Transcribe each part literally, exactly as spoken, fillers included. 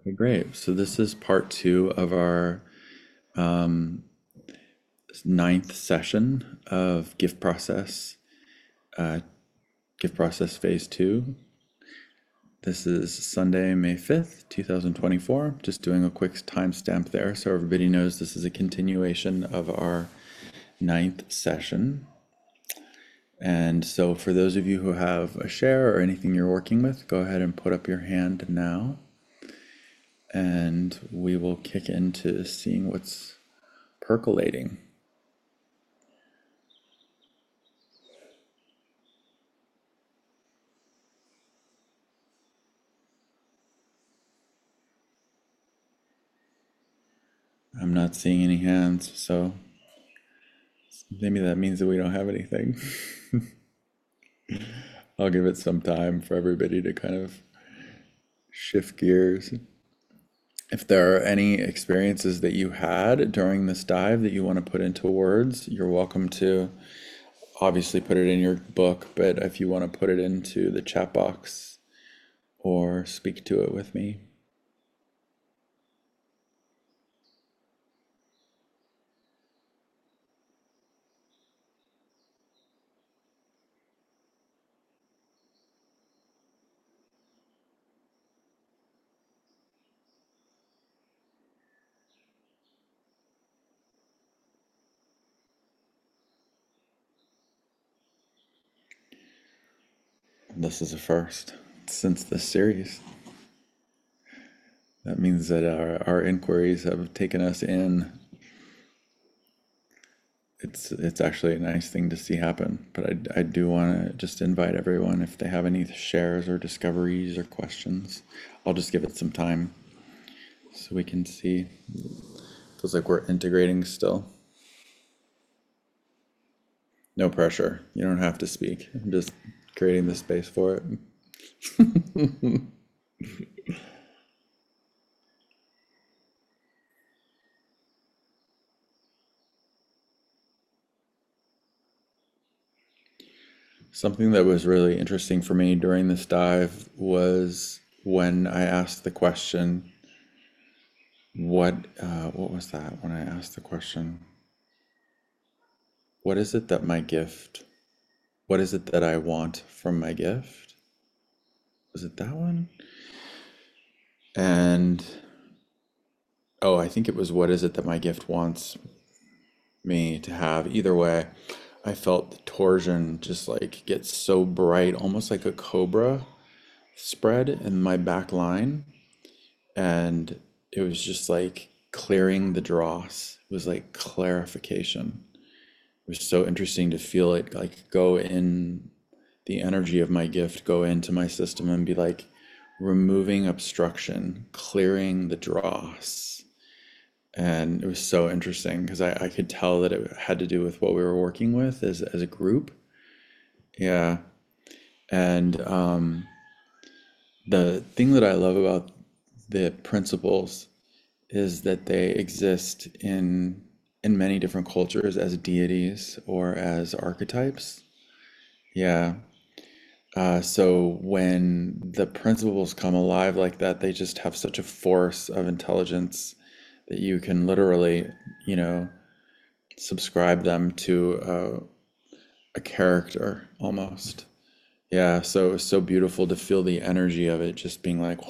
Okay, great. So this is part two of our um, ninth session of gift process, uh, gift process phase two. This is Sunday, May fifth, two thousand twenty-four. Just doing a quick timestamp there so everybody knows this is a continuation of our ninth session. And so for those of you who have a share or anything you're working with, go ahead and put up your hand now. And we will kick into seeing what's percolating. I'm not seeing any hands, so maybe that means that we don't have anything. I'll give it some time for everybody to kind of shift gears. If there are any experiences that you had during this dive that you want to put into words, you're welcome to obviously put it in your book, but if you want to put it into the chat box or speak to it with me. This is a first since this series. That means that our, our inquiries have taken us in. It's it's actually a nice thing to see happen, but I, I do want to just invite everyone if they have any shares or discoveries or questions. I'll just give it some time so we can see. Feels like we're integrating still. No pressure. You don't have to speak. I'm just creating the space for it. Something that was really interesting for me during this dive was when I asked the question, what uh, what was that? When I asked the question, what is it that my gift, what is it that I want from my gift? Was it that one? And oh, I think it was what is it that my gift wants me to have? Either way, I felt the torsion just like get so bright, almost like a cobra spread in my back line. And it was just like clearing the dross. It was like clarification. It was so interesting to feel it like go in the energy of my gift, go into my system and be like removing obstruction, clearing the dross. And it was so interesting because I, I could tell that it had to do with what we were working with as, as a group. Yeah. And um, the thing that I love about the principles is that they exist in in many different cultures as deities or as archetypes. Yeah. Uh, so when the principles come alive like that, they just have such a force of intelligence that you can literally, you know, subscribe them to uh, a character almost. Yeah, so it was so beautiful to feel the energy of it just being like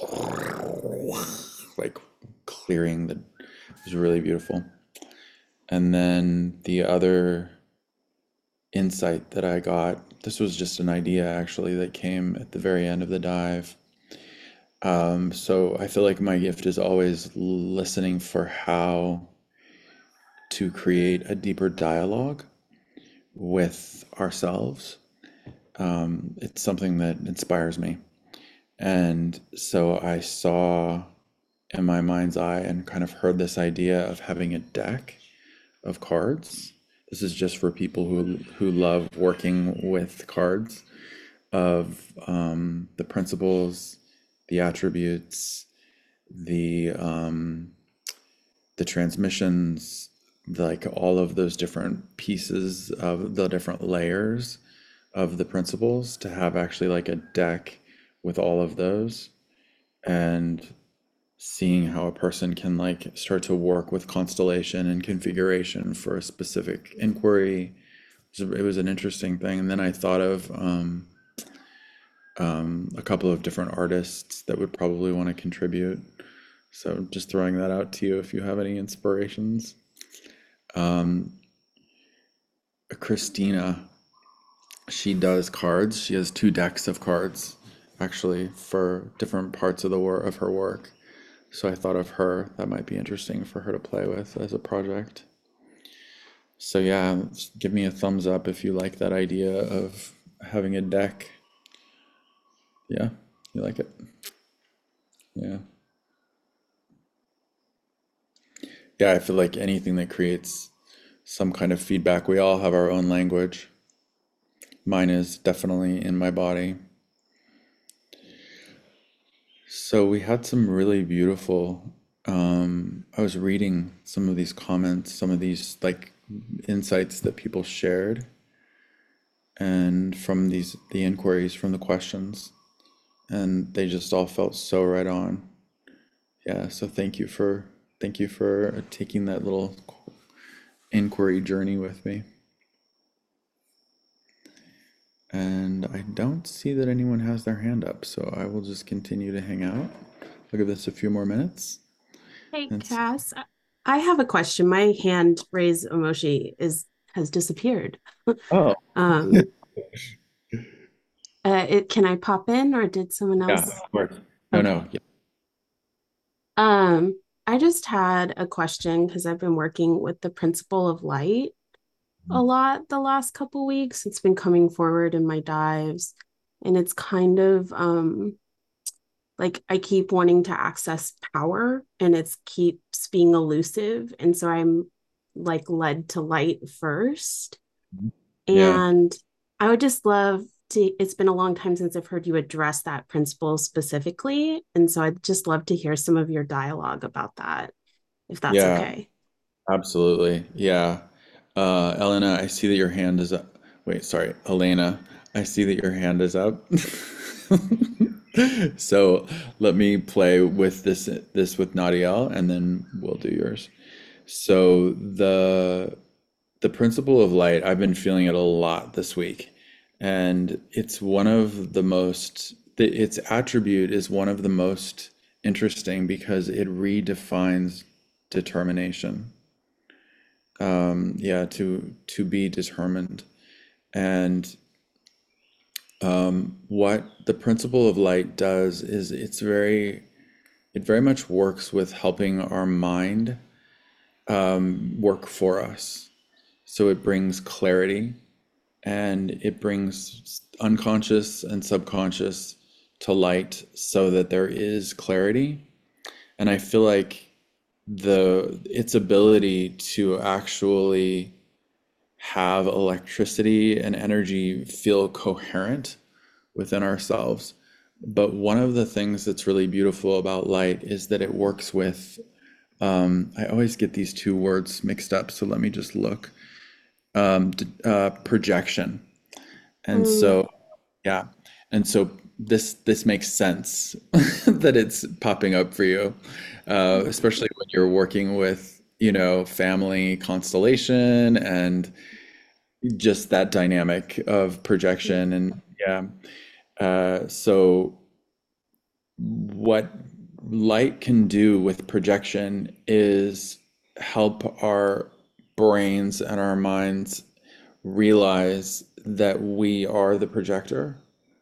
like clearing the, it was really beautiful. And then the other insight that I got, this was just an idea actually that came at the very end of the dive. Um, so I feel like my gift is always listening for how to create a deeper dialogue with ourselves. Um, it's something that inspires me. And so I saw in my mind's eye and kind of heard this idea of having a deck of cards. This is just for people who who love working with cards of um, the principles, the attributes, the um, the transmissions, like all of those different pieces of the different layers of the principles to have actually like a deck with all of those. And seeing how a person can like start to work with constellation and configuration for a specific inquiry. It was, it was an interesting thing. And then I thought of um, um, a couple of different artists that would probably want to contribute. So just throwing that out to you if you have any inspirations. Um, Christina, she does cards. She has two decks of cards actually for different parts of the work of her work. So I thought of her. That might be interesting for her to play with as a project. So yeah, give me a thumbs up if you like that idea of having a deck. Yeah, you like it? Yeah. Yeah, I feel like anything that creates some kind of feedback, we all have our own language. Mine is definitely in my body. So we had some really beautiful, um, I was reading some of these comments, some of these like insights that people shared, and from these the inquiries from the questions, and they just all felt so right on. Yeah, so thank you for thank you for taking that little inquiry journey with me. And I don't see that anyone has their hand up, so I will just continue to hang out. Look at this a few more minutes. Hey, And see. Cass, I I have a question. My hand raise emoji is has disappeared. Oh, Um, uh, it, can I pop in or did someone yeah, else? of course. No, Okay. no. Yeah. Um, I just had a question because I've been working with the principle of light a lot the last couple weeks. It's been coming forward in my dives, and it's kind of um like I keep wanting to access power and it's keeps being elusive. And so I'm like led to light first. Yeah. And I would just love to, it's been a long time since I've heard you address that principle specifically. And so I'd just love to hear some of your dialogue about that, if that's Yeah, okay. absolutely. Yeah. Uh, Elena, I see that your hand is up. Wait, sorry, Elena, I see that your hand is up. So let me play with this this with Nadiel, and then we'll do yours. So the the principle of light, I've been feeling it a lot this week, and it's one of the most, the, its attribute is one of the most interesting because it redefines determination. Um, yeah, to to be determined. And what the principle of light does is it's very, it very much works with helping our mind work for us. So it brings clarity and it brings unconscious and subconscious to light so that there is clarity. And I feel like the its ability to actually have electricity and energy feel coherent within ourselves. But one of the things that's really beautiful about light is that it works with, um, I always get these two words mixed up, so let me just look. Um, d- uh, projection. And Mm, so, yeah. And so this this makes sense that it's popping up for you, uh, mhm, especially when you're working with, you know, family constellation and just that dynamic of projection. mhm, And yeah. Uh, so what light can do with projection is help our brains and our minds realize that we are the projector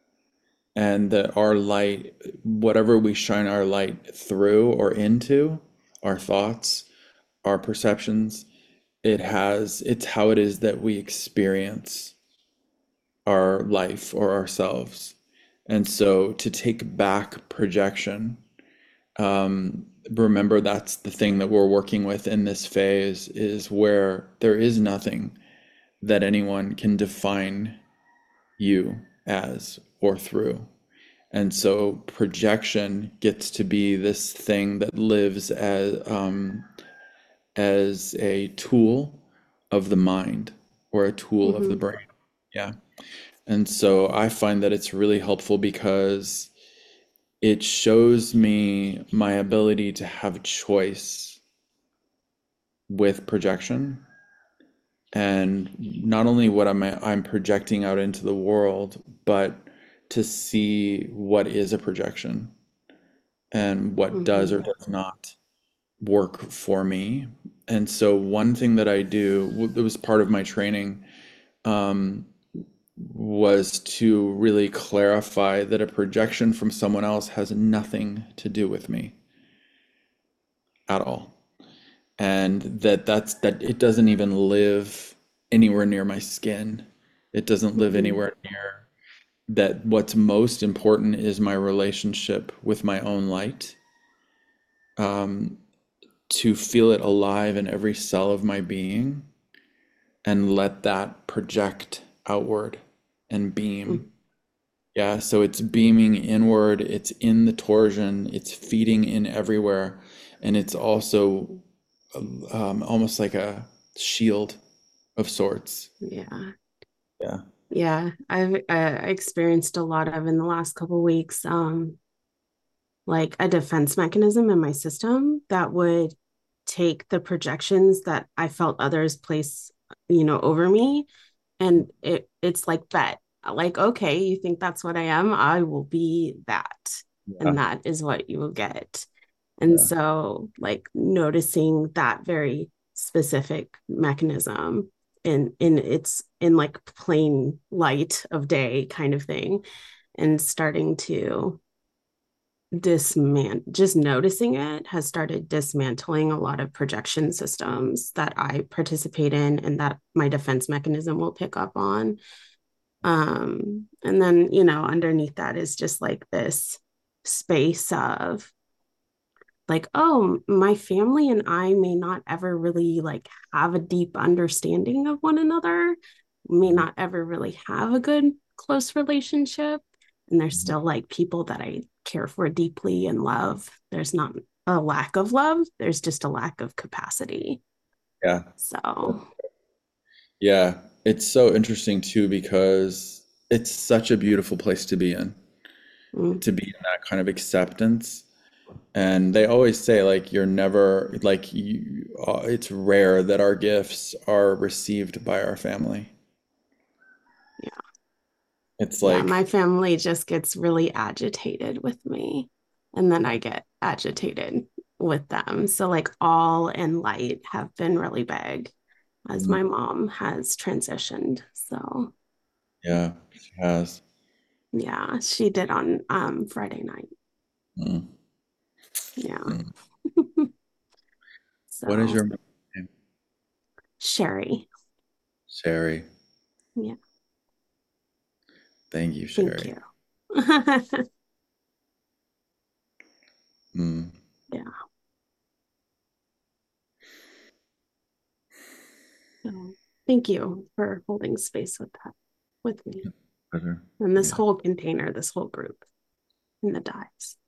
and that our light, whatever we shine our light through or into, our thoughts, our perceptions, it has, it's how it is that we experience our life or ourselves. And so to take back projection, remember that's the thing that we're working with in this phase is where there is nothing that anyone can define you as or through. And so projection gets to be this thing that lives as um, as a tool of the mind or a tool of the mhm, brain. Yeah. And so I find that it's really helpful because it shows me my ability to have choice with projection, and not only what I'm I'm projecting out into the world, but to see what is a projection and what does or Hmm. does not work for me. And so one thing that I do, w- that was part of my training, um, was to really clarify that a projection from someone else has nothing to do with me at all. And that that's that it doesn't even live anywhere near my skin. It doesn't live Hmm. anywhere near that. What's most important is my relationship with my own light, um, to feel it alive in every cell of my being and let that project outward and beam. Yeah, so it's beaming inward, it's in the torsion, it's feeding in everywhere, and it's also um, almost like a shield of sorts. Yeah. Yeah. Yeah. I've uh, experienced a lot of in the last couple weeks, um, like a defense mechanism in my system that would take the projections that I felt others place, you know, over me. And it it's like bet. Like, okay, you think that's what I am? I will be that. And Yeah. that is what you will get. And Yeah. so, like, noticing that very specific mechanism in in its in like plain light of day kind of thing, and starting to dismant just noticing it has started dismantling a lot of projection systems that I participate in and that my defense mechanism will pick up on. Um, and then, you know, underneath that is just like this space of like, oh, my family and I may not ever really like have a deep understanding of one another, may Mhm. not ever really have a good close relationship. And there's Mhm. still like people that I care for deeply and love. There's not a lack of love, there's just a lack of capacity. Yeah. So, Yeah. It's so interesting too because it's such a beautiful place to be in, mm, to be in that kind of acceptance. And they always say, like, you're never, like, you, uh, it's rare that our gifts are received by our family. yeah. It's Yeah, my like, family just gets really agitated with me, and then I get agitated with them. So, like, all and light have been really big as mm, my mom has transitioned. So, yeah, she has. yeah, she did on um Friday night. Mm, Yeah. mm. What is So, your name? Sherry. Sherry. Yeah, Thank you, thank Sherry. you. Mm, Yeah. So, thank you for holding space with that with me pleasure. and this Yeah. whole container, this whole group in the dives.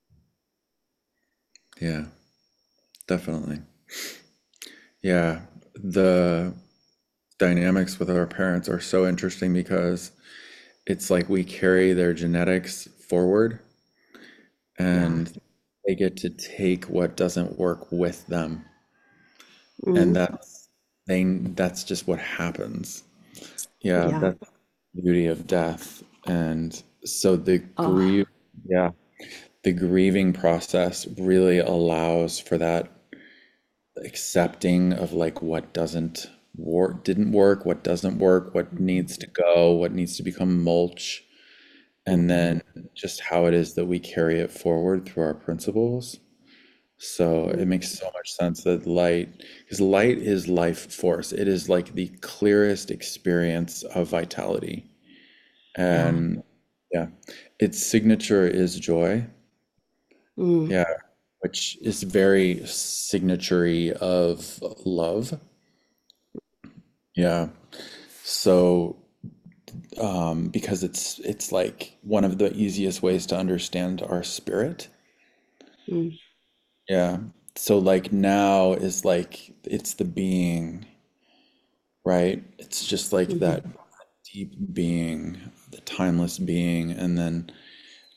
Yeah, definitely. Yeah. The dynamics with our parents are so interesting because it's like we carry their genetics forward Yeah. and they get to take what doesn't work with them. And Mm, that's they that's just what happens. Yeah, yeah. that's the beauty of death. And so the Oh, grief, yeah, the grieving process really allows for that accepting of like what doesn't work, didn't work, what doesn't work, what needs to go, what needs to become mulch, and mhm, then just how it is that we carry it forward through our principles. So it mm, makes so much sense that light, because light is life force. It is like the clearest experience of vitality. yeah. And yeah, its signature is joy. Mm, Yeah, which is very signatory of love. Yeah. So, um, because it's it's like one of the easiest ways to understand our spirit. mm, Yeah. So like now is like it's the being, right? It's just like mhm, that deep being, the timeless being, and then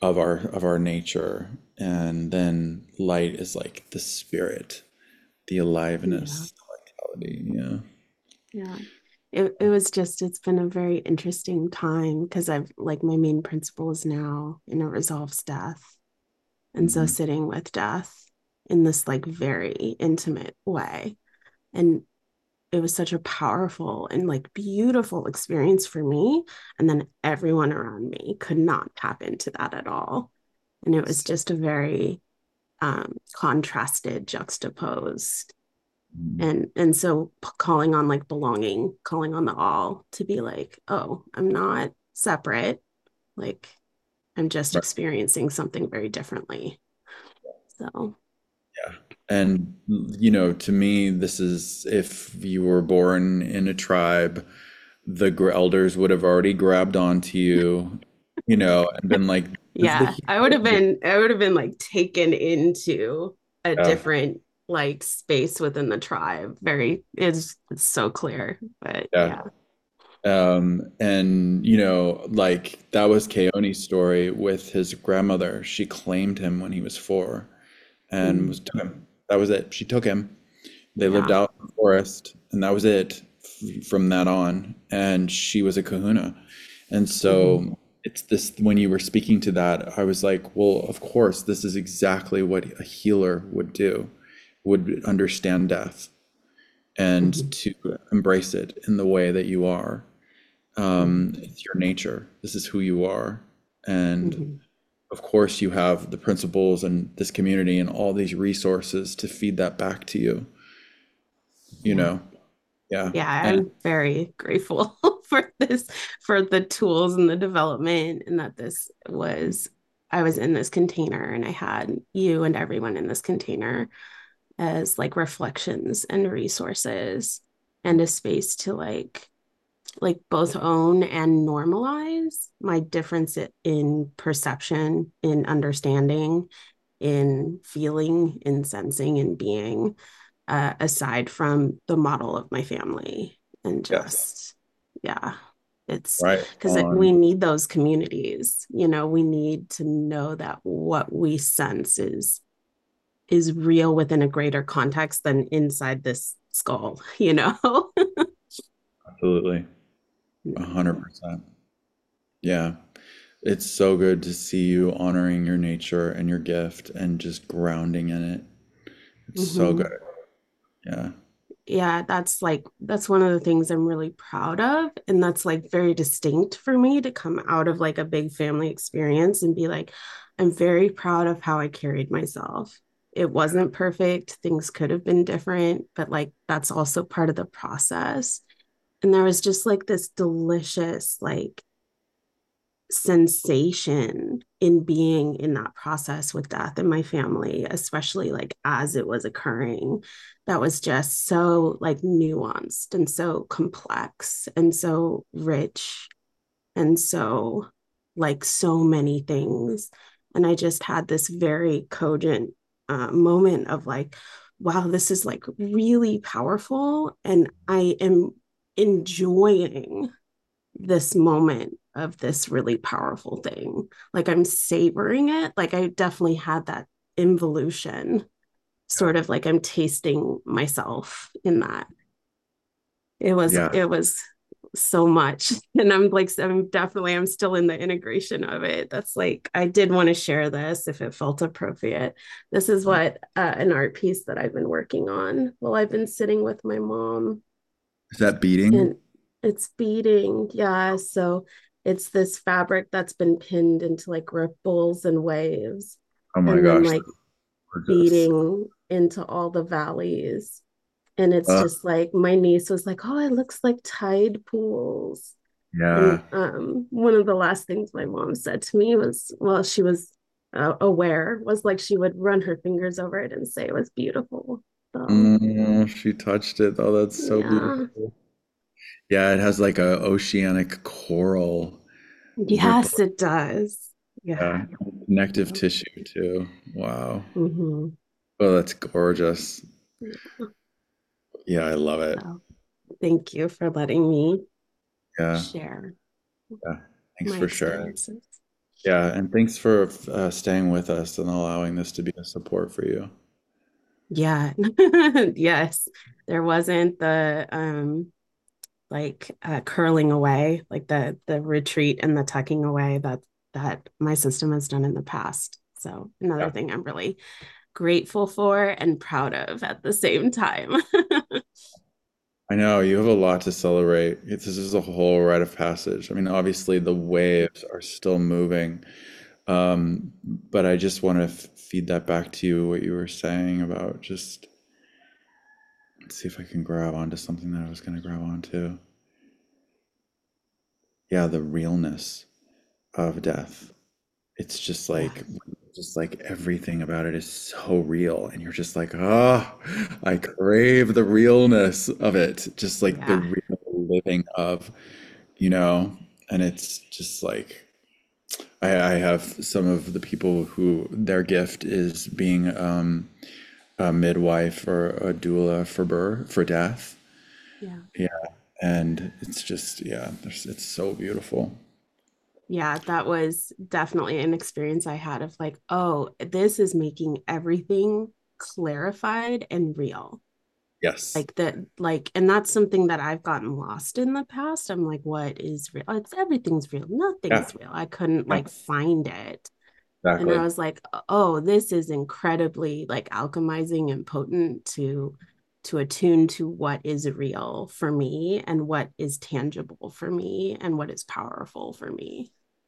of our of our nature, and then light is like the spirit, the Yeah. aliveness, the vitality. Yeah. Yeah. It it was just it's been a very interesting time because I've like my main principle is now and it resolves death. And so Mhm. sitting with death in this like very intimate way. And it was such a powerful and like beautiful experience for me. And then everyone around me could not tap into that at all. And it was just a very um, contrasted, juxtaposed. Mhm. And and so calling on like belonging, calling on the all to be like, oh, I'm not separate. Like I'm just Right. experiencing something very differently. So Yeah. And, you know, to me, this is if you were born in a tribe, the gr- elders would have already grabbed onto you, you know, and been like, this is the yeah, I would have healer. been I would have been like taken into a Yeah. different like space within the tribe. Very it's, it's so clear. But Yeah. yeah. Um, and you know, like that was Keone's story with his grandmother. She claimed him when he was four and Mm, was took him. That was it. She took him. They lived yeah. out in the forest, and that was it f- from that on. And she was a kahuna. And Hmm. so it's this, when you were speaking to that, I was like, well, of course, this is exactly what a healer would do, would understand death and Hmm. to embrace it in the way that you are. Hmm. Um, it's your nature. This is who you are. And Hmm. of course, you have the principles and this community and all these resources to feed that back to you, you Yeah. know? Yeah. Yeah, And I'm very grateful for this, for the tools and the development, and that this was, I was in this container and I had you and everyone in this container as like reflections and resources and a space to like, like both own and normalize my difference in perception, in understanding, in feeling, in sensing, and being uh, aside from the model of my family and yes, just yeah it's right because we on. need those communities, you know, we need to know that what we sense is is real within a greater context than inside this skull, you know. Absolutely. A hundred percent. Yeah. It's so good to see you honoring your nature and your gift and just grounding in it. It's so Mm-hmm. good. Yeah. Yeah, that's like that's one of the things I'm really proud of, and that's like very distinct for me to come out of like a big family experience and be like, I'm very proud of how I carried myself. It wasn't perfect, things could have been different, but like that's also part of the process. And there was just like this delicious like sensation in being in that process with death in my family, especially like as it was occurring, that was just so like nuanced and so complex and so rich and so like so many things. And I just had this very cogent uh, moment of like, wow, this is like really powerful. And I am enjoying this moment of this really powerful thing. Like I'm savoring it. Like I definitely had that involution, Yeah. sort of like I'm tasting myself in that. It was, Yeah. it was so much. And I'm like, I'm definitely, I'm still in the integration of it. That's like, I did want to share this if it felt appropriate. This is what uh, an art piece that I've been working on while I've been sitting with my mom, Is that beating? and it's beading. Yeah. So it's this fabric that's been pinned into like ripples and waves, Oh my and then gosh, like that's gorgeous. beading into all the valleys. And it's Uh, just like my niece was like, oh, it looks like tide pools. yeah. And um, one of the last things my mom said to me was, well, she was uh, aware, was like she would run her fingers over it and say it was beautiful. So, Mm, she touched it. Oh, that's so yeah. beautiful. Yeah, it has like a oceanic coral ripple. Yes, it does. Yeah. Yeah. Connective Yeah. tissue too. Wow. Mm-hmm. Oh, that's gorgeous. Yeah. Yeah, I love it. So thank you for letting me Yeah. share Yeah. Thanks my for sharing. experiences. Yeah, and thanks for uh, staying with us and allowing this to be a support for you. Yeah. Yes. There wasn't the um like uh, curling away, like the the retreat and the tucking away that that my system has done in the past. So another Yeah. thing I'm really grateful for and proud of at the same time. I know you have a lot to celebrate. It's, this is a whole rite of passage. I mean, obviously the waves are still moving, um, but I just want to f feed that back to you, what you were saying about just let's see if I can grab onto something that I was going to grab onto. Yeah, the realness of death. It's just Yeah, like just like everything about it is so real, and you're just like, ah, I crave the realness of it, just like the yeah, real living of, you know, and it's just like I, I have some of the people who their gift is being um, a midwife or a doula for birth, for death. yeah. Yeah, and it's just yeah, there's, it's so beautiful. Yeah, that was definitely an experience I had of like, oh, this is making everything clarified and real. Yes. Like that, like, and that's something that I've gotten lost in the past. I'm like, what is real? It's everything's real. Yeah. Nothing's real. I couldn't Yeah. like find it. And I Exactly. was like, oh, this is incredibly like alchemizing and potent to to attune to what is real for me and what is tangible for me and what is powerful for me.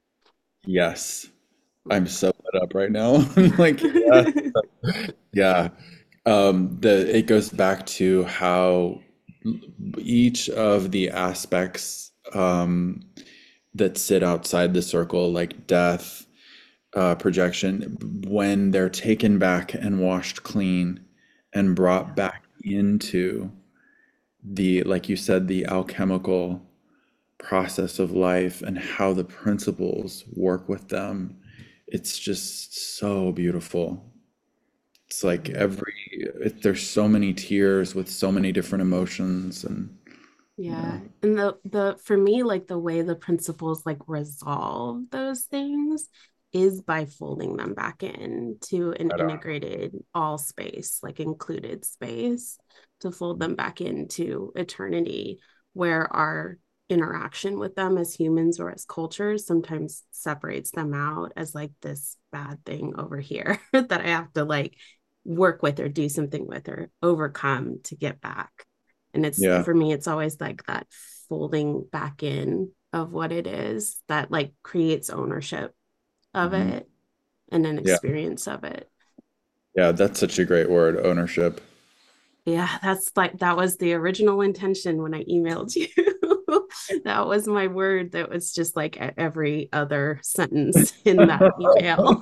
Yes. I'm so lit up right now. I'm like, yeah, yeah. Um, the it goes back to how each of the aspects um, that sit outside the circle, like death, uh, projection, when they're taken back and washed clean and brought Yeah. back into the, like you said, the alchemical process of life and how the principles work with them. It's just so beautiful. It's like Mhm. every, it, there's so many tears with so many different emotions, and you know, Yeah. And the the for me, like the way the principles like resolve those things is by folding them back in to an right on. integrated all space, like included space, to fold them back into eternity, where our interaction with them as humans or as cultures sometimes separates them out as like this bad thing over here that I have to like work with or do something with or overcome to get back. And it's Yeah. for me, it's always like that folding back in of what it is that like creates ownership of Mhm. it and an Yeah. experience of it. Yeah. That's such a great word, ownership. Yeah, that's like that was the original intention when I emailed you. That was my word that was just like e- every other sentence in that email.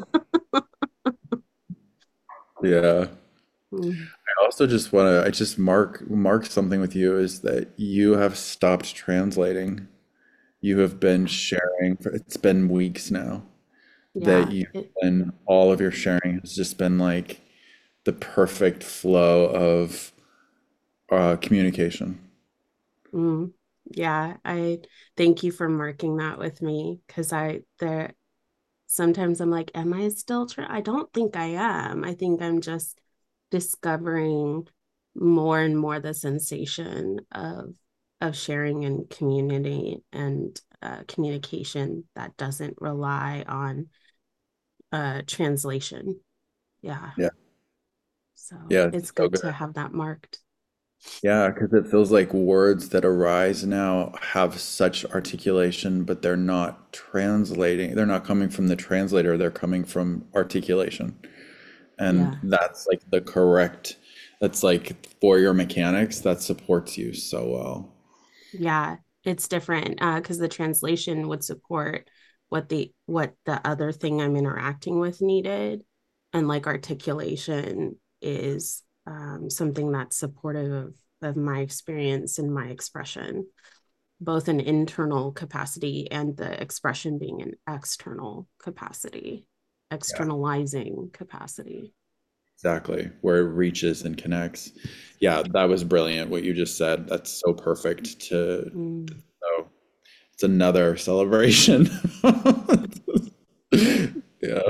Yeah. Mm, I also just want to, I just mark, mark something with you is that you have stopped translating. You have been yeah, sharing for, it's been weeks now that yeah, you've it, been, all of your sharing has just been like the perfect flow of uh, communication. mm, yeah. I thank you for marking that with me because I there sometimes I'm like, am I still trying? I don't think I am. I think I'm just discovering more and more the sensation of of sharing and community and uh, communication that doesn't rely on uh, translation. Yeah. Yeah. So Yeah. it's It's so good good. to have that marked. Yeah, because it feels like words that arise now have such articulation, but they're not translating. They're not coming from the translator, they're coming from articulation. And Yeah. that's like the correct, that's like for your mechanics, that supports you so well. Yeah. It's different because uh, the translation would support what the what the other thing I'm interacting with needed, and like articulation is um, something that's supportive of, of my experience and my expression, both an internal capacity and the expression being an external capacity, Yeah, externalizing capacity. exactly. Where it reaches and connects. Yeah, that was brilliant what you just said. That's so perfect to, Mm. so it's another celebration.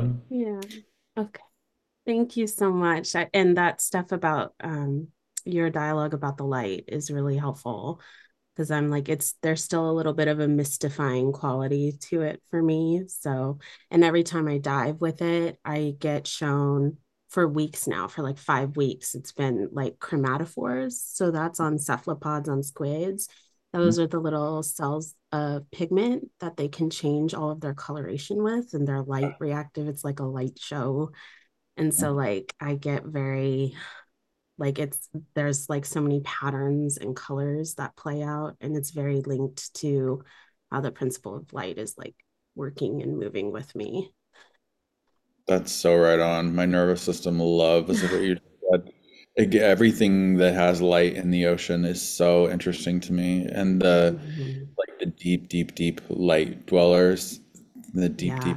Yeah. Okay. Thank you so much. I, and that stuff about um your dialogue about the light is really helpful because I'm like it's there's still a little bit of a mystifying quality to it for me. So, and every time I dive with it, I get shown for weeks now, for like five weeks, it's been like chromatophores. So that's on cephalopods on squids. Those are the little cells of pigment that they can change all of their coloration with, and they're light reactive. It's like a light show. And so like I get very like it's there's like so many patterns and colors that play out, and it's very linked to how the principle of light is like working and moving with me. That's so right on. My nervous system loves what you said. It, everything that has light in the ocean is so interesting to me. And the Mhm. like the deep, deep, deep light dwellers, the deep, deep. Yeah.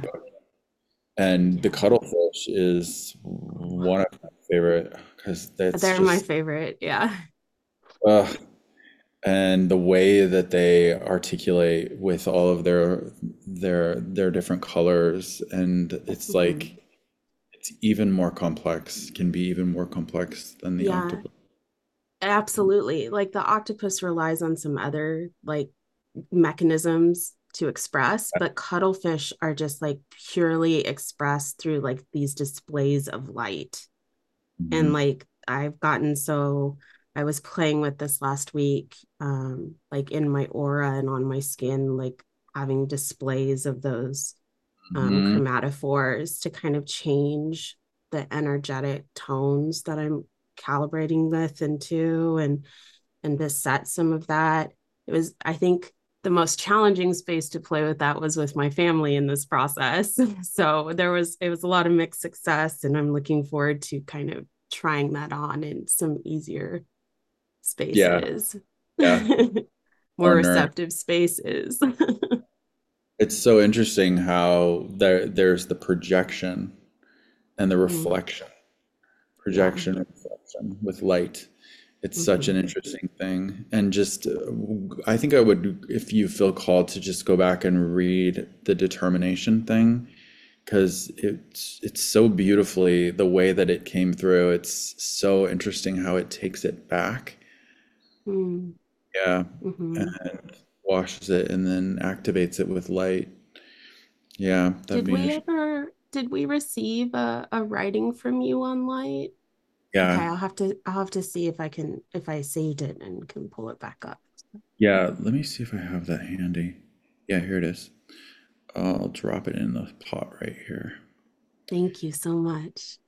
And the Yeah. cuttlefish is one of my favorite because that's They're my just favorite. Yeah. uh, and the way that they articulate with all of their their their different colors, and it's Mhm. like it's even more complex, can be even more complex than the Yeah. octopus. Absolutely. Like the octopus relies on some other like mechanisms to express, but cuttlefish are just like purely expressed through like these displays of light. And Mhm. like I've gotten so I was playing with this last week, um, like in my aura and on my skin, like having displays of those um, Mhm. chromatophores to kind of change the energetic tones that I'm calibrating with into and and to set some of that. It was, I think, the most challenging space to play with that was with my family in this process. So there was it was a lot of mixed success, and I'm looking forward to kind of trying that on in some easier Yeah, spaces, yeah. more Partner. receptive spaces. It's so interesting how there there's the projection and the Mm, reflection, yeah. projection and reflection with light. It's such an Mm-hmm. interesting thing. And just, uh, I think I would, if you feel called to just go back and read the determination thing, because it's it's so beautifully the way that it came through. It's so interesting how it takes it back. Mm, Yeah. mm-hmm. And washes it and then activates it with light. Yeah, that'd Did be we interesting. ever did we receive a, a writing from you on light? Okay, Yeah. I'll have to I'll have to see if I can if I saved it and can pull it back up. Yeah, let me see if I have that handy. Yeah, here it is. I'll drop it in the pot right here. Thank you so much.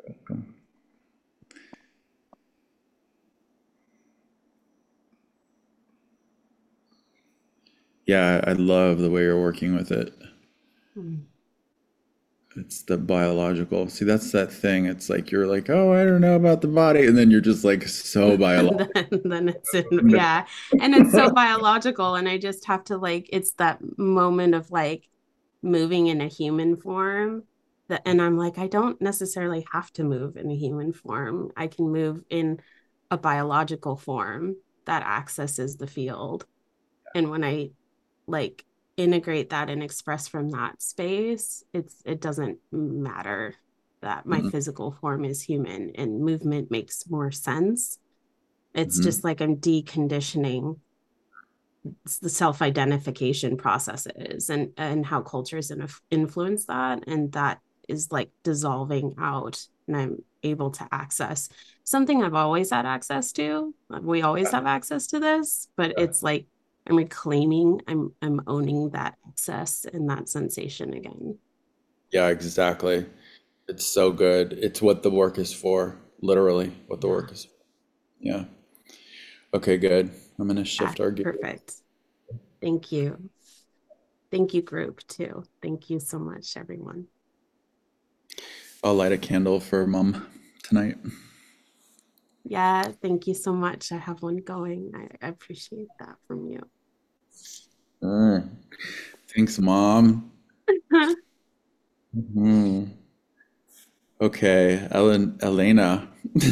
Yeah, I love the way you're working with it. Mm. It's the biological. See, that's that thing. It's like you're like, oh, I don't know about the body, and then you're just like so then, biological. then it's in, yeah, and it's so biological, and I just have to like it's that moment of like moving in a human form that, and I'm like I don't necessarily have to move in a human form. I can move in a biological form that accesses the field. And when I like integrate that and express from that space, it's it doesn't matter that my physical form is human and movement makes more sense. It's Mm-hmm. just like I'm deconditioning the self-identification processes and and how cultures influence that, and that is like dissolving out, and I'm able to access something I've always had access to. We always have access to this, but it's like I'm reclaiming, i'm i'm owning that access and that sensation again. Yeah, exactly. It's so good. It's what the work is for, literally what the Yeah. work is for. Yeah. Okay, good. I'm gonna Yeah, shift our gear. perfect. Thank you. Thank you, group, too. Thank you so much, everyone. I'll light a candle for mom tonight. Yeah, thank you so much. I have one going. I, I appreciate that from you. Mm. Thanks, mom. Mhm. Okay, Ellen, Elena.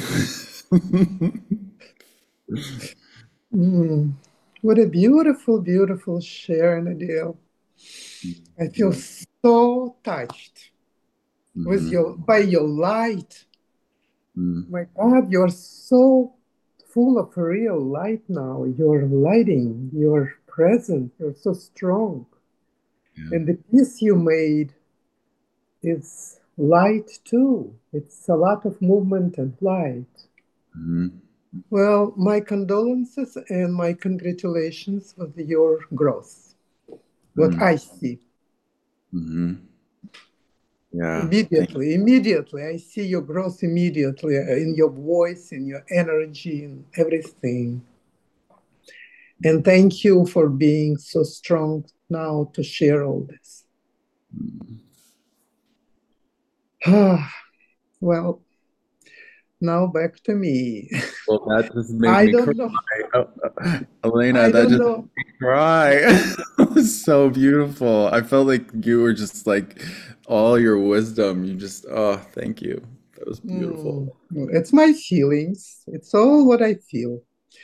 Mm, what a beautiful, beautiful share, Nadine. I feel so touched. with Mm-hmm. your by your light. Mm. My God, you're so full of real light now. You're lighting, you're present, you're so strong. Yeah. And the piece you made is light too. It's a lot of movement and light. Mm-hmm. Well, my condolences and my congratulations with your growth. What Mm. I see Mm-hmm. Yeah. Thank immediately, immediately, I see your growth immediately in your voice, in your energy, in everything. And thank you for being so strong now to share all this. you. Well, now back to me. Well, that just made I me cry. don't know. Oh, uh, Elena, I that don't just made know. me cry. It was so beautiful. I felt like you were just like all your wisdom. You just, oh, thank you. That was Hmm. beautiful. It's my feelings. It's all what I feel.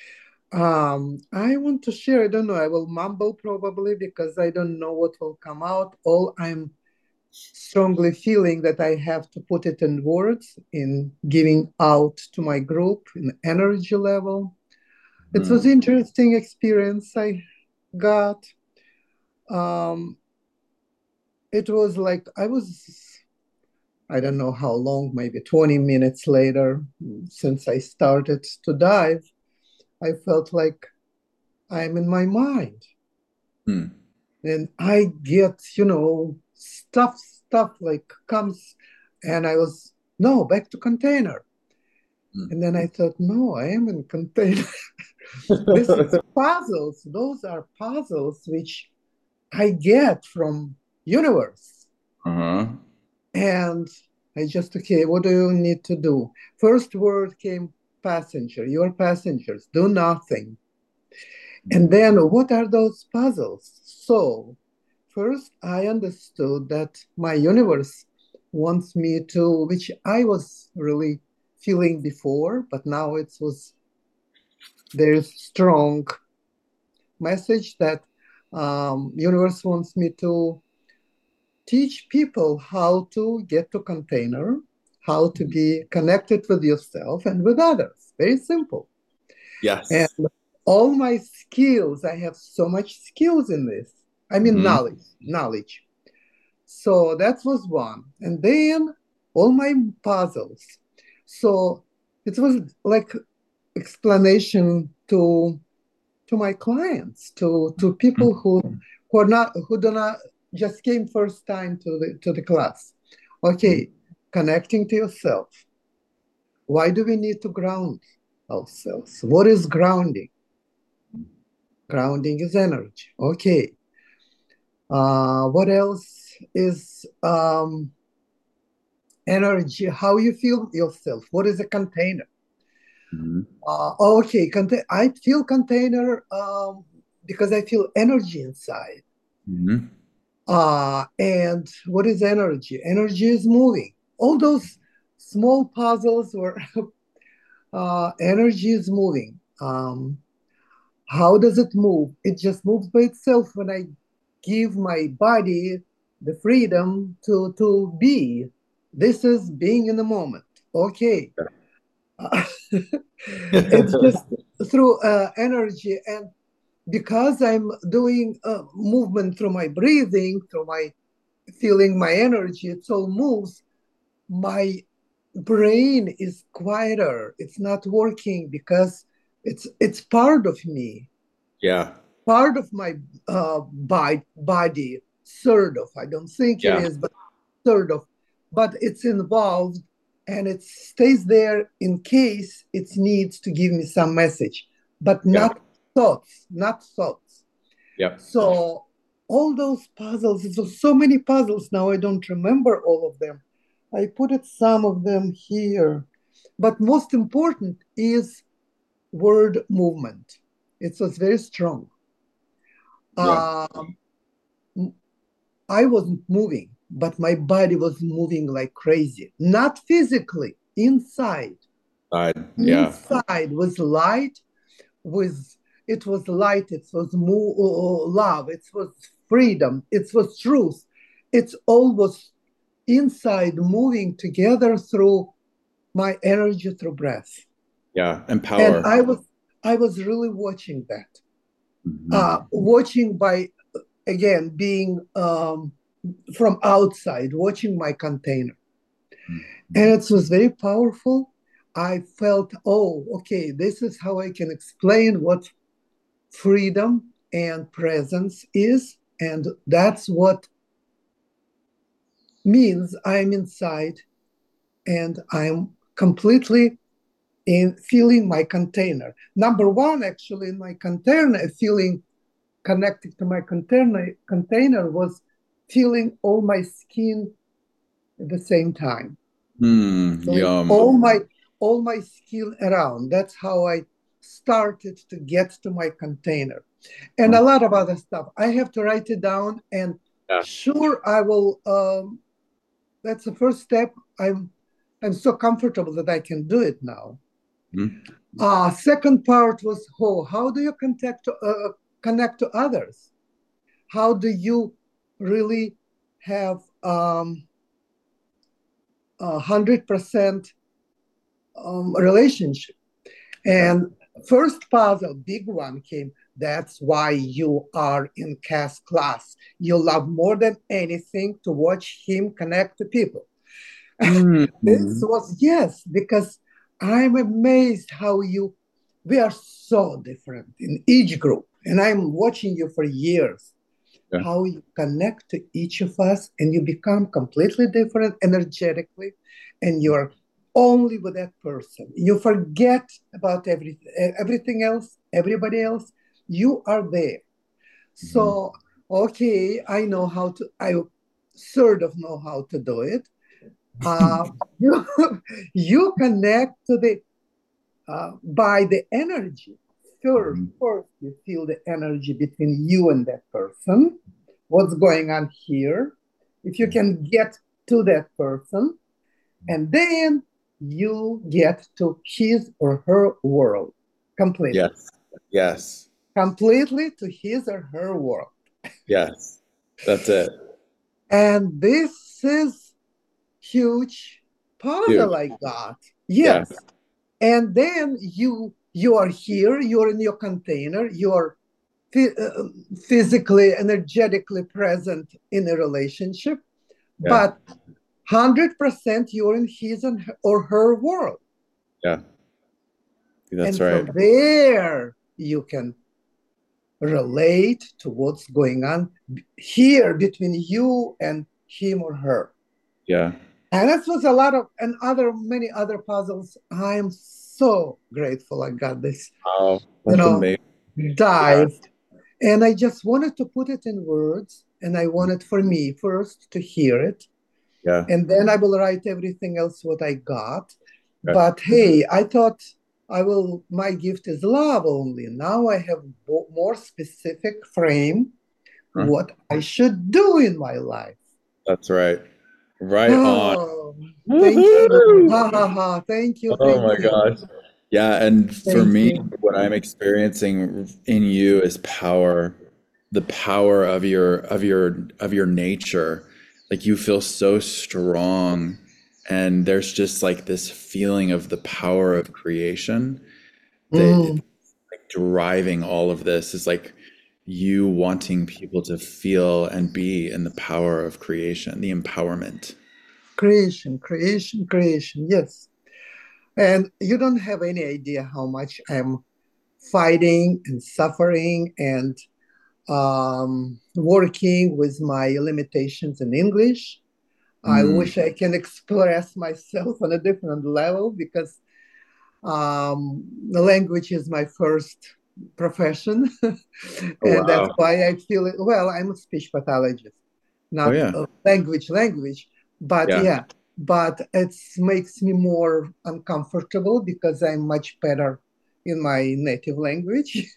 Um, I want to share. I don't know. I will mumble probably because I don't know what will come out. All I'm strongly feeling that I have to put it in words, in giving out to my group, in energy level. It was Mm. interesting experience I got. Um, it was like I was, I don't know how long, maybe twenty minutes later, since I started to dive, I felt like I'm in my mind. Mm. And I get, you know, stuff, stuff like comes, and I was, no, back to container. Mm. And then I thought, no, I am in container. This is puzzles. Those are puzzles which I get from universe. Uh-huh. And I just, okay, what do you need to do? First word came passenger, your passengers, do nothing. And Mm. then what are those puzzles? So first I understood that my universe wants me to, which I was really feeling before, but now it was there's strong message that um, universe wants me to teach people how to get to container, how to be connected with yourself and with others. Very simple. And Yes. all my skills, I have so much skills in this. I mean, Mm-hmm. knowledge, knowledge. So that was one. And then all my puzzles. So it was like explanation to to my clients, to to people who who are not who do not just came first time to the to the class. Mm-hmm. Okay, connecting to yourself. Why do we need to ground ourselves? What is grounding? Grounding is energy. Okay. Uh, what else is um, energy? How you feel yourself? What is a container? Mm-hmm. Uh, okay, contain- I feel container um, because I feel energy inside. Mm-hmm. Uh, and what is energy? Energy is moving. All those small puzzles were uh, energy is moving. Um, how does it move? It just moves by itself when I give my body the freedom to to be. This is being in the moment. Okay. Uh, it's just through uh, energy, and because I'm doing uh, movement through my breathing, through my feeling my energy, it all moves. My brain is quieter. It's not working because it's it's part of me, Yeah. part of my uh, body, body, sort of. I don't think it Yeah. is, but sort of. But it's involved and it stays there in case it needs to give me some message, but Yeah. not thoughts, not thoughts. Yep. So all those puzzles, there's so many puzzles now, I don't remember all of them. I put it some of them here. But most important is word movement. It was very strong. Yeah. Um, I wasn't moving, but my body was moving like crazy. Not physically, inside. Side. Yeah. Inside was light, with it was light, it was more love, it was freedom, it was truth. It's all was inside moving together through my energy through breath. Yeah, and And power. I was I was really watching that. Mhm. Uh, watching by again being um, from outside, watching my container. And Mhm. it was very powerful. I felt, oh, okay, this is how I can explain what freedom and presence is. And that's what means I'm inside and I'm completely in feeling my container. Number one, actually, in my container, feeling connected to my container, container was feeling all my skin at the same time. Mm, Feeling yum. all my all my skin around. That's how I started to get to my container. And a lot of other stuff. I have to write it down and Yeah. sure I will um, that's the first step. I'm I'm so comfortable that I can do it now. Mhm. Uh, second part was oh, how do you contact uh, connect to others? How do you really have um, a hundred percent um, relationship? Yeah. And first puzzle, big one came. That's why you are in Cass class. You love more than anything to watch him connect to people. This Mhm. was yes, because I'm amazed how you we are so different in each group. And I'm watching you for years, Yeah. how you connect to each of us and you become completely different energetically and you're only with that person. You forget about everything everything else, everybody else. You are there. Mhm. So okay, I know how to I sort of know how to do it. Uh, you, you connect to the uh, by the energy. First, Mhm. first, you feel the energy between you and that person. What's going on here? If you can get to that person, and then you get to his or her world completely, Yes. Yes. completely to his or her world. Yes. That's it. And this is huge puzzle Huge. I got. Yeah. Yes. And then you you are here, you're in your container, you're uh, physically, energetically present in a relationship, Yeah. but one hundred percent you're in his and her, or her world. Yeah. That's And right. from there, you can relate to what's going on here between you and him or her. Yeah. And that was a lot of, and other, many other puzzles. I am so grateful I got this, Oh, you that's know, amazing. Yeah. dive. And I just wanted to put it in words, and I wanted for me first to hear it, Yeah. and then I will write everything else what I got. Okay. But hey, I thought I will, my gift is love only. Now I have more specific frame Huh. what I should do in my life. That's right. Right on. Oh, thank you. Woohoo! Ha ha ha. Thank you. Oh Thank my you. gosh. Yeah, and for Thank me, you. what I'm experiencing in you is power, the power of your of your of your nature. Like you feel so strong, and there's just like this feeling of the power of creation that Mm, like driving all of this is like you wanting people to feel and be in the power of creation, the empowerment. creation, creation, creation. Yes. And you don't have any idea how much I'm fighting and suffering and um, working with my limitations in English. I Mm. wish I can express myself on a different level because um, the language is my first profession. Oh And that's wow. why I feel it. Well, I'm a speech pathologist, Oh not yeah. a language language, but Yeah. yeah, but it makes me more uncomfortable because I'm much better in my native language.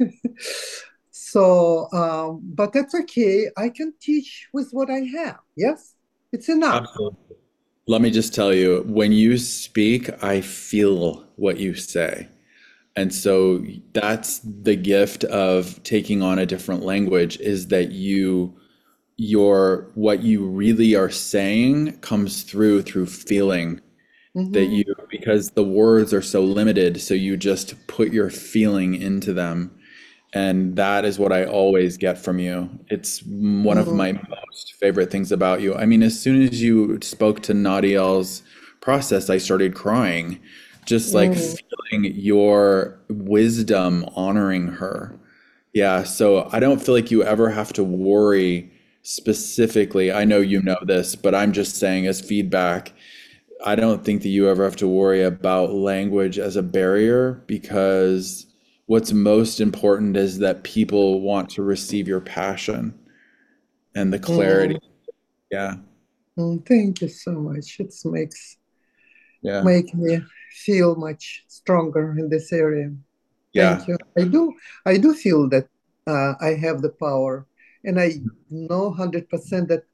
So, um, but that's okay. I can teach with what I have. Yes, it's enough. Absolutely. Let me just tell you, when you speak, I feel what you say. And so that's the gift of taking on a different language is that you your what you really are saying comes through through feeling that Mm-hmm. you because the words are so limited, so you just put your feeling into them. And that is what I always get from you. It's one of my most favorite things about you. I mean, as soon as you spoke to Nadiel's process, I started crying, just like Mm-hmm. feeling your wisdom, honoring her. Yeah, so I don't feel like you ever have to worry specifically. I know you know this, but I'm just saying as feedback, I don't think that you ever have to worry about language as a barrier because what's most important is that people want to receive your passion and the clarity. Mm-hmm. Yeah, Thank you so much. It makes yeah, make me feel much stronger in this area. yeah, Thank you. I do I do feel that uh, I have the power, and I know one hundred percent that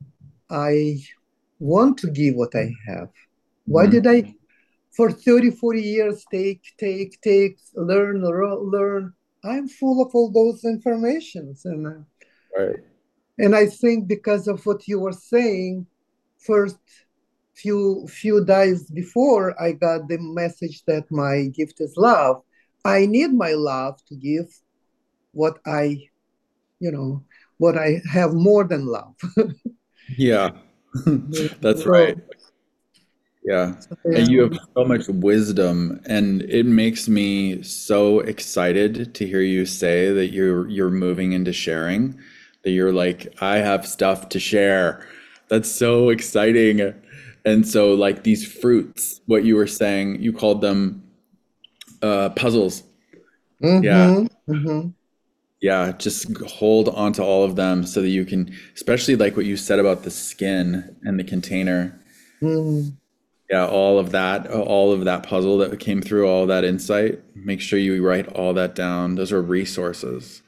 I want to give what I have. Why hmm, did I, for thirty, forty years, take, take, take, learn, ro- learn? I'm full of all those informations. And, uh, right. and I think because of what you were saying, first few few days before I got the message that my gift is love. I need my love to give what I, you know, what I have more than love. Yeah, that's right. So, Yeah. And yeah. you have so much wisdom, and it makes me so excited to hear you say that you're you're moving into sharing, that you're like, I have stuff to share. That's so exciting. And so like these fruits, what you were saying, you called them uh puzzles. Yeah. Mm-hmm. Mm-hmm. Yeah, just hold on to all of them so that you can, especially like what you said about the skin and the container. Mm-hmm. Yeah, all of that, all of that puzzle that came through, all that insight. Make sure you write all that down. Those are resources.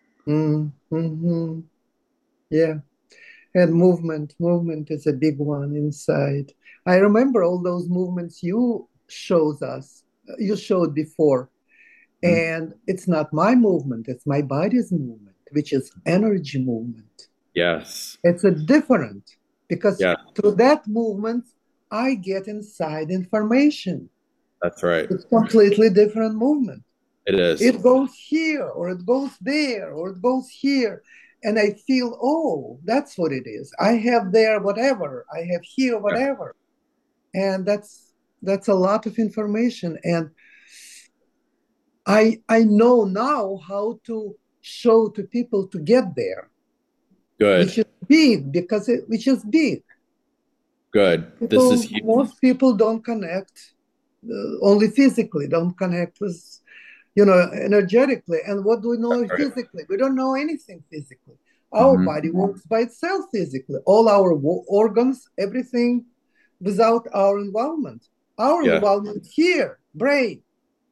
Mm-hmm. Yeah. And movement, movement is a big one inside. I remember all those movements you shows us, you showed before. Mhm. And it's not my movement, it's my body's movement, which is energy movement. Yes. It's a different because Yeah, through that movement, I get inside information. that's right. It's completely different movement. It is. It goes here, or it goes there, or it goes here. And I feel, oh, that's what it is. I have there whatever, I have here Yeah. whatever. And that's that's a lot of information. And I I know now how to show to people to get there, which Good. is big because it which is big. Good. This is People, huge. most people don't connect uh, only physically, don't connect with, you know, energetically. And what do we know Right. physically? We don't know anything physically. Our Hmm. body works by itself physically. All our wo- organs, everything without our involvement. Our Yeah. involvement here, brain,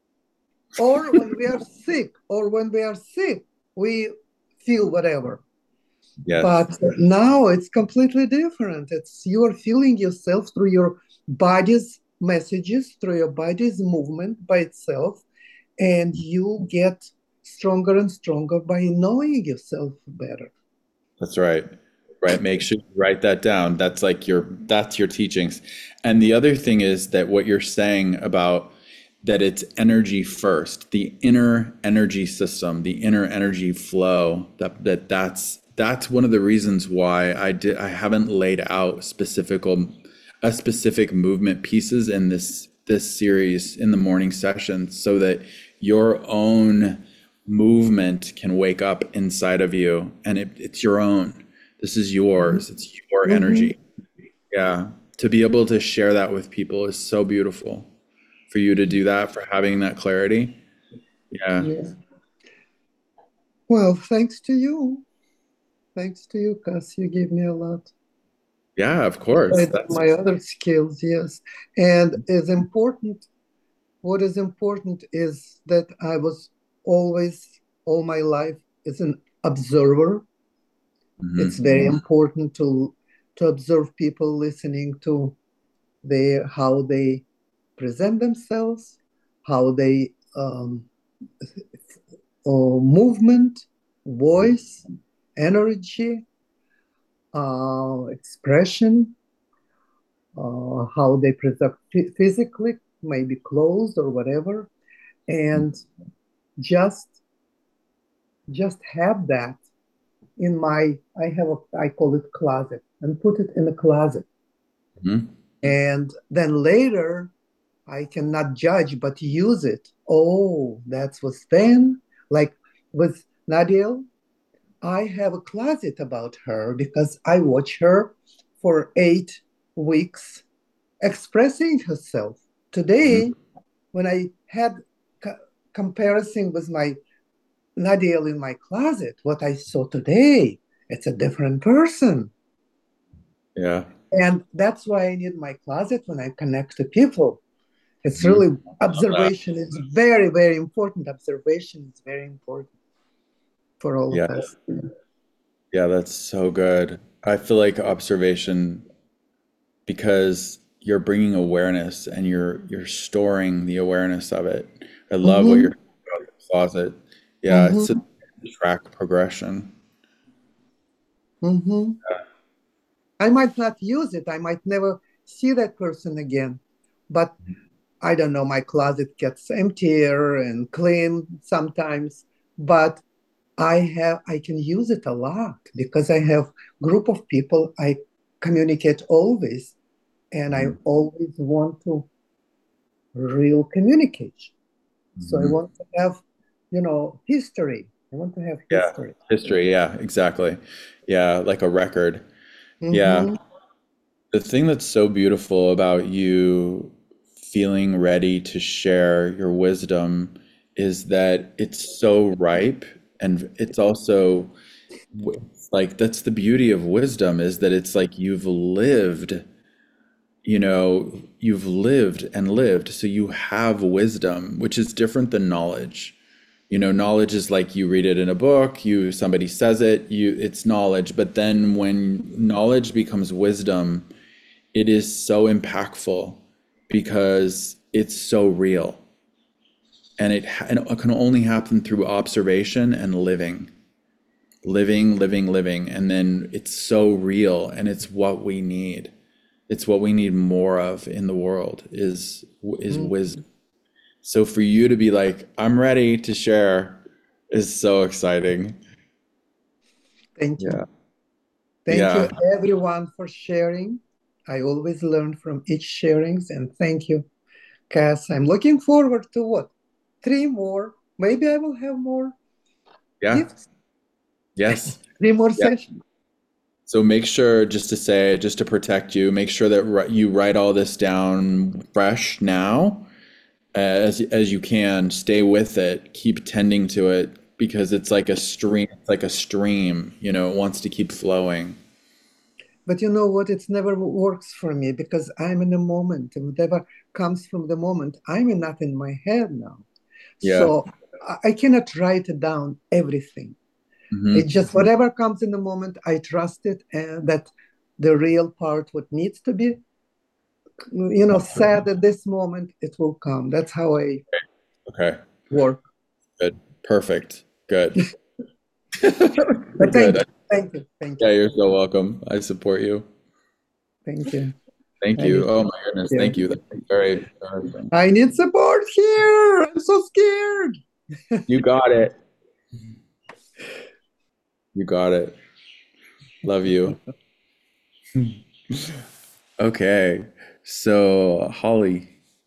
or when we are sick, or when we are sick, we feel whatever. Yes. But now it's completely different. It's you are feeling yourself through your body's messages, through your body's movement by itself, and you get stronger and stronger by knowing yourself better. That's right. Right. Make sure you write that down. That's like your that's your teachings. And the other thing is that what you're saying about that it's energy first, the inner energy system, the inner energy flow, that that that's that's one of the reasons why I did I haven't laid out specific a specific movement pieces in this this series in the morning session so that your own movement can wake up inside of you and it, it's your own. This is yours. It's your Mm-hmm. energy. Yeah. To be able to share that with people is so beautiful. For you to do that, for having that clarity. Yeah. Yeah. Well, thanks to you. Thanks to you, Cass. You give me a lot. Yeah, of course. Besides That's my other skills, yes. And is important, what is important is that I was always, all my life, as an observer. It's mhm. very important to to observe people, listening to their how they present themselves, how they um, or movement, voice, energy. uh, expression, uh, how they present physically, maybe clothes or whatever, and just just have that in my I have a I call it closet and put it in the closet. Mhm. And then later I cannot judge but use it. Oh, that was then. Like with Nadil, I have a closet about her because I watch her for eight weeks expressing herself. Today, Mhm. when I had co- comparison with my Nadil in my closet, what I saw today, it's a different person. Yeah. And that's why I need my closet when I connect to people. It's Mhm. really observation is very, very important. Observation is very important for all Yeah. of us. Yeah, that's so good. I feel like observation because you're bringing awareness and you're you're storing the awareness of it. I love what you're Mm-hmm, talking about the closet. Yeah, it's a mm-hmm, track progression. mm-hmm. I might not use it. I might never see that person again. But I don't know, my closet gets emptier and clean sometimes. But I have I can use it a lot because I have group of people I communicate always, and I Mhm. always want to real communication. So I Mhm. want to have, you know, history. I want to have Yeah, history. history. Yeah, exactly. Yeah, like a record. Yeah. Mm-hmm. The thing that's so beautiful about you feeling ready to share your wisdom is that it's so ripe and it's also w- like that's the beauty of wisdom is that it's like you've lived, you know, you've lived and lived, so you have wisdom, which is different than knowledge. You know, knowledge is like you read it in a book, you somebody says it, you it's knowledge, but then when knowledge becomes wisdom, it is so impactful because it's so real and it, and it can only happen through observation and living living living living and then it's so real and it's what we need. It's what we need more of in the world is is wisdom. So for you to be like I'm ready to share is so exciting. Thank you. Yeah. Thank you, Yeah. everyone, for sharing. I always learn from each sharings, and thank you, Cass. I'm looking forward to what? Three more. Maybe I will have more Yeah. gifts. Yes. Three more Yeah. sessions. So make sure, just to say, just to protect you, make sure that ri- you write all this down fresh now as as you can. Stay with it. Keep tending to it because it's like a stream. It's like a stream. You know, it wants to keep flowing. But you know what? It never works for me because I'm in a moment. Whatever comes from the moment, I'm not in my head now. Yeah. So I I cannot write down everything. It Hmm. just whatever comes in the moment, I trust it and that the real part, what needs to be, you know, said at this moment, it will come. That's how I Okay. work. Good. Perfect. Good. But thank Good. you, thank you, thank Yeah, you, you're so welcome. I support you. thank you. Thank I you. need Oh my goodness. here. Thank you. That's very encouraging. I need support here. I'm so scared. You got it. You got it. Love you. Okay. So, Holly.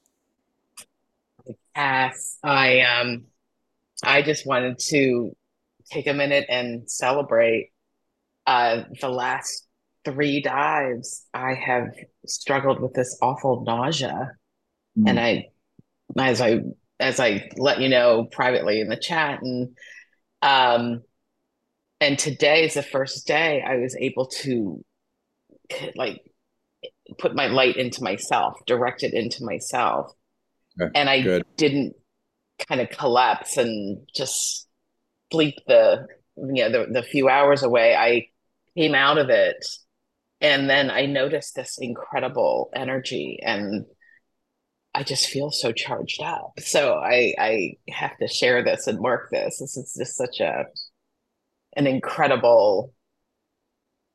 Yes, I um I just wanted to take a minute and celebrate uh the last three dives. I have struggled with this awful nausea, and Mm. I as I as I let you know privately in the chat, and um and today is the first day I was able to like put my light into myself, direct it into myself, Okay. and I Good. didn't kind of collapse and just sleep the you know the, the few hours away. I came out of it, and then I noticed this incredible energy, and I just feel so charged up. So I I have to share this and mark this. This is just such a an incredible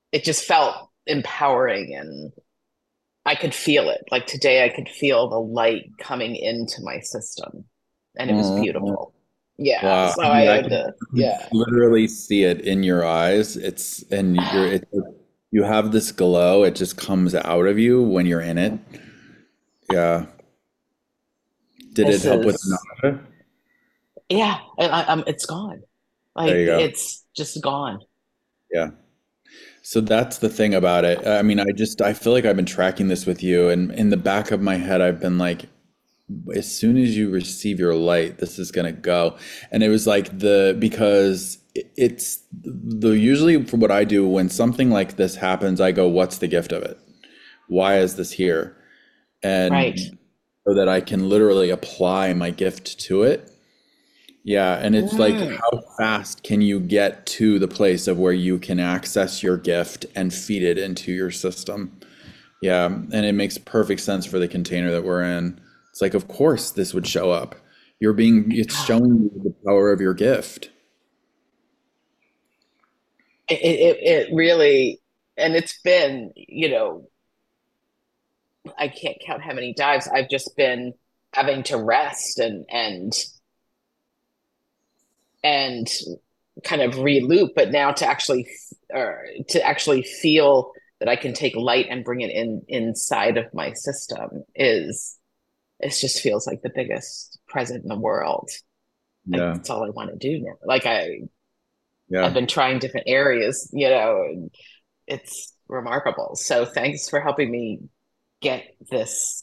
it just felt empowering, and I could feel it. Like today, I could feel the light coming into my system, and it was Oh, beautiful. Yeah. wow. So I I mean, I had can to, yeah. literally see it in your eyes. It's and you're it, you have this glow. It just comes out of you when you're in it. Yeah. Did it This help with is, nausea? yeah, I, I, um, it's gone. There Like you go. it's just gone. Yeah. So that's the thing about it. I mean, I just I feel like I've been tracking this with you, and in the back of my head, I've been like, as soon as you receive your light, this is gonna go. And it was like the because it's the usually for what I do when something like this happens, I go, what's the gift of it? Why is this here? Right. And so that I can literally apply my gift to it. Yeah, and it's like, Mm. how fast can you get to the place of where you can access your gift and feed it into your system? Yeah, and it makes perfect sense for the container that we're in. It's like, of course, this would show up. You're being, it's showing you the power of your gift. It, it, it really, and it's been, you know, I can't count how many dives I've just been having to rest and and and kind of re-loop, but now to actually or to actually feel that I can take light and bring it in inside of my system is it just feels like the biggest present in the world. Like Yeah, that's all I want to do now. Like I I've yeah, been trying different areas, you know, and it's remarkable. So thanks for helping me get this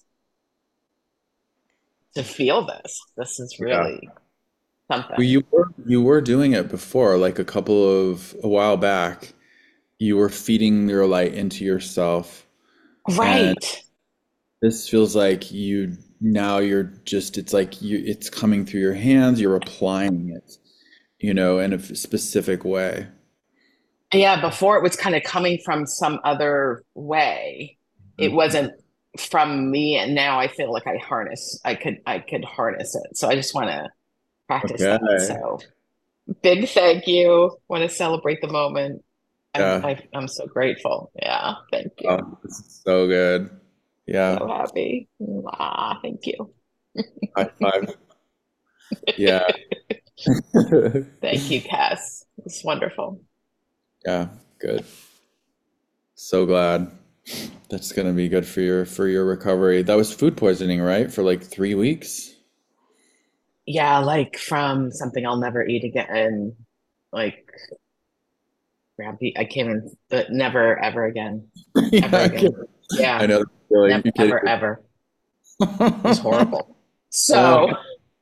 to feel this. This is yeah. really Well, something. you were you were doing it before, like a couple of a while back. You were feeding your light into yourself, and Right. this feels like you now you're just it's like you it's coming through your hands, you're applying it, you know, in a specific way. Yeah, before it was kind of coming from some other way. It Mhm. wasn't from me, and now I feel like I harness I could I could harness it. So I just want to practice Okay. that. So big thank you. Want to celebrate the moment. I'm Yeah. I, I'm so grateful. Yeah, thank you. Oh, this is so good. Yeah. So happy. Ah, thank you. High five. Yeah. Thank you, Cass. It's wonderful. Yeah. Good. So glad. That's gonna be good for your for your recovery. That was food poisoning, right? For like three weeks. Yeah, like from something I'll never eat again. Like Grumpy. I can't even, but never, ever again. Yeah, Ever I can. again. I Yeah. know the feeling. Never, You kidding ever, me? ever. It was horrible. Oh, So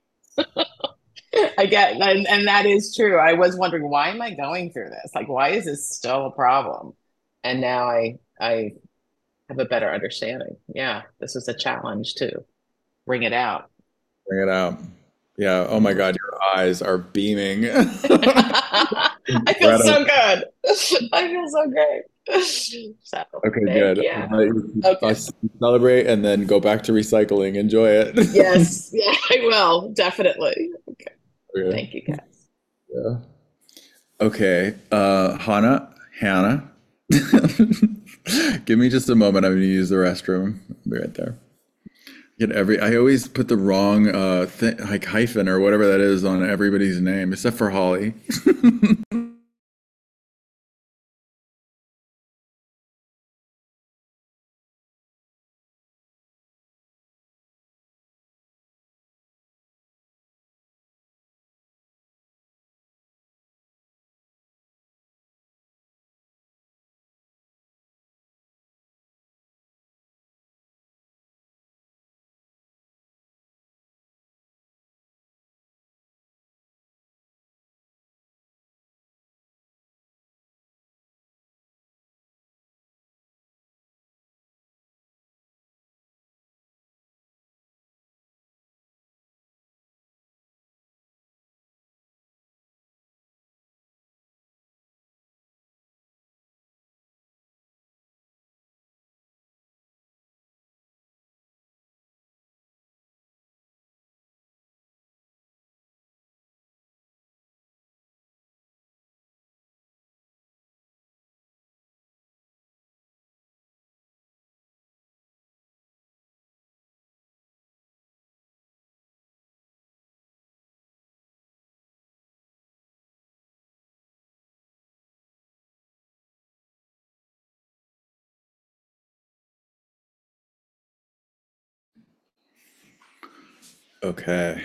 I get, and, and that is true. I was wondering, why am I going through this? Like, why is this still a problem? And now I, I have a better understanding. Yeah, this is a challenge to bring it out. bring it out. Yeah. Oh my Mhm. God, your eyes are beaming. I feel Incredible. so good. I feel so great. So Okay, thank good. you. I'll let you Okay. us celebrate and then go back to recycling. Enjoy it. Yes. Yeah, I will. Definitely. Okay. Okay. Thank you, guys. Yeah. Okay. Uh, Hannah, Hannah, give me just a moment. I'm going to use the restroom. I'll be right there. Get every. I always put the wrong uh, th like hyphen or whatever that is on everybody's name, except for Holly. Okay.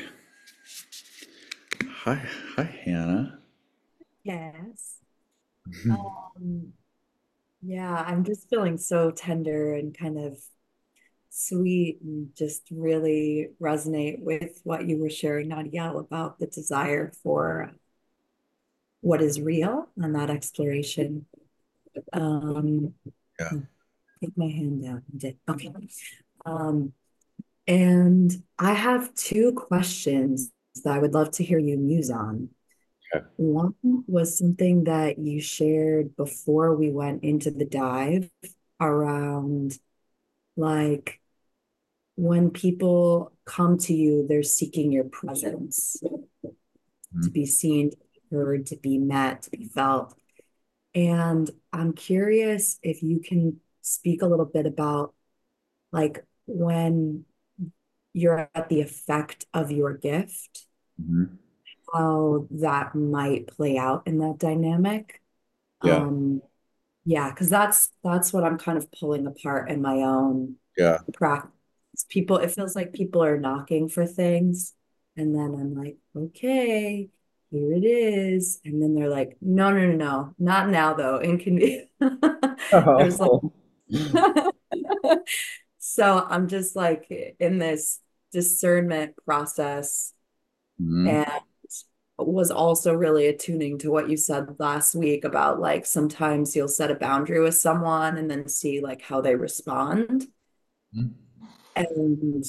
Hi, hi, Hannah. Yes. Um, yeah, I'm just feeling so tender and kind of sweet and just really resonate with what you were sharing, Nadia, about the desire for what is real and that exploration. Um, Yeah. oh, take my hand down. I did. Okay. Um, and I have two questions that I would love to hear you muse on. Okay. One was something that you shared before we went into the dive around like when people come to you, they're seeking your presence to Mhm. be seen, to be heard, to be met, to be felt. And I'm curious if you can speak a little bit about like when you're at the effect of your gift, Mhm. how that might play out in that dynamic. Yeah. Um, Yeah, because that's that's what I'm kind of pulling apart in my own Yeah. practice. People, it feels like people are knocking for things, and then I'm like, okay, here it is. And then they're like, no, no, no, no, not now though. Inconvenient. There's like Oh. so I'm just like in this discernment process Mhm. and was also really attuning to what you said last week about like sometimes you'll set a boundary with someone and then see like how they respond. And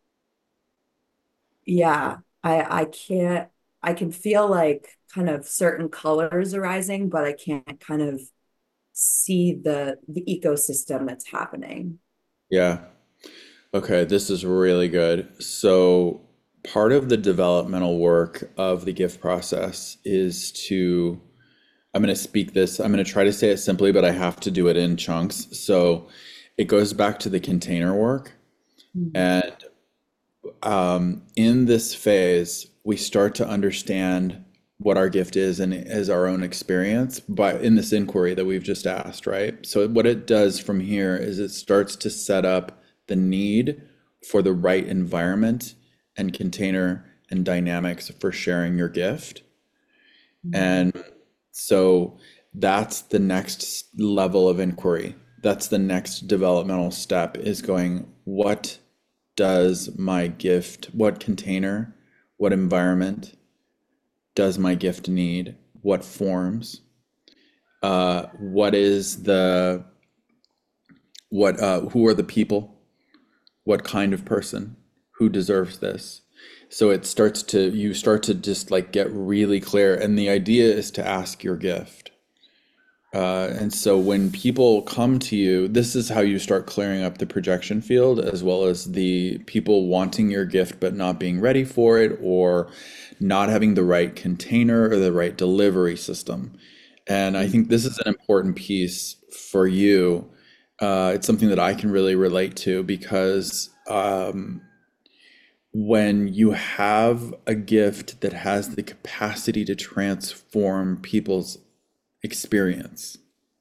yeah, I I can't I can feel like kind of certain colors arising, but I can't kind of see the the ecosystem that's happening. Yeah. Okay, this is really good. So, part of the developmental work of the gift process is to, I'm going to speak this, I'm going to try to say it simply, but I have to do it in chunks. So, it goes back to the container work. Mm. And um, in this phase, we start to understand what our gift is and as our own experience, but in this inquiry that we've just asked, right? So what it does from here is it starts to set up the need for the right environment and container and dynamics for sharing your gift. Mm. And so that's the next level of inquiry. That's the next developmental step is going, what does my gift, what container, what environment does my gift need? What forms? Uh, what is the, what, uh, who are the people? What kind of person? Who deserves this? So it starts to, you start to just like get really clear. And the idea is to ask your gift. Uh, and so when people come to you, this is how you start clearing up the projection field, as well as the people wanting your gift but not being ready for it, or not having the right container or the right delivery system. And I think this is an important piece for you. Uh, it's something that I can really relate to because um, when you have a gift that has the capacity to transform people's experience,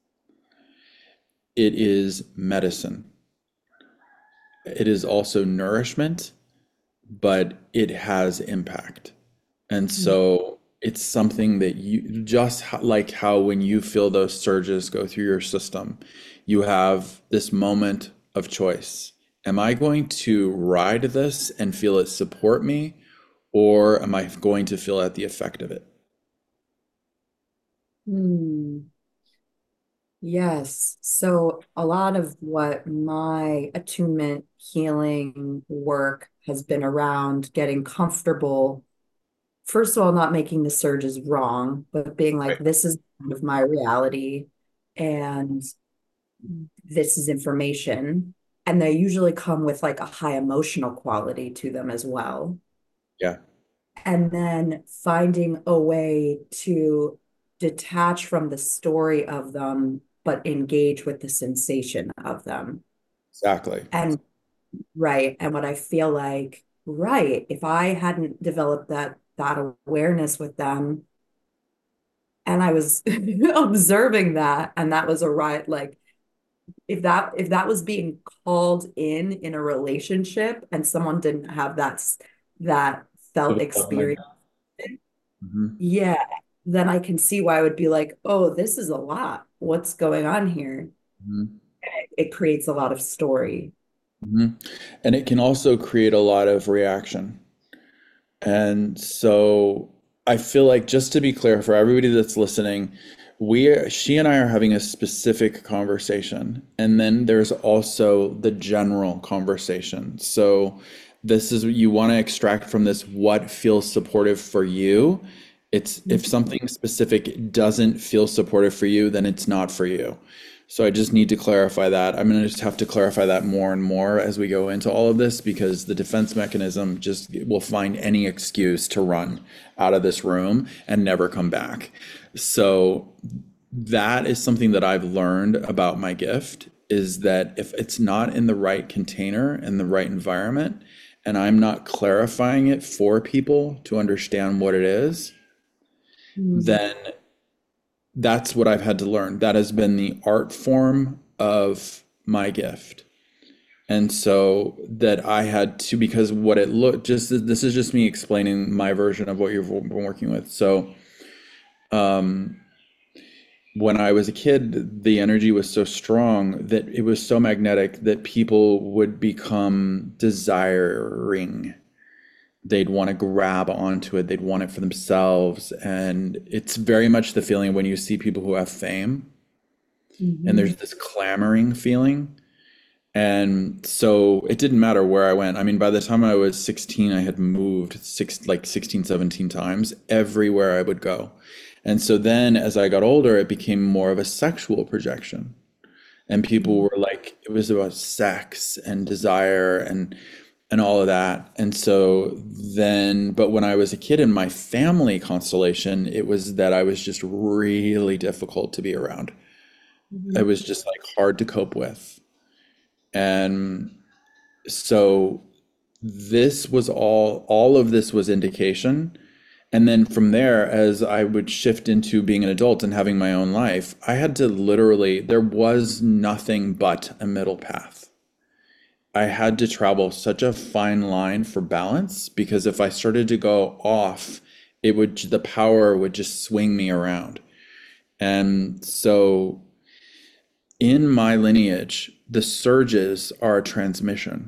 it is medicine. It is also nourishment, but it has impact. And Mm. so it's something that you just h- like how when you feel those surges go through your system, you have this moment of choice. Am I going to ride this and feel it support me, or am I going to feel at the effect of it? Mm. Yes. So a lot of what my attunement healing work has been around getting comfortable, first of all, not making the surges wrong, but being like, Right. this is kind of my reality and this is information. And they usually come with like a high emotional quality to them as well. Yeah. And then finding a way to detach from the story of them, but engage with the sensation of them. Exactly. And right. And what I feel like, right, if I hadn't developed that that awareness with them and I was observing that, and that was a right, like if that if that was being called in in a relationship and someone didn't have that that felt experienced, Mhm. yeah, then I can see why I would be like, oh, this is a lot. What's going on here? Mhm. It creates a lot of story. Mhm. And it can also create a lot of reaction. And so I feel like, just to be clear for everybody that's listening, we she and I are having a specific conversation, and then there's also the general conversation. So this is, you want to extract from this what feels supportive for you. It's, if something specific doesn't feel supportive for you, then it's not for you. So I just need to clarify that. I'm going to just have to clarify that more and more as we go into all of this, because the defense mechanism just will find any excuse to run out of this room and never come back. So that is something that I've learned about my gift, is that if it's not in the right container and the right environment, and I'm not clarifying it for people to understand what it is, Mm. then that's what I've had to learn. That has been the art form of my gift. And so that I had to, because what it looked, just, this is just me explaining my version of what you've been working with. So, um, when I was a kid, the energy was so strong that it was so magnetic that people would become desiring. They'd want to grab onto it, they'd want it for themselves. And it's very much the feeling when you see people who have fame, and Mhm. there's this clamoring feeling. And so it didn't matter where I went. I mean, by the time I was sixteen, I had moved six, like sixteen, seventeen times everywhere I would go. And so then as I got older, it became more of a sexual projection. And people were like, it was about sex and desire and and all of that. And so then, but when I was a kid in my family constellation, it was that I was just really difficult to be around. It Mhm. was just like hard to cope with. And so this was all, all of this was indication. And then from there, as I would shift into being an adult and having my own life, I had to literally, there was nothing but a middle path. I had to travel such a fine line for balance, because if I started to go off, it would, the power would just swing me around. And so in my lineage, the surges are a transmission,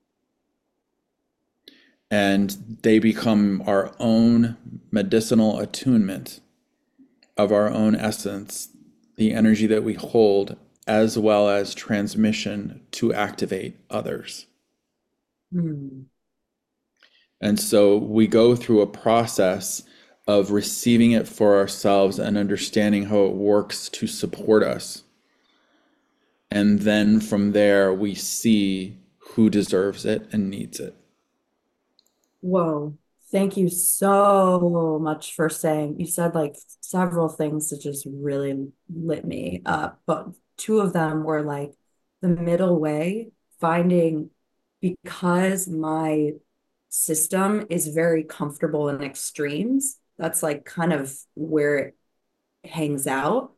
and they become our own medicinal attunement of our own essence, the energy that we hold, as well as transmission to activate others. Mm. And so we go through a process of receiving it for ourselves and understanding how it works to support us. And then from there, we see who deserves it and needs it. Whoa. Thank you so much for saying. You said like several things that just really lit me up, but two of them were like the middle way, finding, because my system is very comfortable in extremes. That's like kind of where it hangs out.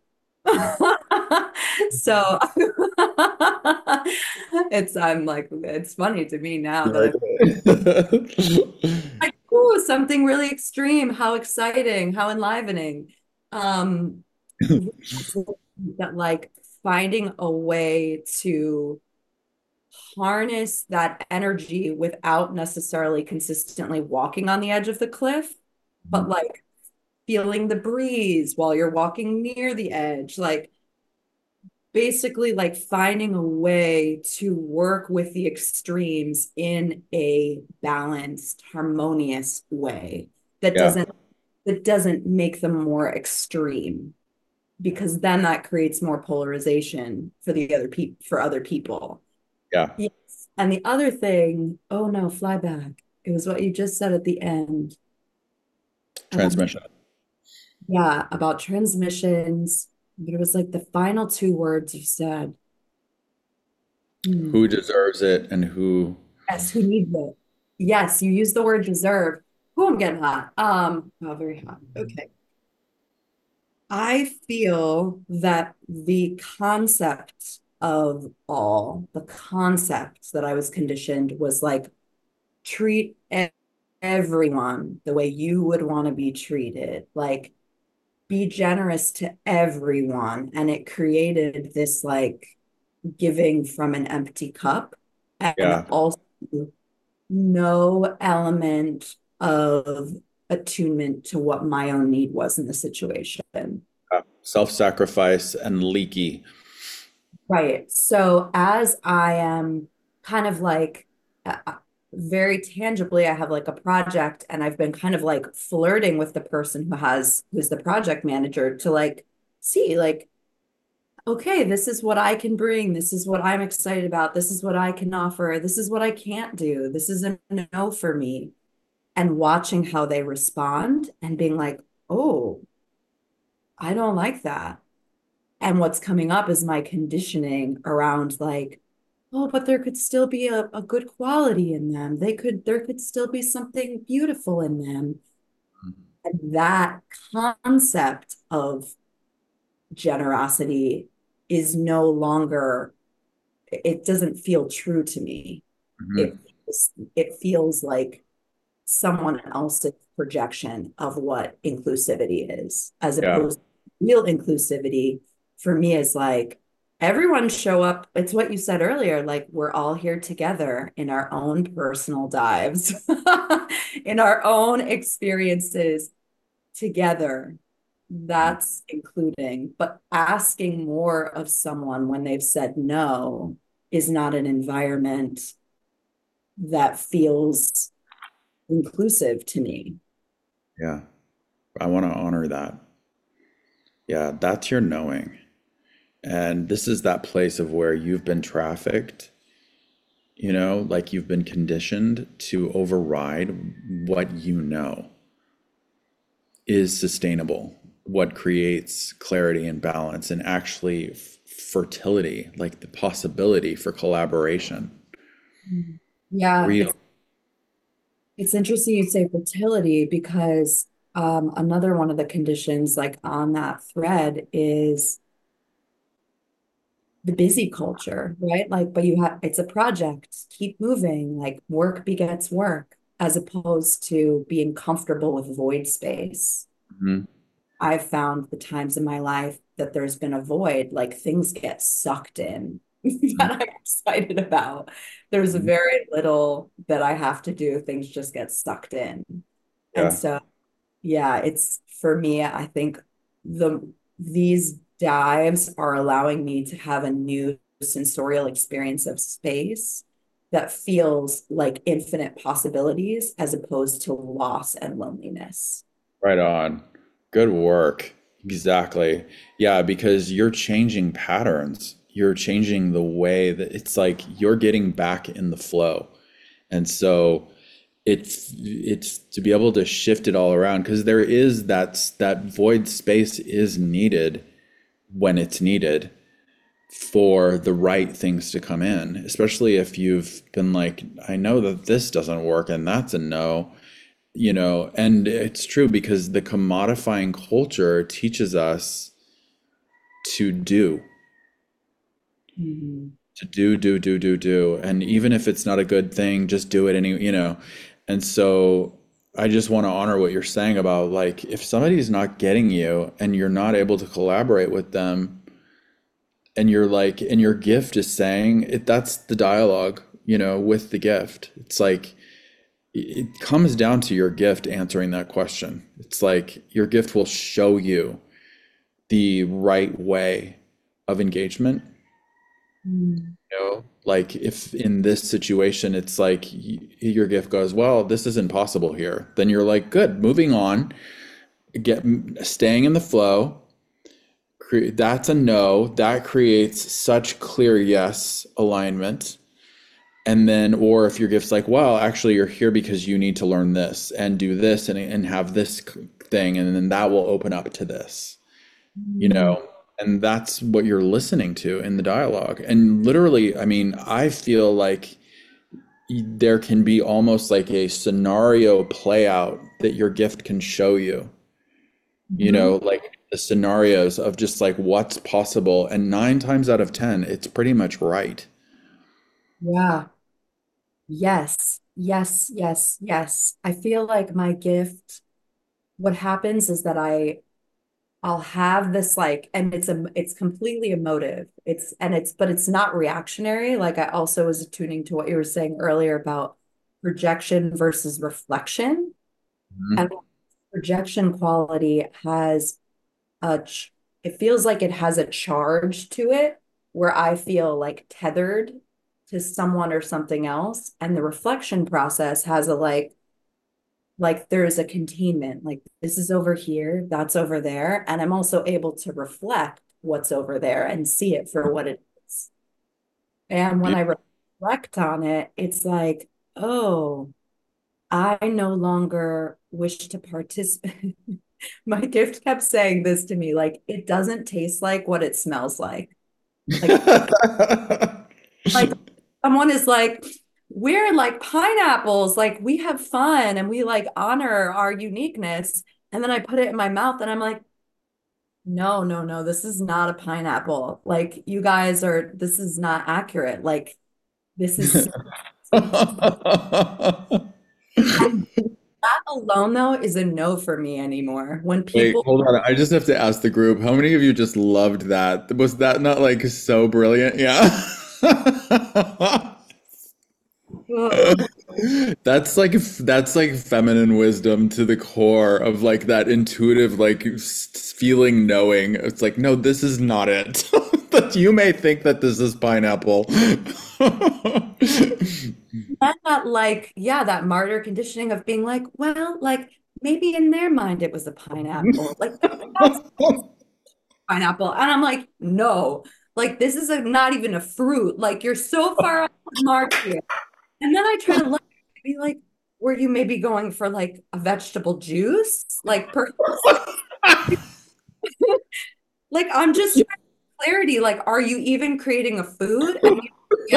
So it's I'm like it's funny to me now that I've like, ooh, something really extreme. How exciting, how enlivening. Um, that like finding a way to harness that energy without necessarily consistently walking on the edge of the cliff, but like feeling the breeze while you're walking near the edge, like basically like finding a way to work with the extremes in a balanced, harmonious way that Yeah, doesn't that doesn't make them more extreme, because then that creates more polarization for the other people for other people. yeah. Yes. And the other thing, oh no, fly back. It was what you just said at the end about, Transmission. yeah, about transmissions. But it was like the final two words you said. Hmm. Who deserves it and who. Yes, who needs it? Yes, you use the word deserve. Oh, I'm getting hot. Um, oh, very hot. Okay. I feel that the concept of all, the concept that I was conditioned was like treat everyone the way you would want to be treated. Like, be generous to everyone. And it created this like giving from an empty cup, and Yeah. also no element of attunement to what my own need was in the situation. Self-sacrifice and leaky. Right. So as I am kind of like uh, uh, very tangibly, I have like a project, and I've been kind of like flirting with the person who has who's the project manager to like see like, okay, this is what I can bring. This is what I'm excited about. This is what I can offer. This is what I can't do. This is a no for me. And watching how they respond and being like, oh, I don't like that. And what's coming up is my conditioning around like, oh, but there could still be a, a good quality in them. They could, there could still be something beautiful in them. And that concept of generosity is no longer, it doesn't feel true to me. It, Mhm. it feels like someone else's projection of what inclusivity is, as Yeah. opposed to real inclusivity for me is like everyone show up. It's what you said earlier, like we're all here together in our own personal dives, in our own experiences together. That's including, but asking more of someone when they've said no is not an environment that feels inclusive to me. Yeah. I want to honor that. Yeah, that's your knowing. And this is that place of where you've been trafficked, you know, like you've been conditioned to override what you know is sustainable, what creates clarity and balance and actually f- fertility, like the possibility for collaboration. Yeah, Real. it's it's interesting you say fertility because um, another one of the conditions, like on that thread, is the busy culture, right? Like, but you have it's a project, keep moving, like work begets work, as opposed to being comfortable with void space. Mhm. I've found the times in my life that there's been a void, like things get sucked in that I'm excited about. There's Mhm. very little that I have to do, things just get sucked in. And Yeah. so, yeah, it's for me, I think the these dives are allowing me to have a new sensorial experience of space that feels like infinite possibilities as opposed to loss and loneliness. Right on. Good work. Exactly. Yeah, because you're changing patterns. You're changing the way that it's like you're getting back in the flow. And so it's it's to be able to shift it all around because there is that that void space is needed when it's needed for the right things to come in, especially if you've been like, I know that this doesn't work and that's a no, you know, and it's true because the commodifying culture teaches us to do, Mhm. to do, do, do, do, do. And even if it's not a good thing, just do it any, you know. And so I just want to honor what you're saying about like if somebody's not getting you and you're not able to collaborate with them and you're like, and your gift is saying it, that's the dialogue, you know, with the gift. It's like, it comes down to your gift answering that question. It's like your gift will show you the right way of engagement. Mm. You know, like if in this situation it's like y- your gift goes, well, this isn't possible here, then you're like, good, moving on, get staying in the flow. Cre- That's a no. That creates such clear yes alignment. And then, or if your gift's like, well, actually, you're here because you need to learn this and do this and, and have this thing, and then that will open up to this, you Mm. know, and that's what you're listening to in the dialogue. And literally, I mean, I feel like there can be almost like a scenario play out that your gift can show you, you Mhm. know, like the scenarios of just like what's possible. And nine times out of ten, it's pretty much right. Yeah. Yes. Yes, yes, yes. I feel like my gift, what happens is that I I'll have this like, and it's a it's completely emotive. It's and it's but it's not reactionary. Like I also was attuning to what you were saying earlier about projection versus reflection. And Mhm. projection quality has a ch- it feels like it has a charge to it where I feel like tethered to someone or something else. And the reflection process has a like like there's a containment, like this is over here, that's over there. And I'm also able to reflect what's over there and see it for what it is. And when Yeah. I reflect on it, it's like, oh, I no longer wish to participate. My gift kept saying this to me, like, it doesn't taste like what it smells like. Like, like someone is like, we're like pineapples, like we have fun and we like honor our uniqueness. And then I put it in my mouth and I'm like, no, no, no, this is not a pineapple. Like you guys are, this is not accurate. Like this is, and that alone though is a no for me anymore. When Wait, people, hold on. I just have to ask the group, how many of you just loved that? Was that not like so brilliant? Yeah. That's like that's like feminine wisdom to the core of like that intuitive like s- feeling knowing. It's like, no, this is not it. That you may think that this is pineapple. and that like, yeah, that martyr conditioning of being like, well, like maybe in their mind it was a pineapple. Like that's pineapple. And I'm like, no, like this is a, not even a fruit. Like you're so far off the mark here. And then I try to look and be like, were you maybe going for like a vegetable juice? Like perhaps like I'm just trying to clarity. Like, are you even creating a food? And you yeah,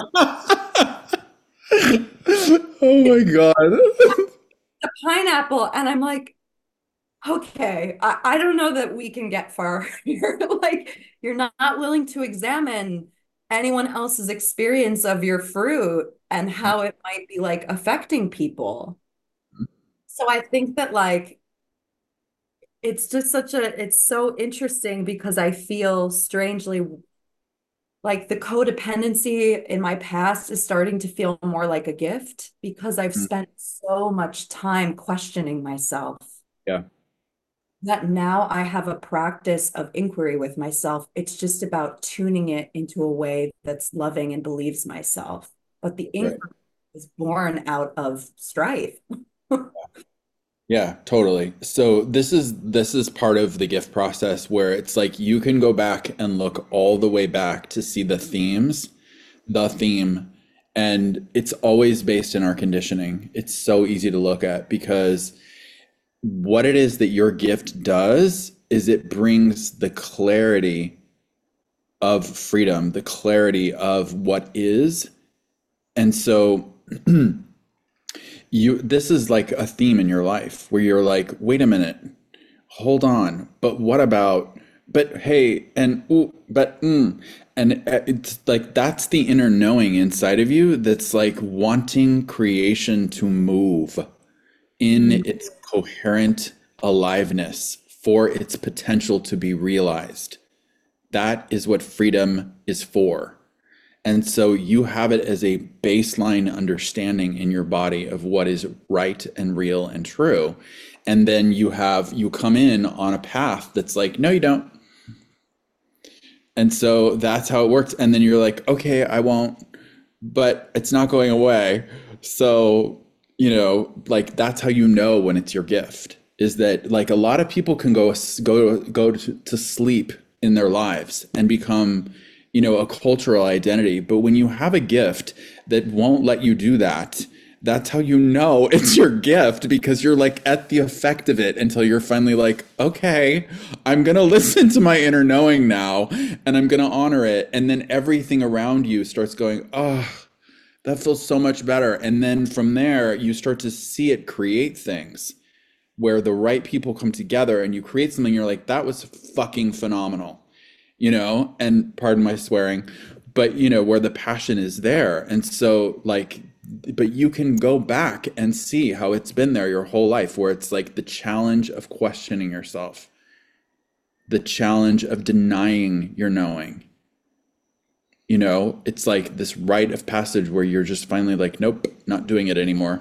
Oh my God. the pineapple. And I'm like, okay, I, I don't know that we can get far here. Like, you're not, not willing to examine anyone else's experience of your fruit and how it might be like affecting people. So I think that like it's just such a it's so interesting because I feel strangely like the codependency in my past is starting to feel more like a gift because I've spent so much time questioning myself Yeah, that now I have a practice of inquiry with myself. It's just about tuning it into a way that's loving and believes myself. But the right. inquiry is born out of strife. Yeah, totally. So this is this is part of the gift process where it's like you can go back and look all the way back to see the themes, the theme, and it's always based in our conditioning. It's so easy to look at because what it is that your gift does is it brings the clarity of freedom, the clarity of what is. And so you this is like a theme in your life where you're like, wait a minute, hold on, but what about, but hey, and ooh, but mm. And uh, it's like that's the inner knowing inside of you that's like wanting creation to move in its coherent aliveness for its potential to be realized. That is what freedom is for. And so you have it as a baseline understanding in your body of what is right and real and true. And then you have, you come in on a path that's like, no, you don't. And so that's how it works. And then you're like, okay, I won't, but it's not going away. So, you know, like that's how you know when it's your gift is that like a lot of people can go go go to, to sleep in their lives and become, you know, a cultural identity. But when you have a gift that won't let you do that, that's how you know it's your gift because you're like at the effect of it until you're finally like, okay, I'm going to listen to my inner knowing now and I'm going to honor it. And then everything around you starts going, oh, that feels so much better. And then from there, you start to see it create things where the right people come together and you create something. You're like, that was fucking phenomenal, you know, and pardon my swearing, but you know, where the passion is there. And so like but you can go back and see how it's been there your whole life, where it's like the challenge of questioning yourself, the challenge of denying your knowing. You know, it's like this rite of passage where you're just finally like, nope, not doing it anymore.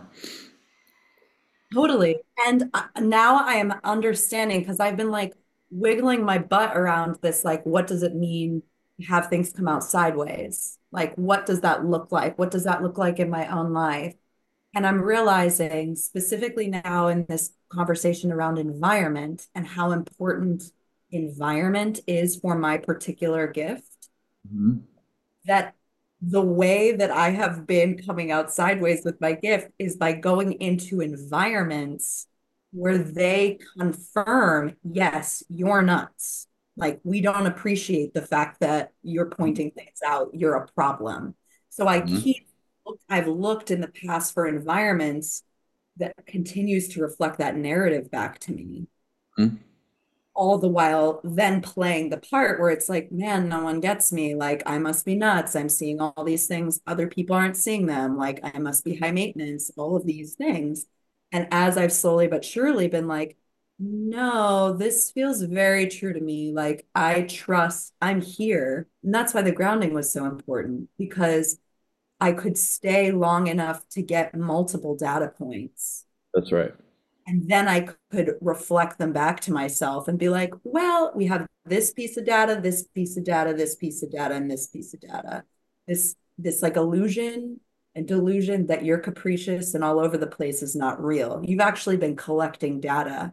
Totally. And uh, now I am understanding because I've been like wiggling my butt around this, like, what does it mean to have things come out sideways? Like, what does that look like? What does that look like in my own life? And I'm realizing specifically now in this conversation around environment and how important environment is for my particular gift, Mhm. that the way that I have been coming out sideways with my gift is by going into environments where they confirm, yes, you're nuts. Like, we don't appreciate the fact that you're pointing things out, you're a problem. So I Mhm. keep, I've looked in the past for environments that continues to reflect that narrative back to me, Mhm. all the while then playing the part where it's like, man, no one gets me. Like, I must be nuts. I'm seeing all these things. Other people aren't seeing them. Like, I must be high maintenance, all of these things. And as I've slowly but surely been like, no, this feels very true to me. Like, I trust I'm here. And that's why the grounding was so important because I could stay long enough to get multiple data points, That's right. and then I could reflect them back to myself and be like, well, we have this piece of data, this piece of data, this piece of data, and this piece of data. This this like illusion and delusion that you're capricious and all over the place is not real. You've actually been collecting data.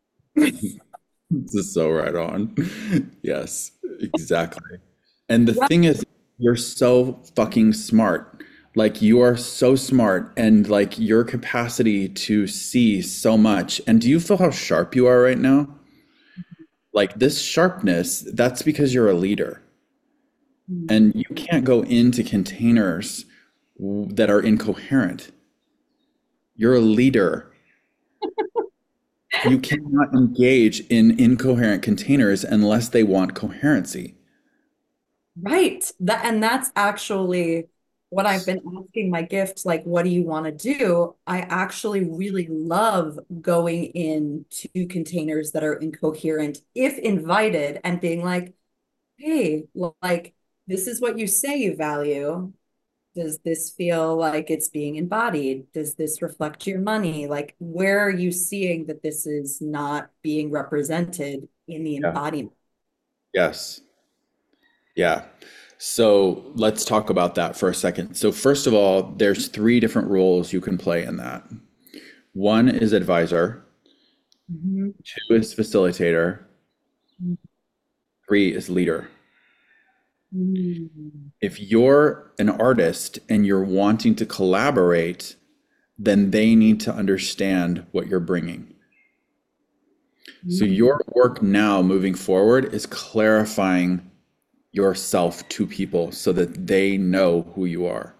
This is so right on. Yes, exactly. And the Right. thing is, you're so fucking smart. Like, you are so smart, and like your capacity to see so much. And do you feel how sharp you are right now? Like, this sharpness, that's because you're a leader. And you can't go into containers w- that are incoherent. You're a leader. You cannot engage in incoherent containers unless they want coherency. Right. That, and that's actually what I've been asking my gift, like, what do you want to do? I actually really love going into containers that are incoherent if invited and being like, hey, like, this is what you say you value. Does this feel like it's being embodied? Does this reflect your money? Like, where are you seeing that this is not being represented in the Yeah. embodiment? Yes. Yeah. So let's talk about that for a second. So first of all, there's three different roles you can play in that. One is advisor, Mhm. two is facilitator, three is leader. Mhm. If you're an artist and you're wanting to collaborate, then they need to understand what you're bringing. So your work now moving forward is clarifying yourself to people so that they know who you are.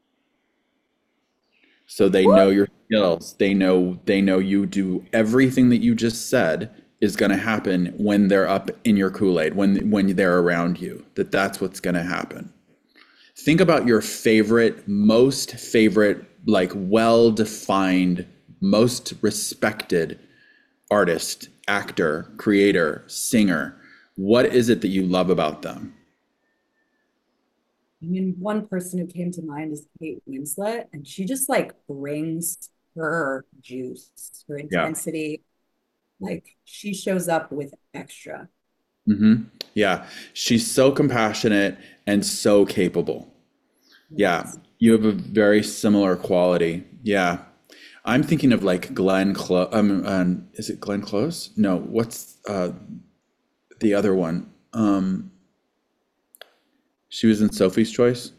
So they know your skills. They know they know you do everything that you just said is going to happen when they're up in your Kool-Aid, when when they're around you. That that's what's going to happen. Think about your favorite, most favorite, like well-defined, most respected artist, actor, creator, singer. What is it that you love about them? I mean, one person who came to mind is Kate Winslet, and she just like brings her juice, her Yeah. intensity. Like, she shows up with extra. Hmm. Yeah. She's so compassionate and so capable. Yeah. Yes. You have a very similar quality. Yeah. I'm thinking of like Glenn Close. Um, um, is it Glenn Close? No. What's uh, the other one? Um, she was in Sophie's Choice.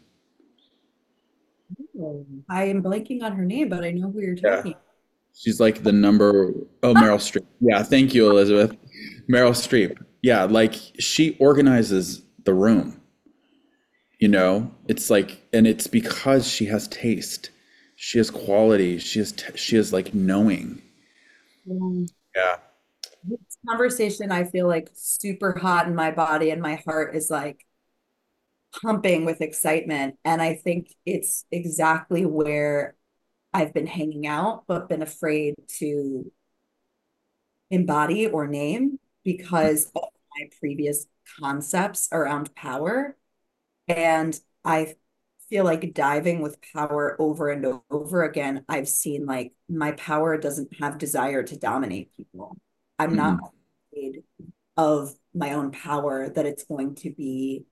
Oh, I am blanking on her name, but I know who you're Yeah. talking. She's like the number. Oh, Meryl Streep. Yeah. Thank you, Elizabeth. Meryl Streep. Yeah. Like, she organizes the room. You know, it's like, and it's because she has taste. She has quality. She has, t- she has like knowing. Um, Yeah. this conversation, I feel like super hot in my body, and my heart is like, pumping with excitement. And I think it's exactly where I've been hanging out, but been afraid to embody or name because of my previous concepts around power. And I feel like diving with power over and over again, I've seen like my power doesn't have desire to dominate people. I'm not Mhm. afraid of my own power that it's going to be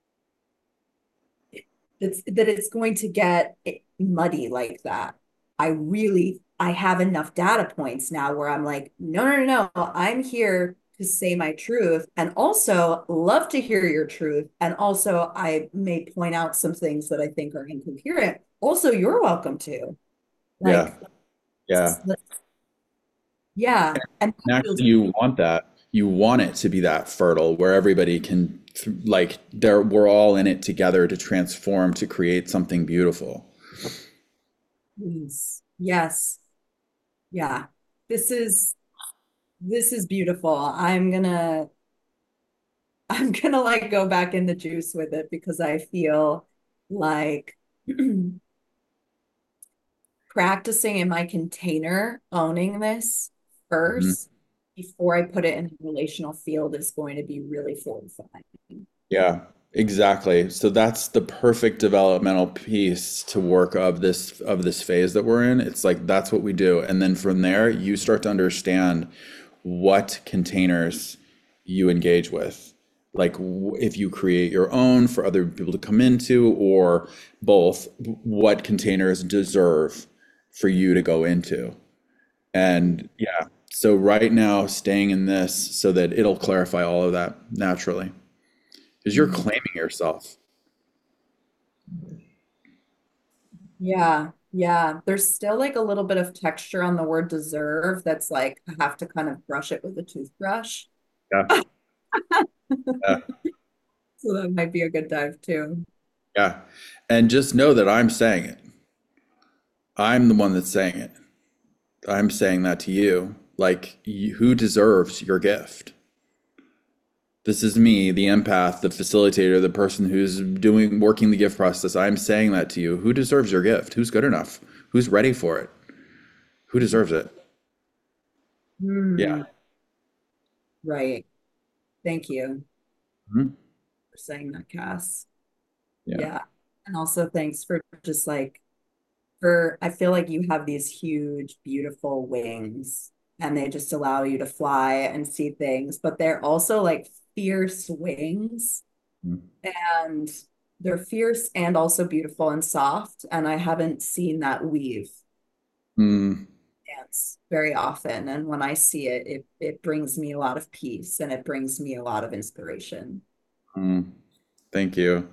it's that it's going to get muddy like that. I really I have enough data points now where I'm like, no, no, no, no, I'm here to say my truth and also love to hear your truth. And also I may point out some things that I think are incoherent. Also, you're welcome to. Yeah. Like, Yeah. yeah. And And that feels actually, you want that. You want it to be that fertile where everybody can, th- like, they're, we're all in it together to transform, to create something beautiful. yes. Yes. Yeah. This is this is beautiful. I'm gonna I'm gonna like go back in the juice with it because I feel like practicing in my container, owning this Mhm. first before I put it in the relational field is going to be really fortifying. Yeah, exactly. So that's the perfect developmental piece to work of this of this phase that we're in. It's like that's what we do. And then from there, you start to understand what containers you engage with. Like w- if you create your own for other people to come into, or both, what containers deserve for you to go into. And yeah, so right now, staying in this so that it'll clarify all of that naturally because you're Mhm. claiming yourself. Yeah, yeah. There's still like a little bit of texture on the word deserve that's like I have to kind of brush it with a toothbrush. Yeah, yeah, So that might be a good dive too. yeah. And just know that I'm saying it. I'm the one that's saying it. I'm saying that to you. Like, you, who deserves your gift? This is me, the empath, the facilitator, the person who's doing working the gift process. I'm saying that to you. Who deserves your gift? Who's good enough? Who's ready for it? Who deserves it? Yeah. Hmm. Right. Thank you Mhm. for saying that, Cass. Yeah. Yeah. And also thanks for just like for I feel like you have these huge, beautiful wings and they just allow you to fly and see things, but they're also like fierce wings and they're fierce and also beautiful and soft. And I haven't seen that weave Mm, dance very often. And when I see it, it it brings me a lot of peace and it brings me a lot of inspiration. mm. Thank you.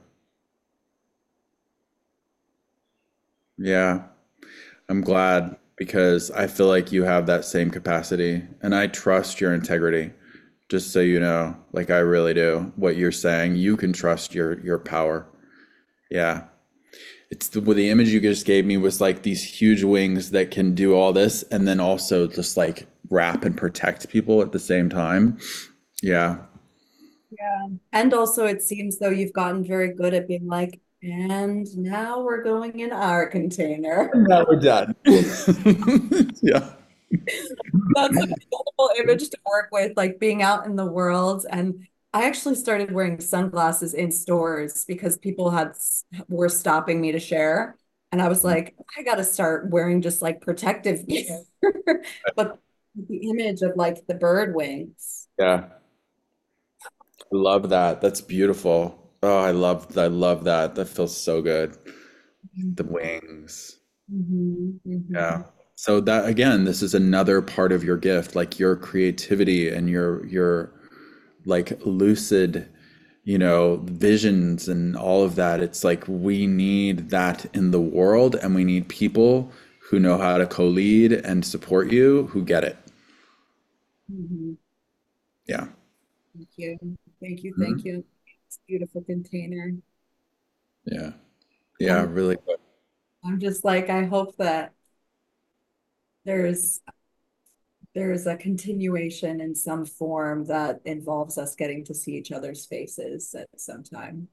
Yeah. I'm glad because I feel like you have that same capacity and I trust your integrity. Just so you know, like I really do. What you're saying, you can trust your your power. Yeah. It's the well, the image you just gave me was like these huge wings that can do all this and then also just like wrap and protect people at the same time. Yeah. Yeah. And also, it seems though you've gotten very good at being like, and now we're going in our container. Now we're done. Yeah. That's a beautiful image to work with, like being out in the world. And I actually started wearing sunglasses in stores because people had were stopping me to share. And I was like, I gotta start wearing just like protective gear. But the image of like the bird wings. Yeah. I love that. That's beautiful. Oh, I love I love that. That feels so good. The wings. Mhm, Yeah. mhm. So that again, this is another part of your gift, like your creativity and your your like lucid, you know, visions and all of that. It's like we need that in the world and we need people who know how to co-lead and support you who get it. Mhm. Yeah. Thank you. Thank you. Thank Mhm. you. It's a beautiful container. Yeah. Yeah, I'm really good. I'm just like, I hope that there's there's a continuation in some form that involves us getting to see each other's faces at some time.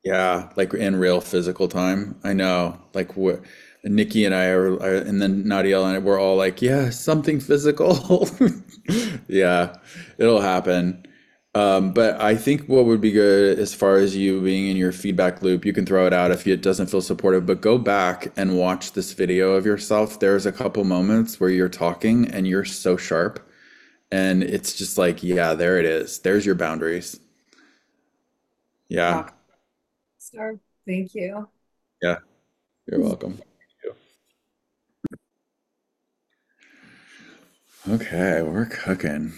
Yeah, like in real physical time. I know. Like what Nikki and I are, are and then Nadiel and I, we're all like, yeah, something physical. Yeah, it'll happen. Um, but I think what would be good as far as you being in your feedback loop, you can throw it out if it doesn't feel supportive, but go back and watch this video of yourself. There's a couple moments where you're talking and you're so sharp, and it's just like, yeah, there it is. There's your boundaries. Yeah, Rock star. Thank you. yeah, you're welcome. Okay, we're cooking.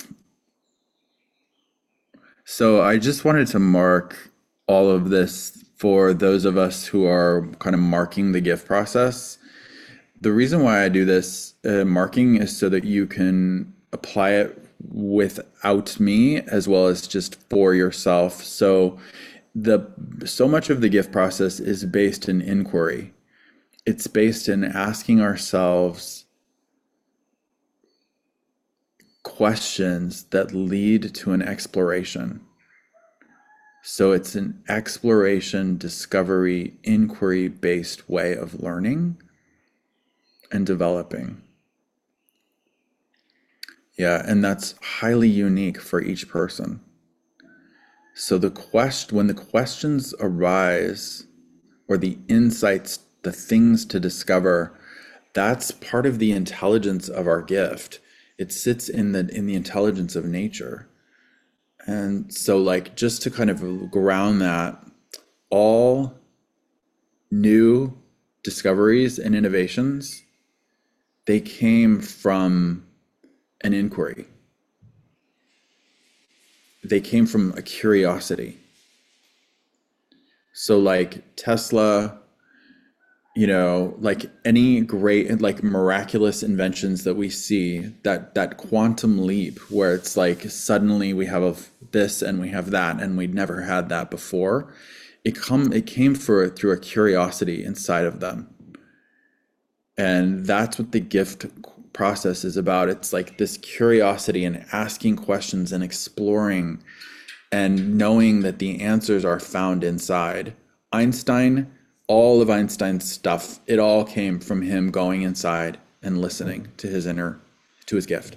So I just wanted to mark all of this for those of us who are kind of marking the gift process. The reason why I do this uh, marking is so that you can apply it without me as well as just for yourself. So the so much of the gift process is based in inquiry. It's based in asking ourselves questions that lead to an exploration. So it's an exploration, discovery, inquiry based way of learning and developing. Yeah, and that's highly unique for each person. So the quest when the questions arise or the insights, the things to discover, that's part of the intelligence of our gift. It sits in the in the intelligence of nature. And so like just to kind of ground that, all new discoveries and innovations, they came from an inquiry. They came from a curiosity. So like Tesla, you know, like any great like miraculous inventions that we see, that that quantum leap where it's like suddenly we have a, this and we have that and we'd never had that before. It come it came for through a curiosity inside of them. And that's what the gift process is about. It's like this curiosity and asking questions and exploring and knowing that the answers are found inside. Einstein, all of Einstein's stuff, it all came from him going inside and listening to his inner, to his gift.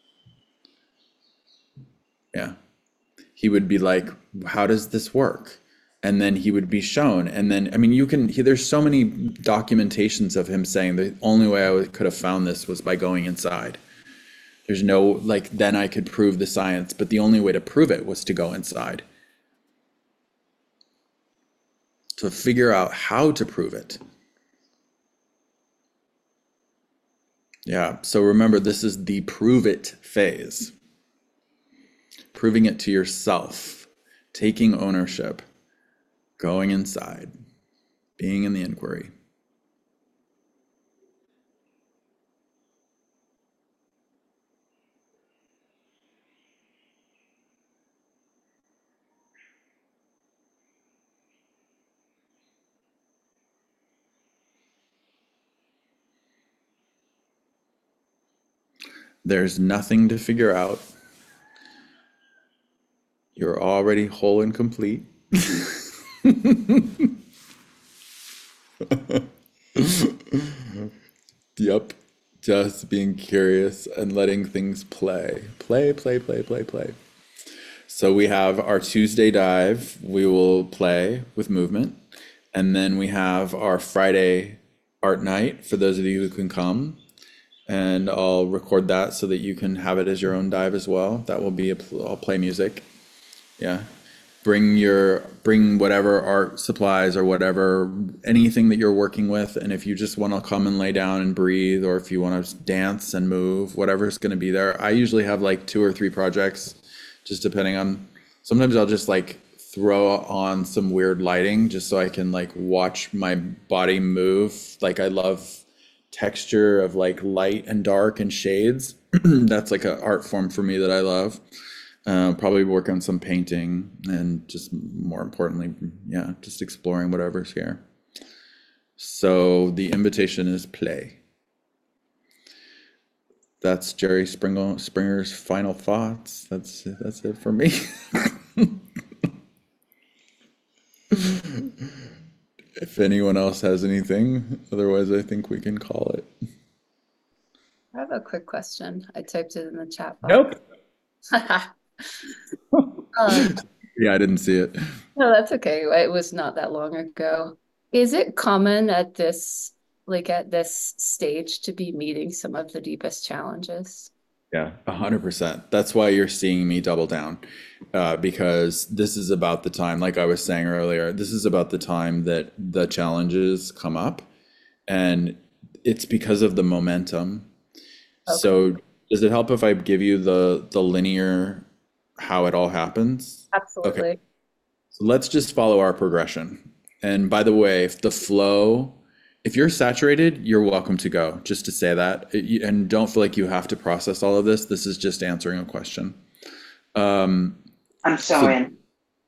Yeah. He would be like, how does this work? And then he would be shown. And then, I mean, you can, he, there's so many documentations of him saying the only way I would, could have found this was by going inside. There's no, like, then I could prove the science, but the only way to prove it was to go inside. To figure out how to prove it. Yeah, so remember, this is the prove it phase. Proving it to yourself, taking ownership, going inside, being in the inquiry. There's nothing to figure out. You're already whole and complete. Yep. Just being curious and letting things play. Play, play, play, play, play. So we have our Tuesday dive. We will play with movement. And then we have our Friday art night for those of you who can come. And I'll record that so that you can have it as your own dive as well. That will be, a, I'll play music. Yeah. Bring your, bring whatever art supplies or whatever, anything that you're working with. And if you just want to come and lay down and breathe, or if you want to dance and move, whatever's going to be there. I usually have like two or three projects, just depending on, sometimes I'll just like throw on some weird lighting just so I can like watch my body move. Like I love texture of like light and dark and shades. That's like an art form for me that I love. Uh, probably work on some painting and just more importantly, yeah, just exploring whatever's here. So the invitation is play. That's Jerry Springer, Springer's final thoughts. That's that's it for me. if anyone else has anything, otherwise I think we can call it. I have a quick question. I typed it in the chat box. Nope. Um, Yeah, I didn't see it. no, that's okay. It was not that long ago. Is it common at this, like at this stage, to be meeting some of the deepest challenges? Yeah, a hundred percent. That's why you're seeing me double down, uh, because this is about the time, like I was saying earlier, this is about the time that the challenges come up, and it's because of the momentum. Okay. So does it help if I give you the the linear how it all happens? Okay. Absolutely. So let's just follow our progression. And by the way, if the flow, if you're saturated, you're welcome to go, just to say that. It- And don't feel like you have to process all of this. This is just answering a question. Um, I'm so so in.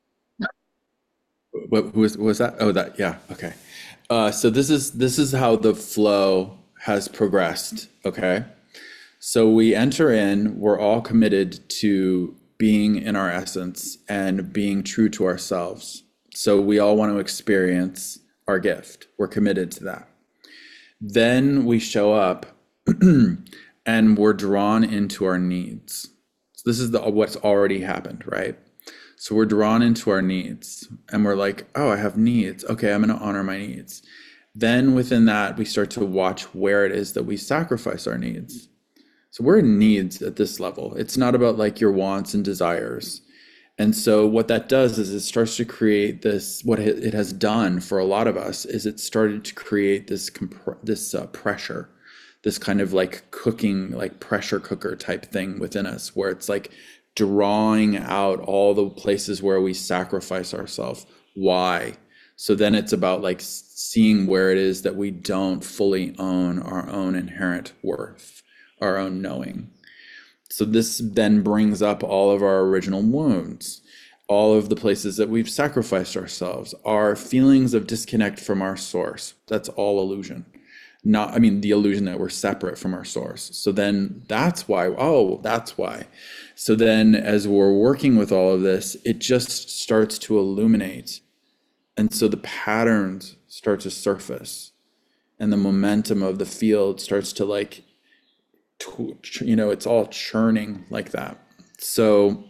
what who was, was that? Oh, that, yeah, okay. Uh, so this is this is how the flow has progressed, okay? So we enter in, we're all committed to being in our essence and being true to ourselves. So we all want to experience our gift. We're committed to that. Then we show up and we're drawn into our needs. So this is the what's already happened, right? So we're drawn into our needs and we're like, oh, I have needs. Okay, I'm going to honor my needs. Then within that, we start to watch where it is that we sacrifice our needs. So we're in needs at this level. It's not about like your wants and desires. And so what that does is it starts to create this, what it it has done for a lot of us is it started to create this compr this uh, pressure, this kind of like cooking, like pressure cooker type thing within us, where it's like drawing out all the places where we sacrifice ourselves. Why? So then it's about like seeing where it is that we don't fully own our own inherent worth, our own knowing. So this then brings up all of our original wounds, all of the places that we've sacrificed ourselves, our feelings of disconnect from our source. That's all illusion. Not, I mean, the illusion that we're separate from our source. So then that's why, oh, that's why. So then as we're working with all of this, it just starts to illuminate. And so the patterns start to surface and the momentum of the field starts to like, you know, it's all churning like that. So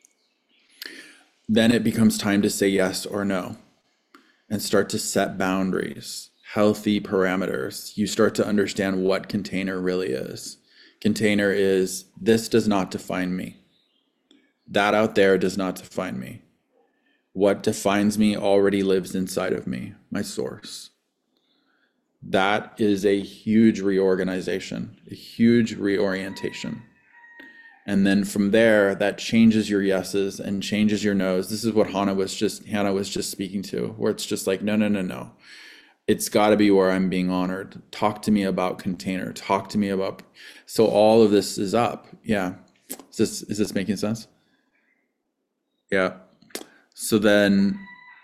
then it becomes time to say yes or no and start to set boundaries, healthy parameters. You start to understand what container really is. Container is, this does not define me. That out there does not define me. What defines me already lives inside of me, my source. That is a huge reorganization, a huge reorientation. And then from there, that changes your yeses and changes your nos. This is what Hannah was just Hannah was just speaking to, where it's just like, no, no, no, no. It's got to be where I'm being honored. Talk to me about container. Talk to me about. So all of this is up. Yeah. Is this is this making sense? Yeah. So then,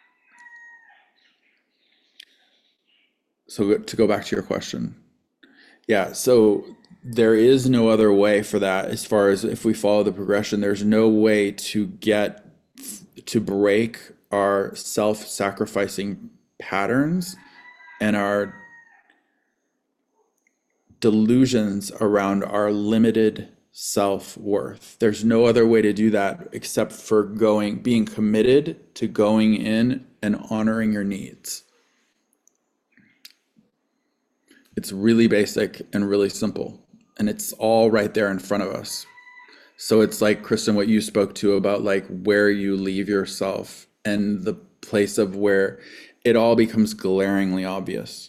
so to go back to your question. Yeah, so there is no other way for that as far as if we follow the progression, there's no way to get to break our self-sacrificing patterns and our delusions around our limited self-worth. There's no other way to do that except for going, being committed to going in and honoring your needs. It's really basic and really simple, and it's all right there in front of us. So it's like, Kristen, what you spoke to about like where you leave yourself and the place of where it all becomes glaringly obvious.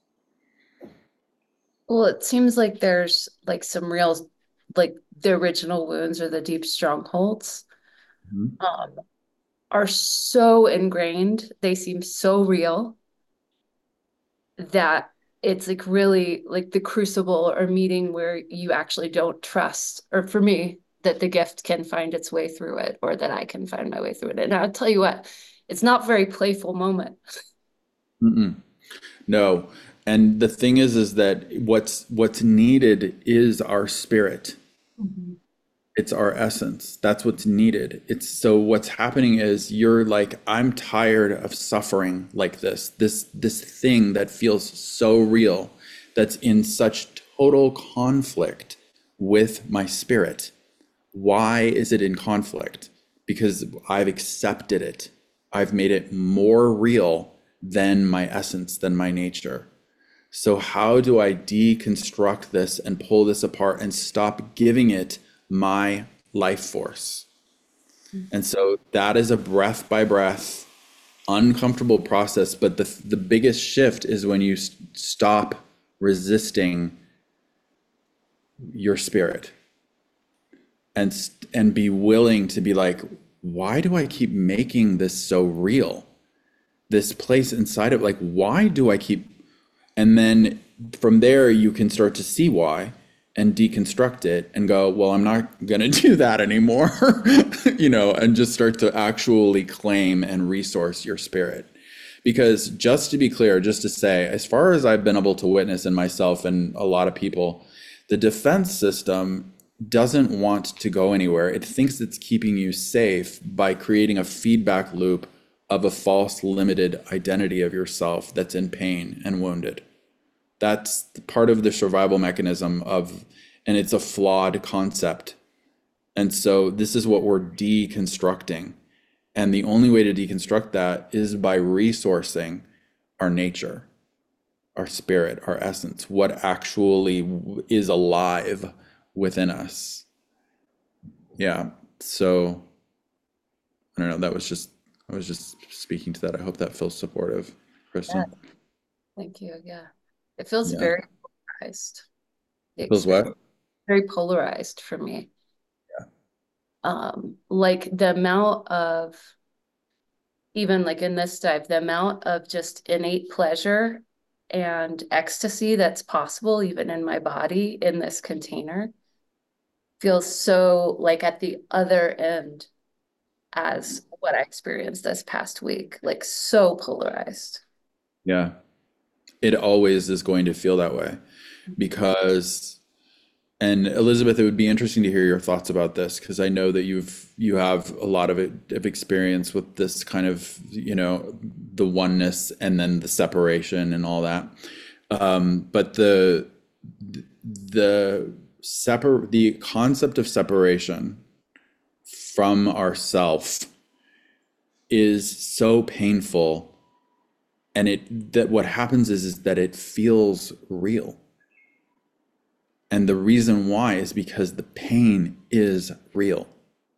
Well, it seems like there's like some real, like the original wounds or the deep strongholds Mhm. um, are so ingrained. They seem so real that it's like really like the crucible or meeting where you actually don't trust, or for me, that the gift can find its way through it, or that I can find my way through it. And I'll tell you what, it's not a very playful moment. Mm-mm. No. And the thing is, is that what's what's needed is our spirit. Mhm. It's our essence. That's what's needed. It's so what's happening is you're like, I'm tired of suffering like this, this, this thing that feels so real, that's in such total conflict with my spirit. Why is it in conflict? Because I've accepted it. I've made it more real than my essence, than my nature. So how do I deconstruct this and pull this apart and stop giving it my life force? And so that is a breath by breath, uncomfortable process. But the, the biggest shift is when you s- stop resisting your spirit and, s- and be willing to be like, why do I keep making this so real? This place inside of, like, why do I keep, and then from there you can start to see why and deconstruct it and go, well, I'm not going to do that anymore, you know, and just start to actually claim and resource your spirit. Because just to be clear, just to say, as far as I've been able to witness in myself and a lot of people, the defense system doesn't want to go anywhere. It thinks it's keeping you safe by creating a feedback loop of a false limited identity of yourself that's in pain and wounded. That's part of the survival mechanism of, and it's a flawed concept. And so this is what we're deconstructing. And the only way to deconstruct that is by resourcing our nature, our spirit, our essence, what actually is alive within us. Yeah. So I don't know. That was just, I was just speaking to that. I hope that feels supportive, Kristen. Yeah. Thank you. Yeah. It feels Yeah. very polarized. The Feels what? experience, very polarized for me. Yeah. Um, like the amount of, even like in this dive, the amount of just innate pleasure and ecstasy that's possible even in my body in this container feels so like at the other end as what I experienced this past week, like so polarized. Yeah. It always is going to feel that way because, and Elizabeth, it would be interesting to hear your thoughts about this because I know that you've you have a lot of, it, of experience with this kind of, you know, the oneness and then the separation and all that. Um, but the the separ the concept of separation from ourself is so painful. And it that what happens is, is that it feels real. And the reason why is because the pain is real.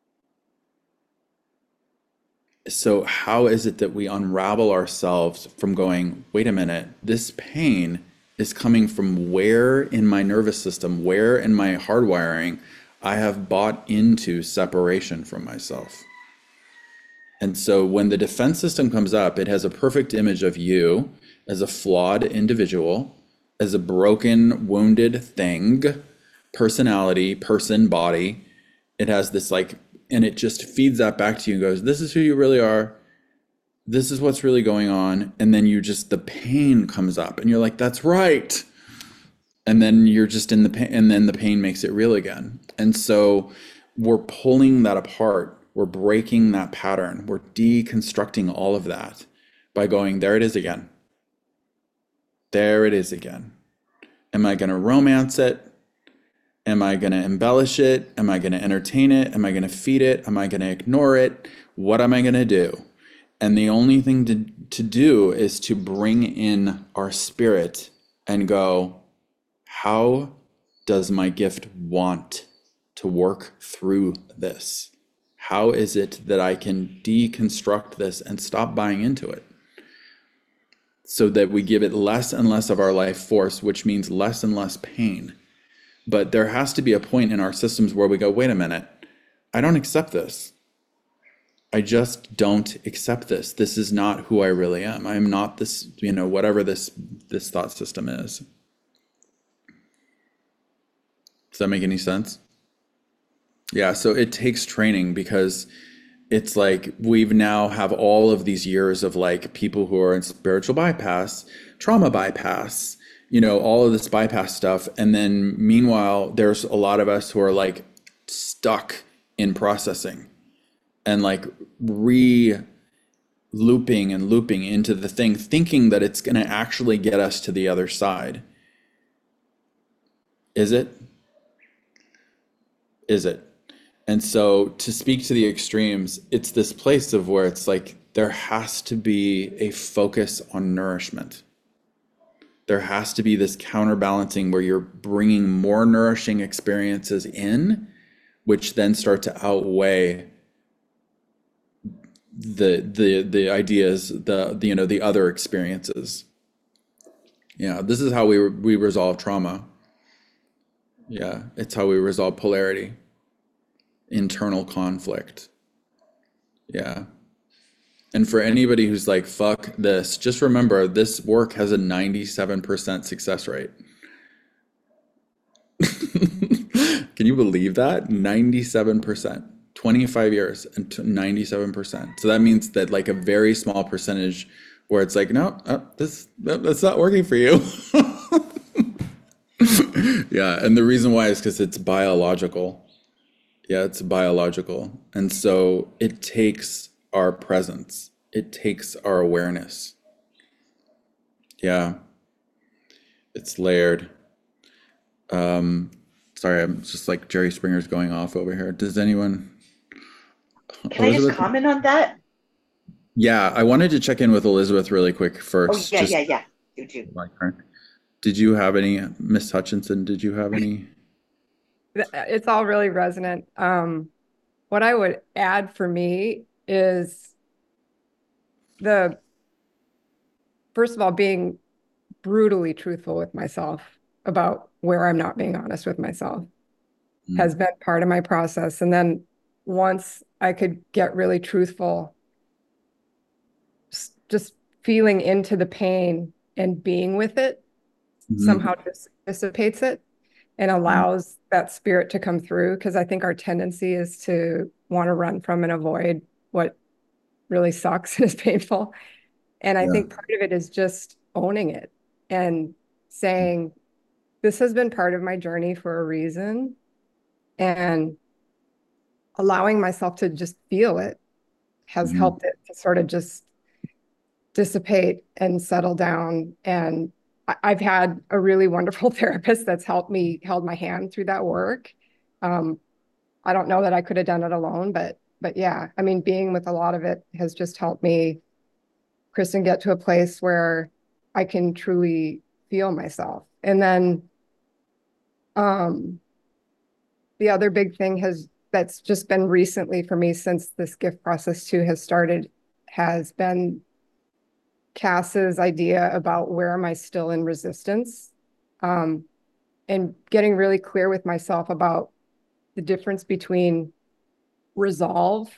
So how is it that we unravel ourselves from going, wait a minute, this pain is coming from where in my nervous system, where in my hardwiring I have bought into separation from myself? And so when the defense system comes up, it has a perfect image of you as a flawed individual, as a broken, wounded thing, personality, person, body. It has this like, and it just feeds that back to you and goes, this is who you really are. This is what's really going on. And then you just, the pain comes up and you're like, that's right. And then you're just in the pain, and then the pain makes it real again. And so we're pulling that apart. We're breaking that pattern. We're deconstructing all of that by going, there it is again. There it is again. Am I going to romance it? Am I going to embellish it? Am I going to entertain it? Am I going to feed it? Am I going to ignore it? What am I going to do? And the only thing to, to do is to bring in our spirit and go, how does my gift want to work through this? How is it that I can deconstruct this and stop buying into it so that we give it less and less of our life force, which means less and less pain? But there has to be a point in our systems where we go, wait a minute, I don't accept this. I just don't accept this. This is not who I really am. I am not this, you know, whatever this, this thought system is. Does that make any sense? Yeah, so it takes training because it's like we've now have all of these years of like people who are in spiritual bypass, trauma bypass, you know, all of this bypass stuff. And then meanwhile, there's a lot of us who are like stuck in processing and like re looping and looping into the thing, thinking that it's going to actually get us to the other side. Is it? Is it? And so to speak to the extremes, it's this place of where it's like there has to be a focus on nourishment. There has to be this counterbalancing where you're bringing more nourishing experiences in, which then start to outweigh the the the ideas, the, the you know the other experiences. Yeah, this is how we we resolve trauma. Yeah, it's how we resolve polarity, internal conflict. Yeah. And for anybody who's like, fuck this, just remember this work has a ninety-seven percent success rate. Can you believe that? ninety-seven percent, twenty-five years and ninety-seven percent. So that means that like a very small percentage where it's like, no, uh, this that, that's not working for you. Yeah, and the reason why is because it's biological. Yeah, it's biological. And so it takes our presence. It takes our awareness. Yeah. It's layered. Um, sorry, I'm just like Jerry Springer's going off over here. Does anyone? Can I just comment on that? Yeah, I wanted to check in with Elizabeth really quick Oh, first. yeah, Just yeah, yeah. You do. my turn. Did you have any, Miss Hutchinson, did you have any? It's all really resonant. Um, what I would add for me is the, first of all, being brutally truthful with myself about where I'm not being honest with myself Mm. has been part of my process. And then once I could get really truthful, s- just feeling into the pain and being with it Mhm. somehow dis- dissipates it and allows that spirit to come through. Because I think our tendency is to want to run from and avoid what really sucks and is painful. And I Yeah. think part of it is just owning it and saying, this has been part of my journey for a reason, and allowing myself to just feel it has Mhm. helped it to sort of just dissipate and settle down. And I- I've had a really wonderful therapist that's helped me, held my hand through that work. Um, I don't know that I could have done it alone, but but yeah, I mean, being with a lot of it has just helped me, Kristen, get to a place where I can truly feel myself. And then um, the other big thing has that's just been recently for me since this gift process too has started has been Cass's idea about where am I still in resistance, um, and getting really clear with myself about the difference between resolve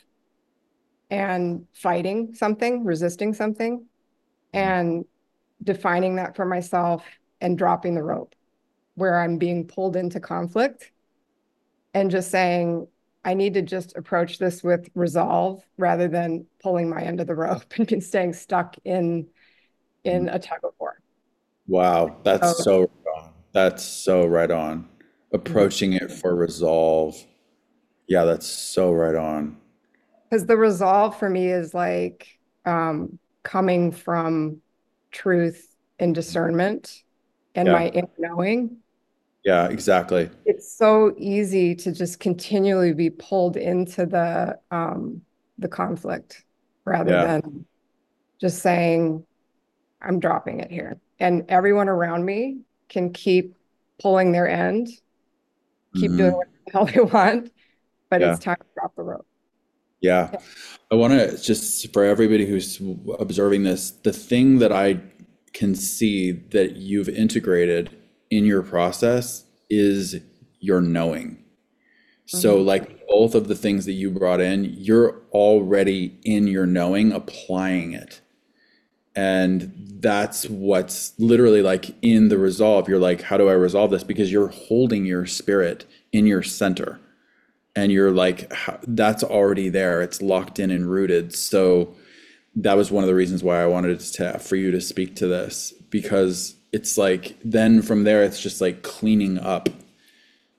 and fighting something, resisting something, and defining that for myself and dropping the rope where I'm being pulled into conflict and just saying, I need to just approach this with resolve rather than pulling my end of the rope and staying stuck in in a tug of war. Wow, that's So, so right on. That's so right on. Approaching it for resolve. Yeah, that's so right on. because the resolve for me is like um, coming from truth and discernment and Yeah. my inner knowing. Yeah, exactly. It's so easy to just continually be pulled into the um, the conflict rather Yeah. than just saying, I'm dropping it here. And everyone around me can keep pulling their end, keep Mhm. doing what the hell they want, but Yeah. it's time to drop the rope. Yeah. Yeah. I want to just, for everybody who's observing this, the thing that I can see that you've integrated in your process is your knowing. So, Mhm. like both of the things that you brought in, you're already in your knowing, applying it. And that's what's literally like in the resolve. You're like, how do I resolve this? Because you're holding your spirit in your center. And you're like, how, that's already there. It's locked in and rooted. So that was one of the reasons why I wanted to for you to speak to this, because it's like then from there it's just like cleaning up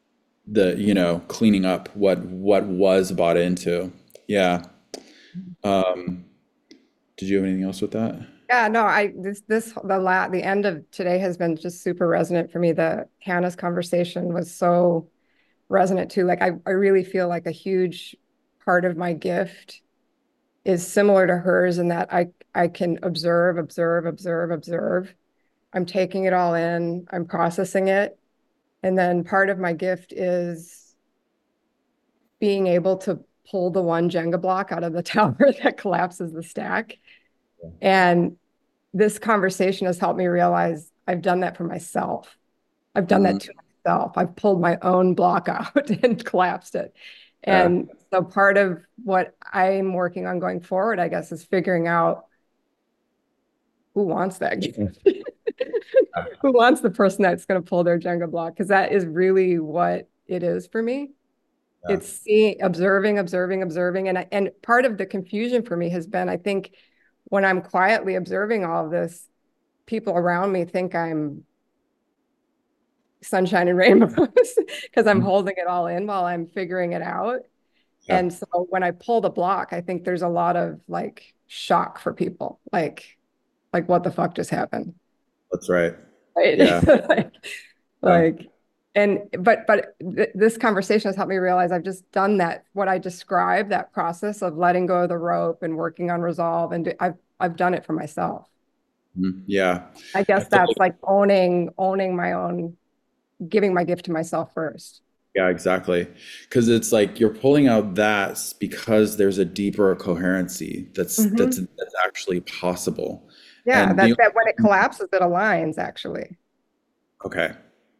the, you know, cleaning up what what was bought into. Yeah. Um, did you have anything else with that? Yeah, no, I this this the la the end of today has been just super resonant for me. The Hannah's conversation was so resonant too. Like I, I really feel like a huge part of my gift is similar to hers in that I I can observe, observe, observe, observe. I'm taking it all in, I'm processing it. And then part of my gift is being able to pull the one Jenga block out of the tower that collapses the stack. And this conversation has helped me realize I've done that for myself. I've done that Mm, to myself. I've pulled my own block out and collapsed it. yeah. And so part of what I'm working on going forward, I guess, is figuring out who wants that gift. Who wants the person that's going to pull their Jenga block? Because that is really what it is for me. Yeah. It's seeing, observing, observing, observing. And, I- and part of the confusion for me has been, I think, when I'm quietly observing all of this, people around me think I'm sunshine and rainbows because I'm Mm, holding it all in while I'm figuring it out. yeah, And so when I pull the block, I think there's a lot of like shock for people. Like, like what the fuck just happened? that's right. Right? Yeah. Like, Yeah. like, and but but th this conversation has helped me realize I've just done that, what I described, that process of letting go of the rope and working on resolve, and do, I've I've done it for myself. Mhm. Yeah. I I guess feel that's like, like owning owning my own, giving my gift to myself first. yeah, exactly. Because it's like you're pulling out that s- because there's a deeper coherency that's that's Hmm. that's actually possible. Yeah, And the that that when it collapses, it aligns actually. okay,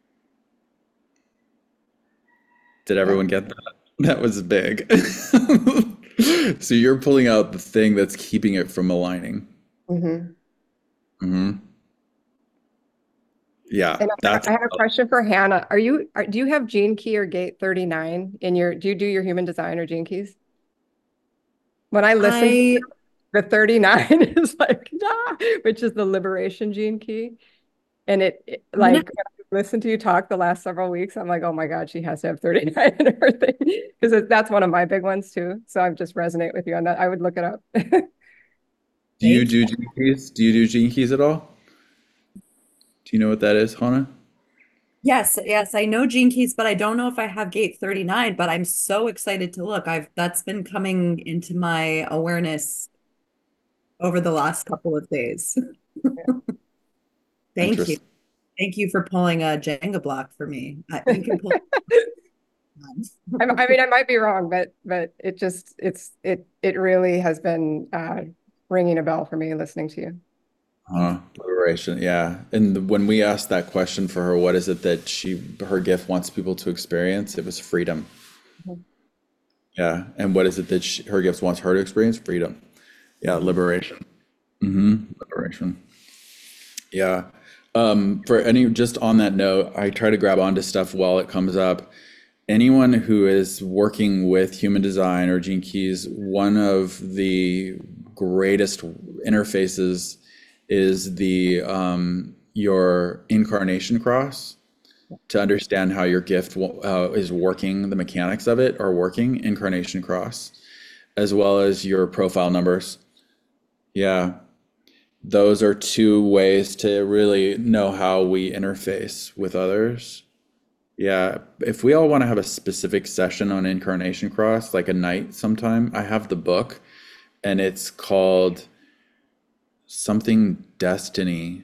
did Yeah. everyone get that? That was big. So you're pulling out the thing that's keeping it from aligning. Hmm. Hmm. Yeah, And I have, that's I have a question for Hannah. Are you are, do you have Gene Key or Gate thirty-nine in your, do you do your human design or Gene Keys? When I listen to I the thirty-nine is like, ah, which is the liberation Gene Key. And it, it I'm gonna like when I listen to you talk the last several weeks, I'm like, oh my God, she has to have thirty-nine in her thing. Because that's one of my big ones too. So I just resonate with you on that. I would look it up. do you thank do you. gene keys? Do you do gene keys at all? Do you know what that is, Hannah? Yes, yes, I know Gene Keys, but I don't know if I have Gate thirty-nine, but I'm so excited to look. I've that's been coming into my awareness over the last couple of days. Thank you. Interesting. Thank you for pulling a Jenga block for me. Uh, you can pull. I, I mean, I might be wrong, but but it just it's it it really has been uh, ringing a bell for me listening to you. Thank Uh, liberation, yeah. And when we asked that question for her, what is it that she, her gift wants people to experience? It was freedom. Mhm. Yeah. And what is it that she, her gift wants her to experience? Freedom. Yeah. Liberation. Hmm. Liberation. Yeah. Um, for any, just on that note, I try to grab onto stuff while it comes up. Anyone who is working with human design or Gene Keys, one of the greatest interfaces is the um, your incarnation cross to understand how your gift uh, is working, the mechanics of it are working, incarnation cross, as well as your profile numbers. Yeah, those are two ways to really know how we interface with others. Yeah, if we all want to have a specific session on incarnation cross, like a night sometime, I have the book and it's called something Destiny.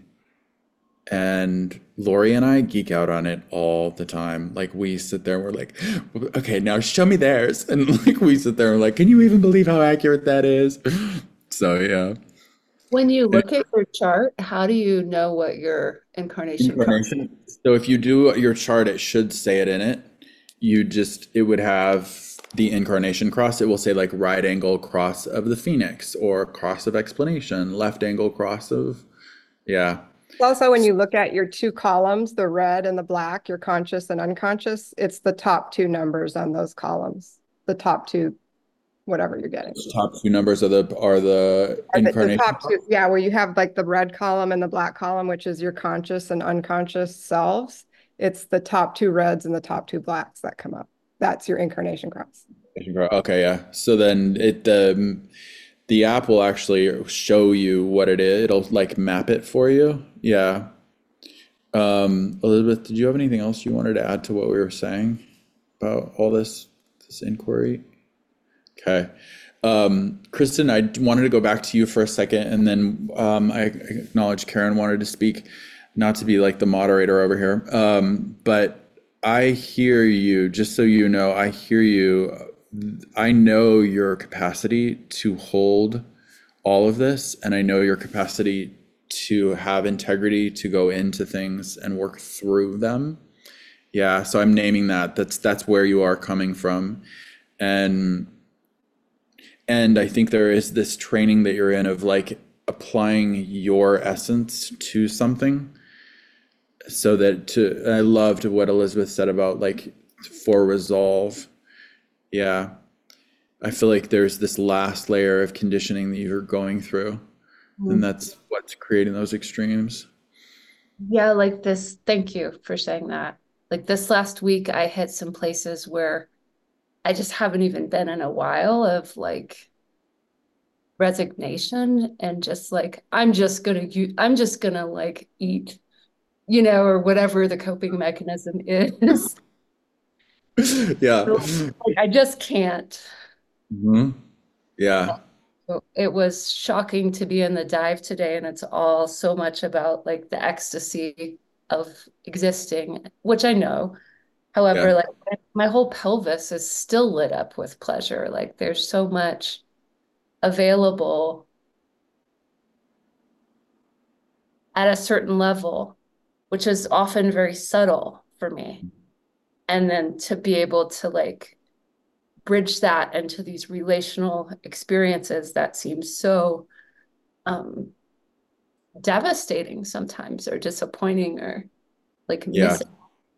And Lori and I geek out on it all the time. Like we sit there and we're like, okay, now show me theirs. And like we sit there and we're like, can you even believe how accurate that is? So yeah. When you look at your chart, how do you know what your incarnation cross? Incarnation. So if you do your chart, it should say it in it. You just, it would have the incarnation cross. It will say like right angle cross of the Phoenix or cross of explanation, left angle cross of, yeah. Also, when you look at your two columns, the red and the black, your conscious and unconscious, it's the top two numbers on those columns, the top two, whatever you're getting. Those top two numbers are the are the Are the, the incarnation. top two, yeah, where you have like the red column and the black column, which is your conscious and unconscious selves. It's the top two reds and the top two blacks that come up. That's your incarnation cross. Okay, yeah. So then it the the app will actually show you what it is. It'll like map it for you. Yeah. Um, Elizabeth, did you have anything else you wanted to add to what we were saying about all this this inquiry? Okay. Um, Kristen, I wanted to go back to you for a second, and then um, I acknowledge Karen wanted to speak, not to be like the moderator over here. Um, but I hear you, just so you know, I hear you. I know your capacity to hold all of this, and I know your capacity to have integrity to go into things and work through them. Yeah, so I'm naming that. That's that's where you are coming from. And and I think there is this training that you're in of like applying your essence to something, so that to I loved what Elizabeth said about like for resolve. Yeah, I feel like there's this last layer of conditioning that you're going through, Mm. and that's what's creating those extremes. Yeah, like this, thank you for saying that. Like this last week, I hit some places where I just haven't even been in a while of like resignation and just like, I'm just gonna, u- I'm just gonna like eat, you know, or whatever the coping mechanism is. Yeah. So, like, I just can't. Mhm. Yeah. So it was shocking to be in the dive today, and it's all so much about like the ecstasy of existing, which I know. However, Yeah. like my whole pelvis is still lit up with pleasure. Like there's so much available at a certain level, which is often very subtle for me. And then to be able to like bridge that into these relational experiences that seem so um, devastating sometimes, or disappointing, or like Yeah. missing.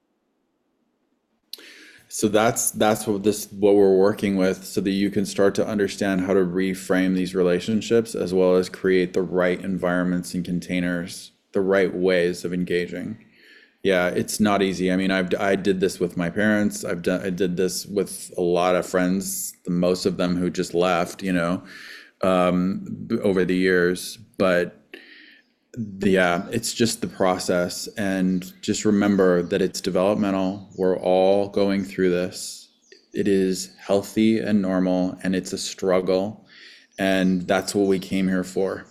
So that's that's what this what we're working with, so that you can start to understand how to reframe these relationships, as well as create the right environments and containers, the right ways of engaging. Yeah, it's not easy. I mean, I've I did this with my parents. I've done I did this with a lot of friends, the most of them who just left, you know, um, b- over the years. But the, yeah, it's just the process, and just remember that it's developmental. We're all going through this. It is healthy and normal, and it's a struggle, and that's what we came here for.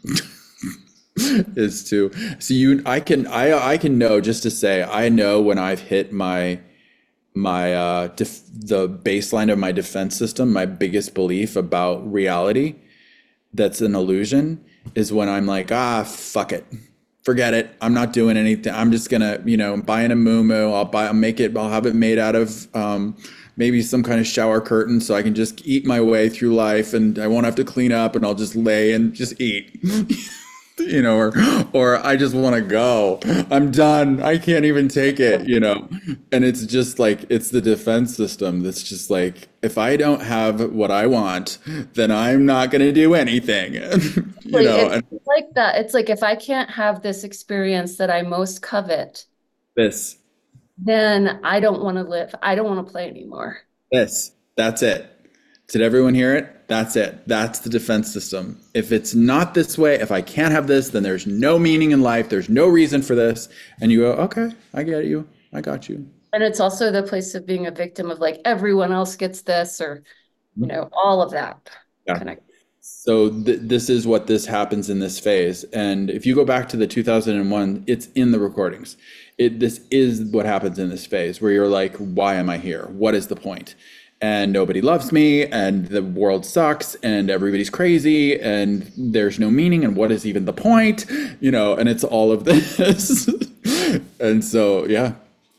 Is to so you I can I I can know, just to say I know when I've hit my my uh def, the baseline of my defense system, my biggest belief about reality that's an illusion, is when I'm like, ah, fuck it, forget it, I'm not doing anything, I'm just gonna, you know, buying a moo I'll buy I'll make it I'll have it made out of um maybe some kind of shower curtain, so I can just eat my way through life, and I won't have to clean up, and I'll just lay and just eat. You know, or or I just want to go. I'm done. I can't even take it, you know. And it's just like it's the defense system that's just like, if I don't have what I want, then I'm not going to do anything. You Like, know, it's and like that. It's like if I can't have this experience that I most covet, this then I don't want to live. I don't want to play anymore. this that's it. Did everyone hear it? That's it. That's the defense system. If it's not this way, if I can't have this, then there's no meaning in life. There's no reason for this. And you go, okay, I get you. I got you. And it's also the place of being a victim of like everyone else gets this, or, you know, all of that Yeah. kind of. So th this is what this happens in this phase. And if you go back to the two thousand one, it's in the recordings. It this is what happens in this phase, where you're like, why am I here? What is the point? And nobody loves me, and the world sucks, and everybody's crazy, and there's no meaning, and what is even the point? You know, and it's all of this. And so, yeah.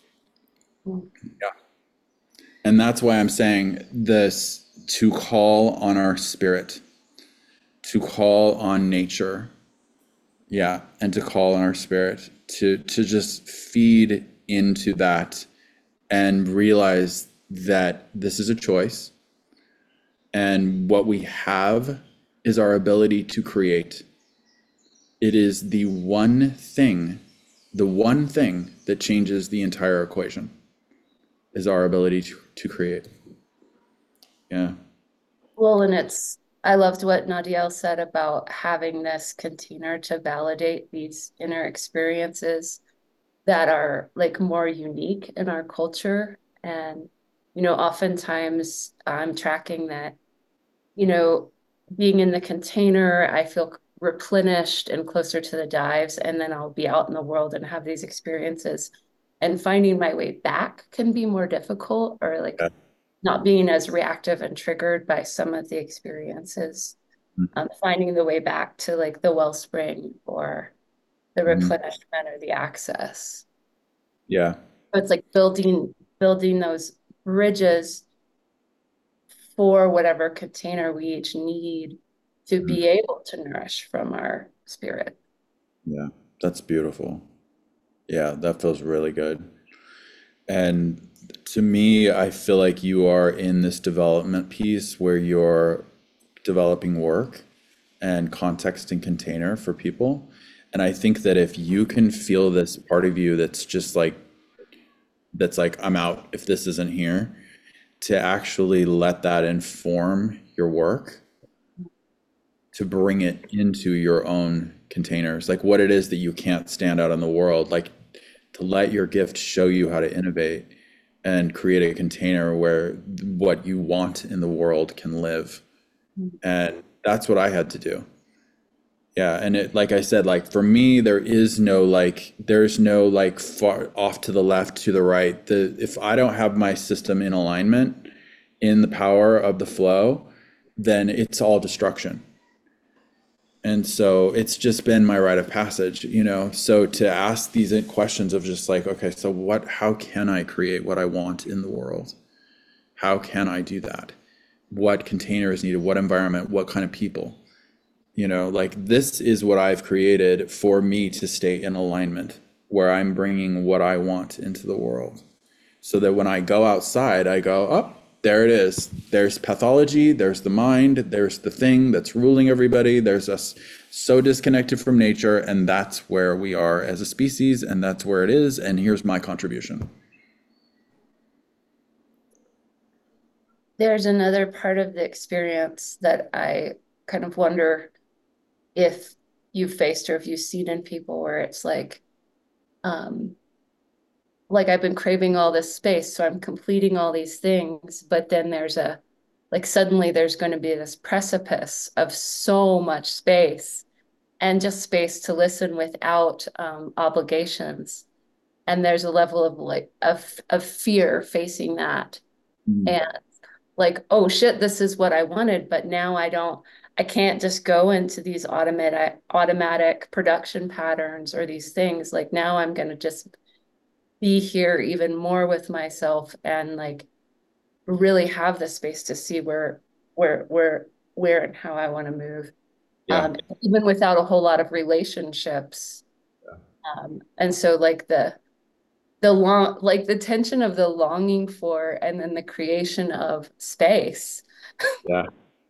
Yeah. And that's why I'm saying this, to call on our spirit, to call on nature. Yeah. And to call on our spirit, to, to just feed into that and realize that this is a choice. And what we have is our ability to create. It is the one thing the one thing that changes the entire equation is our ability to, to create. Yeah. Well, and it's, I loved what Nadiel said about having this container to validate these inner experiences that are like more unique in our culture. And, you know, oftentimes I'm tracking that, you know, being in the container, I feel replenished and closer to the dives, and then I'll be out in the world and have these experiences. And finding my way back can be more difficult, or like Yeah. not being as reactive and triggered by some of the experiences. Um, finding the way back to like the wellspring or the Mhm. replenishment or the access. Yeah. So it's like building building those bridges for whatever container we each need to be able to nourish from our spirit. Yeah. That's beautiful. Yeah, that feels really good. And to me, I feel like you are in this development piece where you're developing work and context and container for people. And I think that if you can feel this part of you that's just like, that's like, I'm out if this isn't here, to actually let that inform your work, to bring it into your own containers, like what it is that you can't stand out in the world, like to let your gift show you how to innovate and create a container where what you want in the world can live. And that's what I had to do. Yeah. And it, like I said, like for me, there is no, like, there's no like far off to the left, to the right. The, if I don't have my system in alignment in the power of the flow, then it's all destruction. And so it's just been my rite of passage, you know? So to ask these questions of just like, okay, so what, how can I create what I want in the world? How can I do that? What container is needed? What environment? What kind of people? You know, like this is what I've created for me to stay in alignment, where I'm bringing what I want into the world. So that when I go outside, I go, oh, there it is. There's pathology, there's the mind, there's the thing that's ruling everybody. There's us so disconnected from nature, and that's where we are as a species, and that's where it is, and here's my contribution. There's another part of the experience that I kind of wonder if you've faced or if you've seen in people, where it's like, um, like I've been craving all this space, so I'm completing all these things, but then there's a, like suddenly there's going to be this precipice of so much space and just space to listen without um, obligations. And there's a level of like, of, of fear facing that. Mm. And like, oh shit, this is what I wanted, but now I don't, I can't just go into these automatic automatic production patterns or these things. Like now I'm going to just be here even more with myself and like really have the space to see where, where, where, where and how I want to move. Yeah. Um, even without a whole lot of relationships. Yeah. Um, and so like the, the long, like the tension of the longing for, and then the creation of space. Yeah.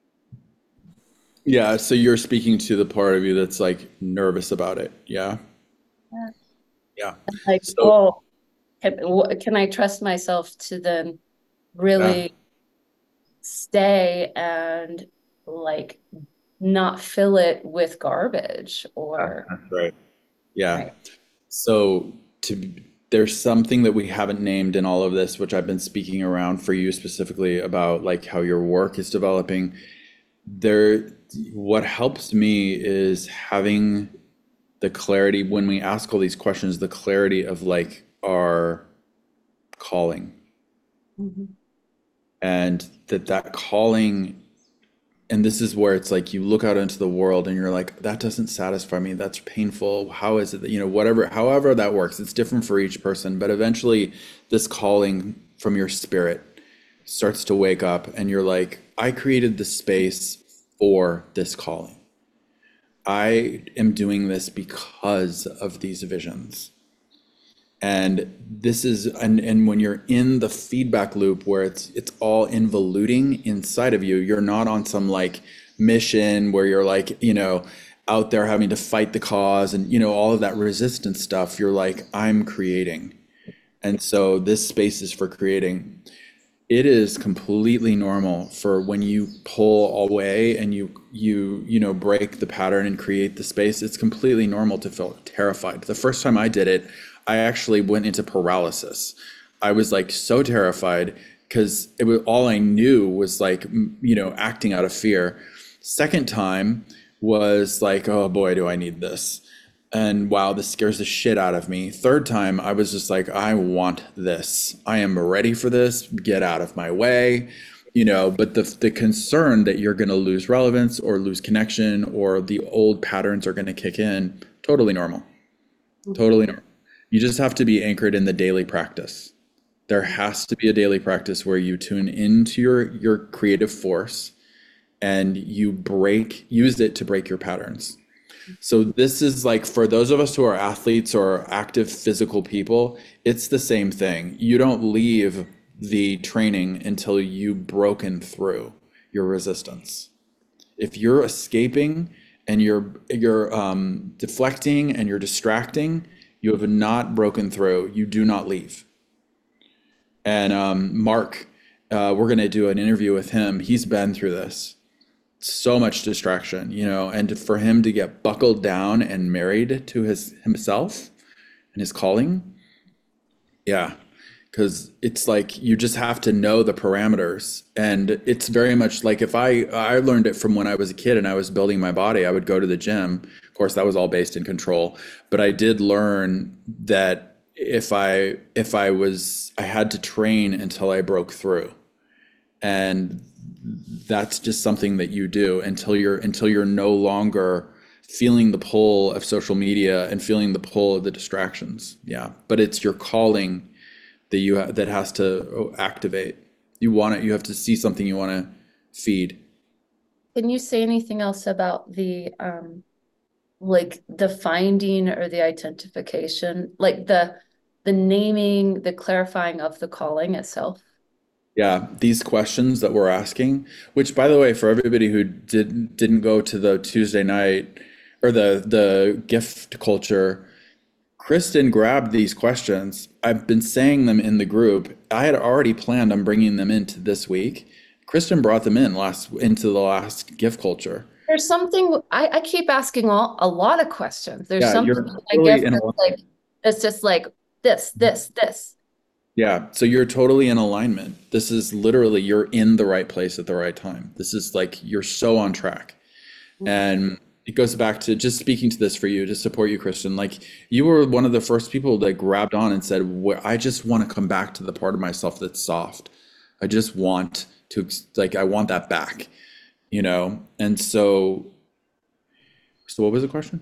Yeah. So you're speaking to the part of you that's like nervous about it. Yeah. Yeah. Yeah. Like, so, oh, can, can I trust myself to then really yeah. stay and like not fill it with garbage or. That's right. Yeah. Right. So to there's something that we haven't named in all of this, which I've been speaking around for you specifically about like how your work is developing. There, what helps me is having the clarity when we ask all these questions, the clarity of like our calling. Mm-hmm. And that that calling, and this is where it's like you look out into the world and you're like, that doesn't satisfy me. That's painful. How is it that, you know, whatever, however that works, it's different for each person. But eventually this calling from your spirit starts to wake up and you're like, I created the space for this calling. I am doing this because of these visions. And this is, and, and when you're in the feedback loop where it's it's all involuting inside of you, you're not on some like mission where you're like, you know, out there having to fight the cause and, you know, all of that resistance stuff. You're like, I'm creating. And so this space is for creating. It is completely normal for when you pull away and you you you know break the pattern and create the space. It's completely normal to feel terrified. The first time I did it, I actually went into paralysis. I was like so terrified because it was all I knew was like you know acting out of fear. Second time was like, oh boy, do I need this. And wow, this scares the shit out of me. Third time, I was just like, I want this. I am ready for this. Get out of my way. You know, but the the concern that you're going to lose relevance or lose connection or the old patterns are going to kick in, totally normal. Totally normal. You just have to be anchored in the daily practice. There has to be a daily practice where you tune into your your creative force and you break, use it to break your patterns. So this is like, for those of us who are athletes or active physical people, it's the same thing. You don't leave the training until you've broken through your resistance. If you're escaping and you're you're um, deflecting and you're distracting, you have not broken through. You do not leave. And um, Mark, uh, we're going to do an interview with him. He's been through this. So much distraction, you know, and for him to get buckled down and married to his himself and his calling. Yeah. Because it's like you just have to know the parameters. And it's very much like if I I learned it from when I was a kid and I was building my body, I would go to the gym. Of course, that was all based in control. But I did learn that if I if I was I had to train until I broke through. And that's just something that you do until you're until you're no longer feeling the pull of social media and feeling the pull of the distractions. Yeah, but it's your calling that you ha- that has to activate. You want it. You have to see something you want to feed. Can you say anything else about the um, like the finding or the identification, like the the naming, the clarifying of the calling itself? Yeah, these questions that we're asking, which by the way, for everybody who did didn't go to the Tuesday night or the the gift culture, Kristen grabbed these questions. I've been saying them in the group. I had already planned on bringing them into this week. Kristen brought them in last into the last gift culture. There's something I, I keep asking all a lot of questions. There's Yeah, something you're I totally guess in that's a, like that's just like this, this, this. yeah, so you're totally in alignment. This is literally you're in the right place at the right time. This is like you're so on track. And it goes back to just speaking to this for you to support you, Kristen. Like you were one of the first people that grabbed on and said, "Well, I just want to come back to the part of myself that's soft. I just want to like I want that back." You know? And so so what was the question?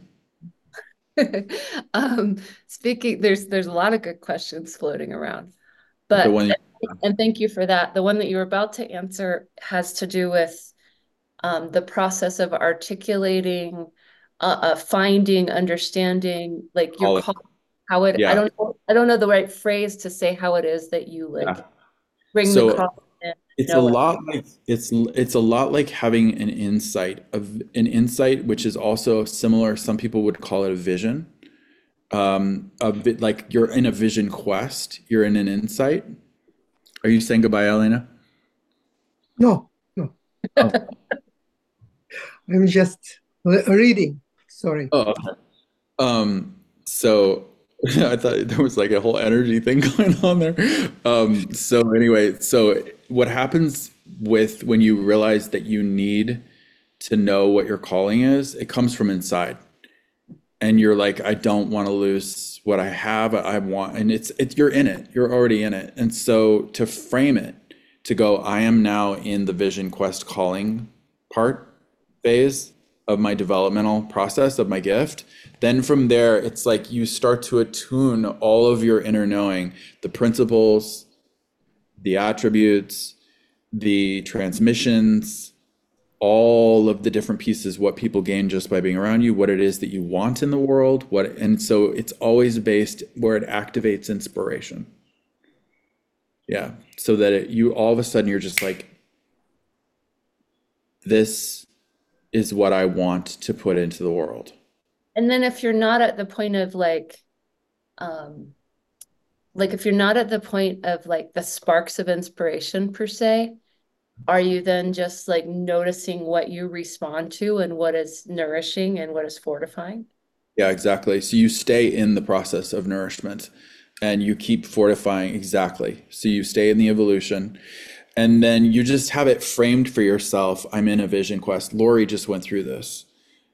um, speaking, there's there's a lot of good questions floating around, The but one and thank you for that. The one that you were about to answer has to do with um, the process of articulating, uh, uh, finding, understanding, like your call it. call, how it. I Yeah. don't know. I don't know the right phrase to say how it is that you like Yeah. bring the So call in. it's a know it. lot like it's it's a lot like having an insight of an insight, which is also similar. Some people would call it a vision. Um, a bit like you're in a vision quest. You're in an insight. Are you saying goodbye, Elena? No, no. Oh, I'm just le- reading. Sorry. oh, okay. Um, so I thought there was like a whole energy thing going on there. Um, so anyway, so what happens with when you realize that you need to know what your calling is, it comes from inside. And you're like, I don't want to lose what I have. I want, and it's it's you're in it. You're already in it. And so to frame it, to go, I am now in the vision quest calling part phase of my developmental process of my gift. Then from there, it's like you start to attune all of your inner knowing, the principles, the attributes, the transmissions, all of the different pieces, what people gain just by being around you, what it is that you want in the world, what, and so it's always based where it activates inspiration. Yeah, so that it, you all of a sudden you're just like, this is what I want to put into the world. And then if you're not at the point of like, um, like if you're not at the point of like the sparks of inspiration per se, are you then just like noticing what you respond to and what is nourishing and what is fortifying? Yeah, exactly. So you stay in the process of nourishment and you keep fortifying. Exactly. So you stay in the evolution and then you just have it framed for yourself. I'm in a vision quest. Lori just went through this.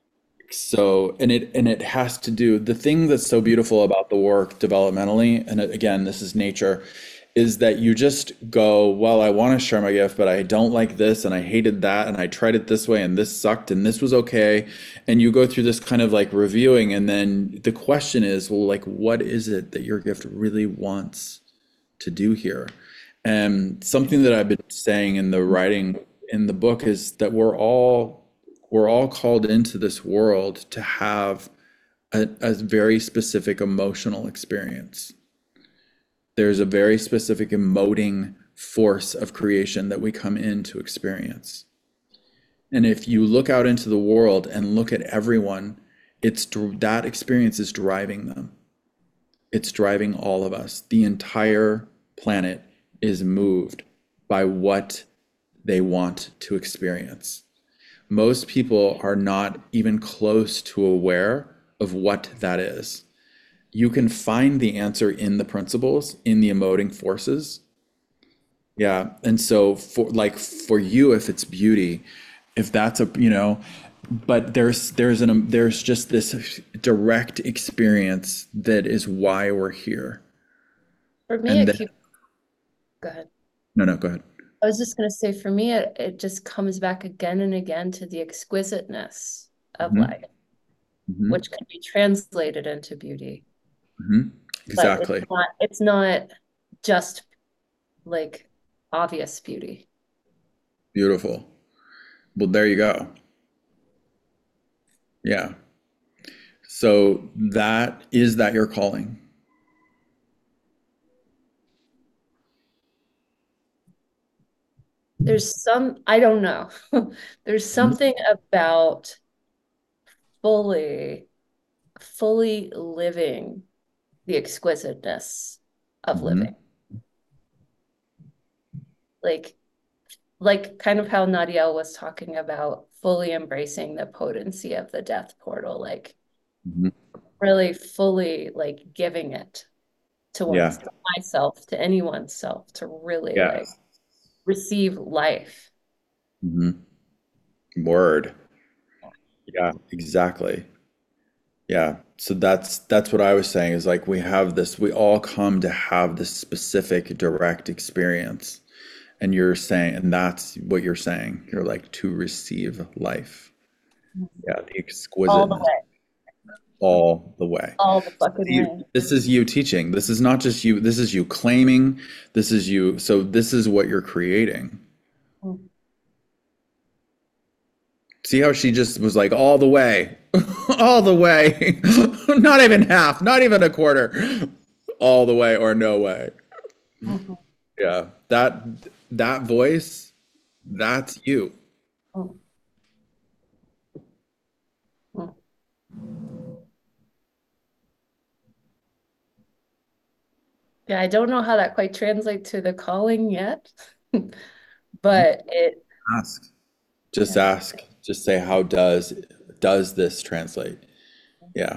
So, and it and it has to do, the thing that's so beautiful about the work developmentally, and again, this is nature, is that you just go, well, I want to share my gift, but I don't like this, and I hated that, and I tried it this way, and this sucked, and this was okay. And you go through this kind of like reviewing, and then the question is, well, like, what is it that your gift really wants to do here? And something that I've been saying in the writing in the book is that we're all we're all called into this world to have a, a very specific emotional experience. There's a very specific emoting force of creation that we come in to experience. And if you look out into the world and look at everyone, it's that experience is driving them. It's driving all of us. The entire planet is moved by what they want to experience. Most people are not even close to aware of what that is. You can find the answer in the principles, in the emoting forces. Yeah. And so for like for you, if it's beauty, if that's a, you know, but there's there's an there's just this direct experience that is why we're here. For me, And it that, keeps, go ahead. no, no, go ahead. I was just going to say, for me, it, it just comes back again and again to the exquisiteness of Mm-hmm. life, Mm-hmm. which can be translated into beauty. Mm-hmm. Exactly. But it's not, it's not just like obvious beauty. Beautiful. Well, there you go. Yeah. So that is that your calling? There's some, I don't know. There's something about fully, fully living the exquisiteness of Mm-hmm. living. Like, like kind of how Nadiel was talking about fully embracing the potency of the death portal, like Mm-hmm. really fully like giving it to one's, Yeah. to myself, to anyone's self, to really Yeah. like receive life. Mm-hmm. Word. Yeah, exactly. Yeah. So that's that's what I was saying is like we have this, we all come to have this specific direct experience. And you're saying, and that's what you're saying. You're like to receive life. Yeah, the All the exquisiteness way, all the way. all the fucking See, way. this is you teaching. This is not just you. This is you claiming. This is you. So this is what you're creating. Mm. See how she just was like all the way, all the way, not even half, not even a quarter, all the way or no way. Mhm. Yeah, that that voice, that's you. Mm. Mm. Yeah, I don't know how that quite translates to the calling yet, but it, Ask. Just yeah. ask. Just say, how does does this translate? Yeah.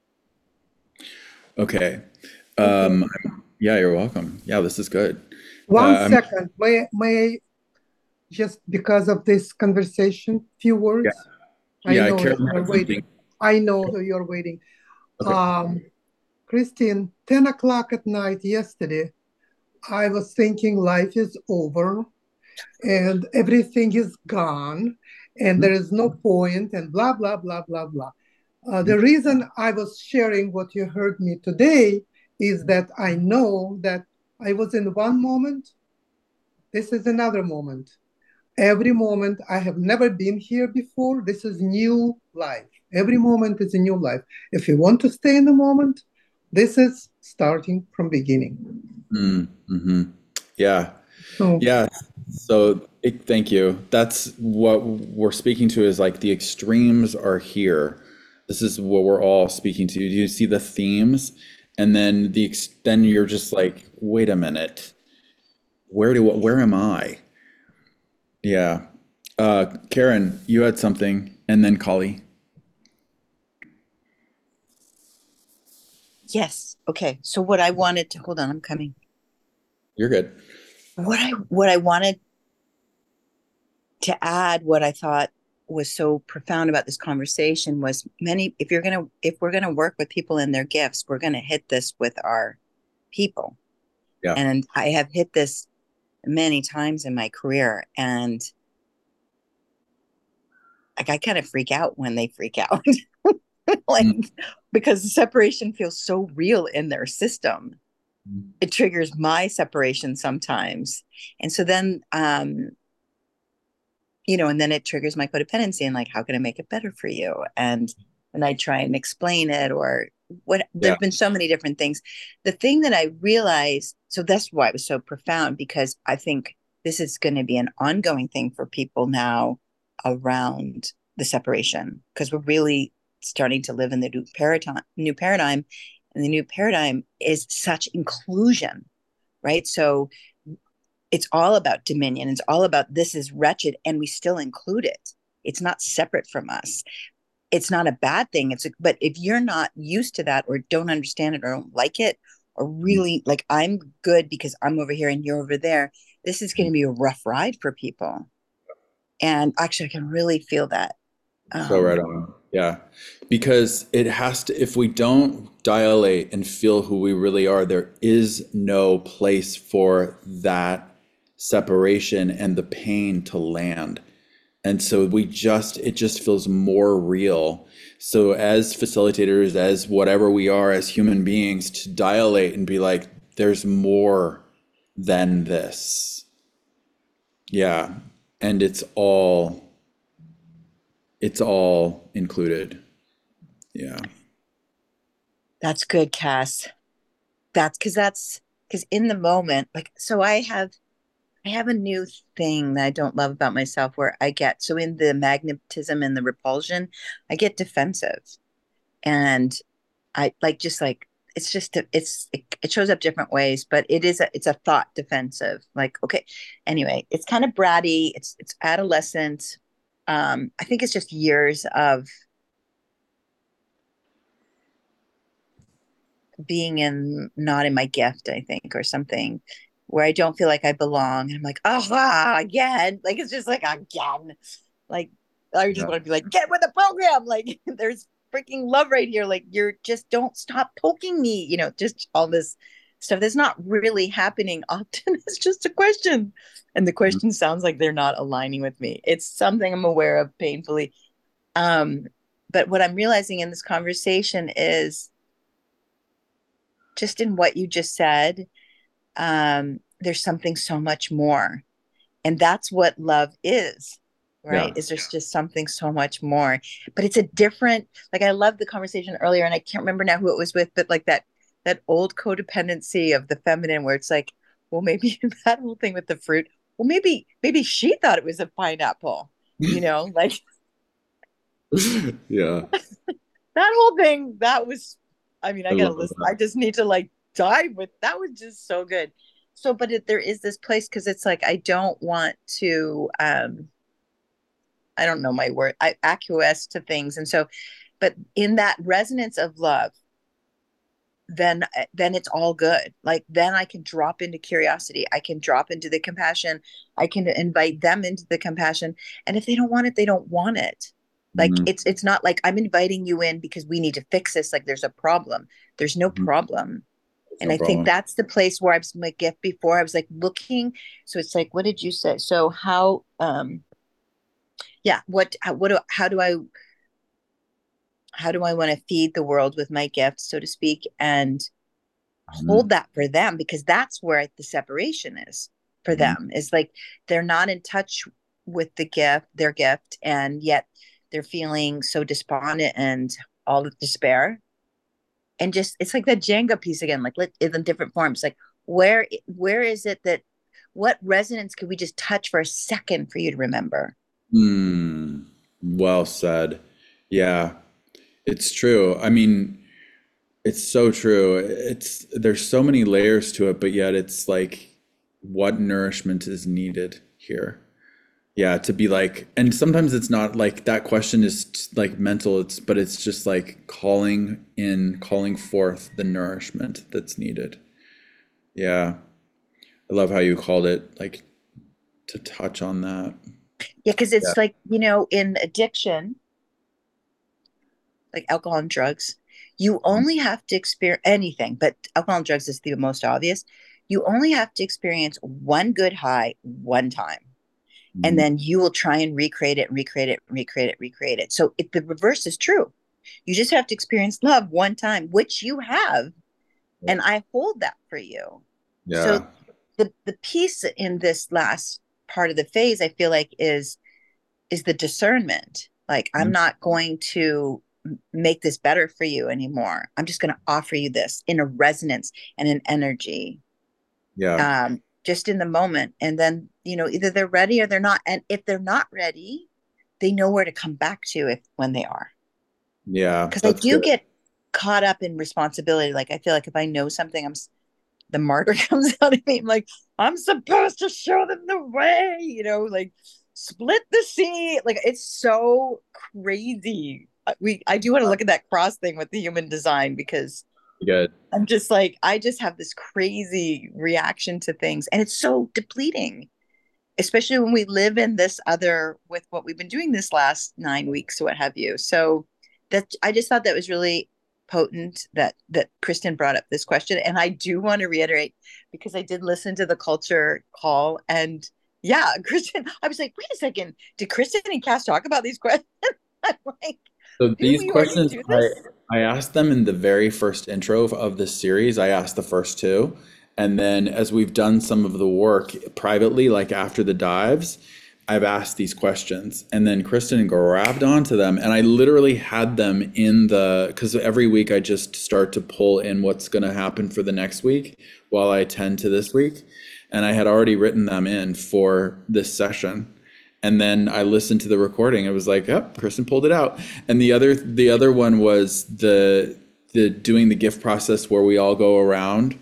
Okay. Um, yeah, you're welcome. Yeah, this is good. One Uh, I'm- second, may may I just because of this conversation, few words? I Yeah, know Carolyn you're has waiting. I know that you're waiting. Okay. Um, Christine, ten o'clock at night yesterday, I was thinking life is over and everything is gone and there is no point and blah, blah, blah, blah, blah. Uh, the reason I was sharing what you heard me today is that I know that I was in one moment. This is another moment. Every moment, I have never been here before. This is new life. Every moment is a new life. If you want to stay in the moment, this is starting from beginning. Mm, mhm. Yeah. So Yeah. So It, thank you. That's what we're speaking to is like the extremes are here. This is what we're all speaking to. You see the themes, and then the ex then you're just like, wait a minute, where do where am I? Yeah. Uh, Karen, you had something, and then Kali. Yes. Okay. So what I wanted to hold on, I'm coming. You're good. What I what I wanted to add, what I thought was so profound about this conversation was many, if you're gonna if we're gonna work with people and their gifts, we're gonna hit this with our people. Yeah. And I have hit this many times in my career, and like I kind of freak out when they freak out. Like, Mm. because the separation feels so real in their system. It triggers my separation sometimes. And so then, um, you know, and then it triggers my codependency and like, how can I make it better for you? And and I try and explain it, or what, Yeah. there've been so many different things. The thing that I realized, so that's why it was so profound, because I think this is going to be an ongoing thing for people now around the separation, because we're really starting to live in the new paradigm, new paradigm, and the new paradigm is such inclusion, right? So it's all about dominion. It's all about this is wretched, and we still include it. It's not separate from us. It's not a bad thing. It's a, but if you're not used to that, or don't understand it, or don't like it, or really like I'm good because I'm over here and you're over there, this is going to be a rough ride for people. And actually, I can really feel that. So right Um, on. Yeah. Because it has to, if we don't dilate and feel who we really are, there is no place for that separation and the pain to land. And so we just, it just feels more real. So as facilitators, as whatever we are as human beings, to dilate and be like, there's more than this. Yeah. And it's all, it's all included. Yeah. that's good, Cass. That's because that's because in the moment, like, so I have I have a new thing that I don't love about myself, where I get so in the magnetism and the repulsion, I get defensive. And I like just like it's just it's it, it shows up different ways, but it is a it's a thought defensive. Like, okay, anyway, it's kind of bratty. It's it's adolescent. Um, I think it's just years of being in not in my gift, I think, or something, where I don't feel like I belong. And I'm like, oh, ah, again. Like, it's just like, again. Like, I just Yeah. want to be like, get with the program. Like, there's freaking love right here. Like, you're just don't stop poking me, you know, just all this stuff that's not really happening often. It's just a question. And the question sounds like they're not aligning with me. It's something I'm aware of painfully. Um, but what I'm realizing in this conversation is just in what you just said, um, there's something so much more. And that's what love is, right? Yeah. Is there's just something so much more. But it's a different, like I love the conversation earlier, and I can't remember now who it was with, but like that that old codependency of the feminine, where it's like, well, maybe that whole thing with the fruit, well, maybe, maybe she thought it was a pineapple, you know, like Yeah. that whole thing, that was, I mean, I I gotta love listen. I that. just need to like dive with that was just so good. So, but it, there is this place, because it's like I don't want to um I don't know my word, I acquiesce to things. And so, but in that resonance of love, then then it's all good. Like then I can drop into curiosity. I can drop into the compassion. I can invite them into the compassion. And if they don't want it, they don't want it. Like Mhm. it's it's not like I'm inviting you in because we need to fix this. Like there's a problem. There's no Mhm. problem. That's And no I think problem. that's the place where I was my gift before. I was like looking. So it's like, what did you say? So how um yeah, what how, what do how do I how do I want to feed the world with my gift, so to speak, and hold Mhm. that for them, because that's where the separation is for Mhm. them, is like they're not in touch with the gift their gift, and yet they're feeling so despondent and all of despair. And just it's like that Jenga piece again, like in different forms, like where where is it that what resonance could we just touch for a second for you to remember? Hmm. Well said. Yeah, it's true. I mean, it's so true. It's there's so many layers to it, but yet it's like what nourishment is needed here. Yeah, to be like, and sometimes it's not like that question is t- like mental, it's but it's just like calling in, calling forth the nourishment that's needed. Yeah. I love how you called it, like to touch on that. Yeah, because Yeah. it's like, you know, in addiction, like alcohol and drugs, you only have to experience anything, but alcohol and drugs is the most obvious. You only have to experience one good high one time, and Mhm. then you will try and recreate it, recreate it, recreate it, recreate it. So if the reverse is true, you just have to experience love one time, which you have, and I hold that for you. So Yeah. the the piece in this last part of the phase, I feel like is is the discernment. Like, I'm Mhm. not going to make this better for you anymore. I'm just going to offer you this in a resonance and an energy, Yeah. um, just in the moment. And then, you know, either they're ready or they're not. And if they're not ready, they know where to come back to if when they are. Yeah. Because I That's do good. get caught up in responsibility. Like, I feel like if I know something, I'm the martyr comes out of me. I'm like, I'm supposed to show them the way, you know, like split the sea. Like, it's so crazy. Uh, We I do want to look at that cross thing with the human design, because Good. I'm just like, I just have this crazy reaction to things, and it's so depleting, especially when we live in this other with what we've been doing this last nine weeks or what have you. So that I just thought that was really potent that that Kristen brought up this question. And I do want to reiterate, because I did listen to the culture call, and yeah, Kristen, I was like, wait a second, did Kristen and Cass talk about these questions? I'm like, So didn't these we already questions, do I this? I asked them in the very first intro of, of this series. I asked the first two, and then as we've done some of the work privately, like after the dives, I've asked these questions, and then Kristen grabbed onto them, and I literally had them in the because every week I just start to pull in what's going to happen for the next week while I attend to this week, and I had already written them in for this session. And then I listened to the recording. It was like, yep, Kristen pulled it out. And the other the other one was the the doing the gift process where we all go around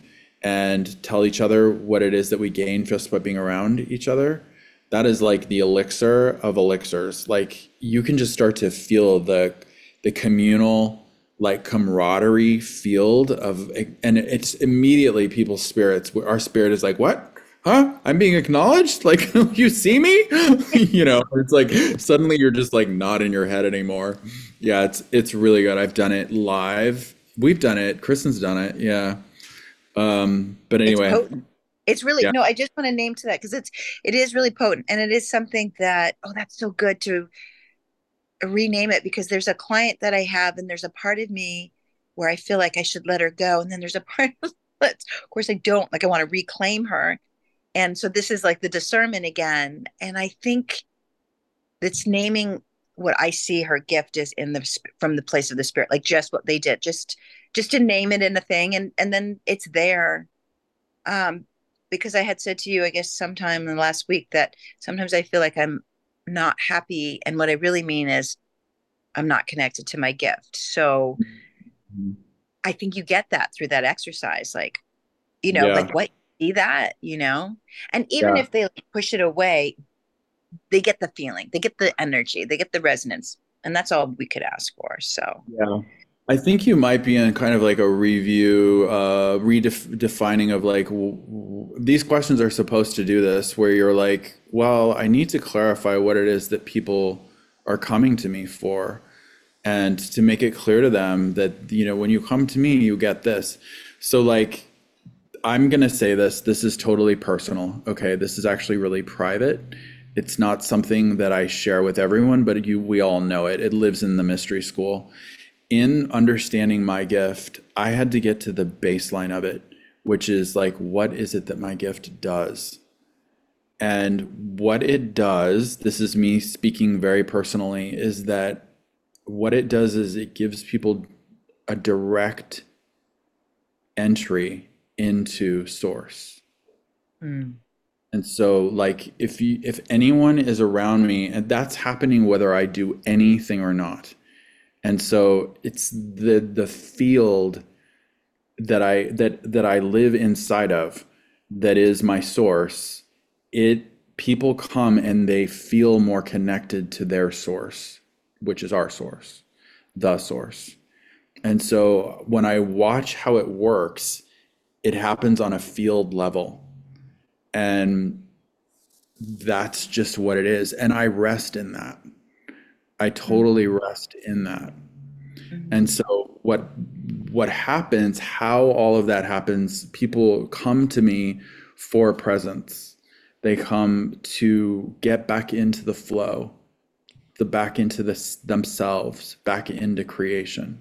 and tell each other what it is that we gain just by being around each other. That is like the elixir of elixirs. Like you can just start to feel the the communal like camaraderie field of, and it's immediately people's spirits. Our spirit is like, what? Huh? I'm being acknowledged? Like, you see me? You know, it's like suddenly you're just like not in your head anymore. Yeah, it's it's really good. I've done it live. We've done it. Kristen's done it. Yeah. Um, but It's anyway, potent. It's really, yeah. no, I just want to name to that, because it's it is really potent, and it is something that, oh, that's so good to rename it, because there's a client that I have, and there's a part of me where I feel like I should let her go, and then there's a part of that, of course, I don't, like, I want to reclaim her. And so this is like the discernment again, and I think it's naming what I see her gift is in the from the place of the spirit, like just what they did, just just to name it in a thing, and and then it's there. Um, because I had said to you, I guess sometime in the last week, that sometimes I feel like I'm not happy, and what I really mean is I'm not connected to my gift. So I think you get that through that exercise, like, you know, Yeah. like what, see that, you know, and even Yeah. if they like, push it away, they get the feeling, they get the energy, they get the resonance, and that's all we could ask for. So Yeah. I think you might be in kind of like a review, uh, redefining of like w w these questions are supposed to do this, where you're like, well, I need to clarify what it is that people are coming to me for, and to make it clear to them that, you know, when you come to me, you get this. So like, I'm gonna say this, this is totally personal, okay? This is actually really private. It's not something that I share with everyone, but you, we all know it. It lives in the mystery school. In understanding my gift, I had to get to the baseline of it, which is like, what is it that my gift does? And what it does, this is me speaking very personally, is that what it does is it gives people a direct entry into source. mm. And so like if you if anyone is around me, and that's happening whether I do anything or not. And so it's the the field that I that that I live inside of that is my source. It people come and they feel more connected to their source, which is our source, the source. And so when I watch how it works, it happens on a field level. And that's just what it is. And I rest in that. I totally rest in that. And so what what happens, how all of that happens, people come to me for presence. They come to get back into the flow, the back into this themselves, back into creation.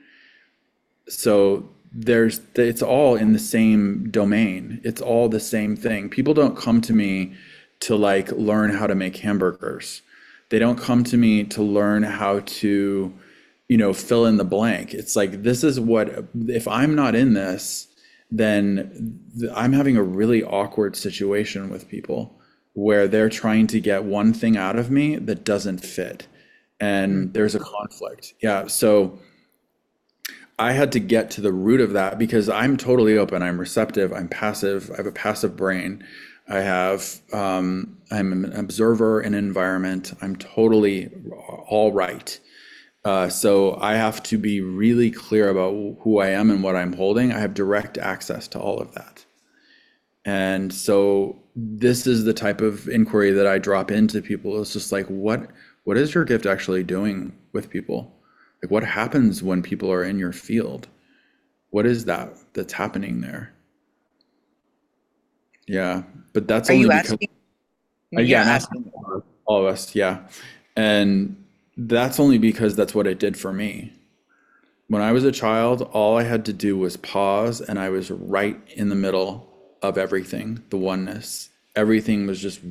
So there's it's all in the same domain. It's all the same thing. People don't come to me to like learn how to make hamburgers. They don't come to me to learn how to, you know, fill in the blank. It's like, this is what, if I'm not in this, then I'm having a really awkward situation with people where they're trying to get one thing out of me that doesn't fit. And there's a conflict. Yeah. So I had to get to the root of that because I'm totally open. I'm receptive. I'm passive. I have a passive brain. I have, um, I'm an observer in an environment. I'm totally all right. Uh, so I have to be really clear about who I am and what I'm holding. I have direct access to all of that. And so this is the type of inquiry that I drop into people. It's just like, what, what is your gift actually doing with people? Like, what happens when people are in your field? What is that that's happening there? Yeah, but that's Are only you because, asking? uh, yeah, You're I'm asking. asking all of us, yeah. And that's only because that's what it did for me. When I was a child, all I had to do was pause, and I was right in the middle of everything, the oneness. Everything was just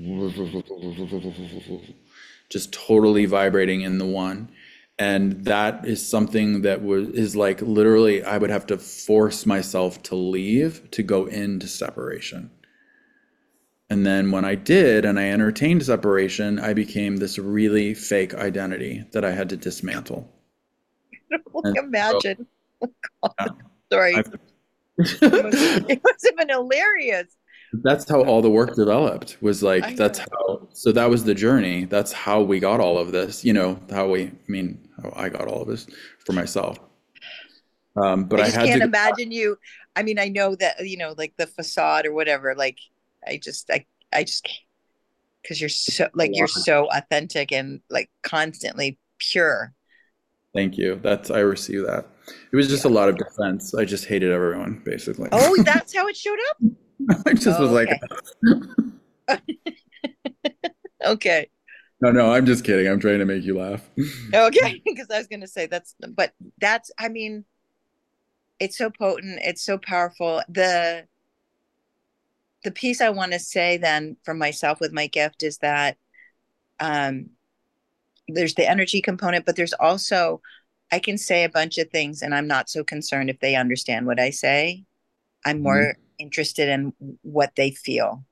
just totally vibrating in the one. And that is something that was is like literally I would have to force myself to leave to go into separation. And then when I did and I entertained separation, I became this really fake identity that I had to dismantle. And so, Imagine. yeah, Sorry. I've- It must, it must have been hilarious. that's how all the work developed, was I like, that's know. how, so that was the journey. That's how we got all of this, you know, how we, I mean, how I got all of this for myself. Um, but I I just had to can't go, imagine you. I mean, I know that, you know, like the facade or whatever, like I just I I just can't, because you're so like you're so authentic and like constantly pure. thank you. That's, I receive that. It was just a Yeah. lot of defense. I just hated everyone, basically. Oh, that's how it showed up? I just was Oh, like, okay. Okay. no, no, I'm just kidding. I'm trying to make you laugh. Okay. Because I was gonna say that's but that's I mean, it's so potent, it's so powerful. The the piece I want to say then for myself with my gift is that um there's the energy component, but there's also I can say a bunch of things and I'm not so concerned if they understand what I say. I'm more Mhm. interested in what they feel.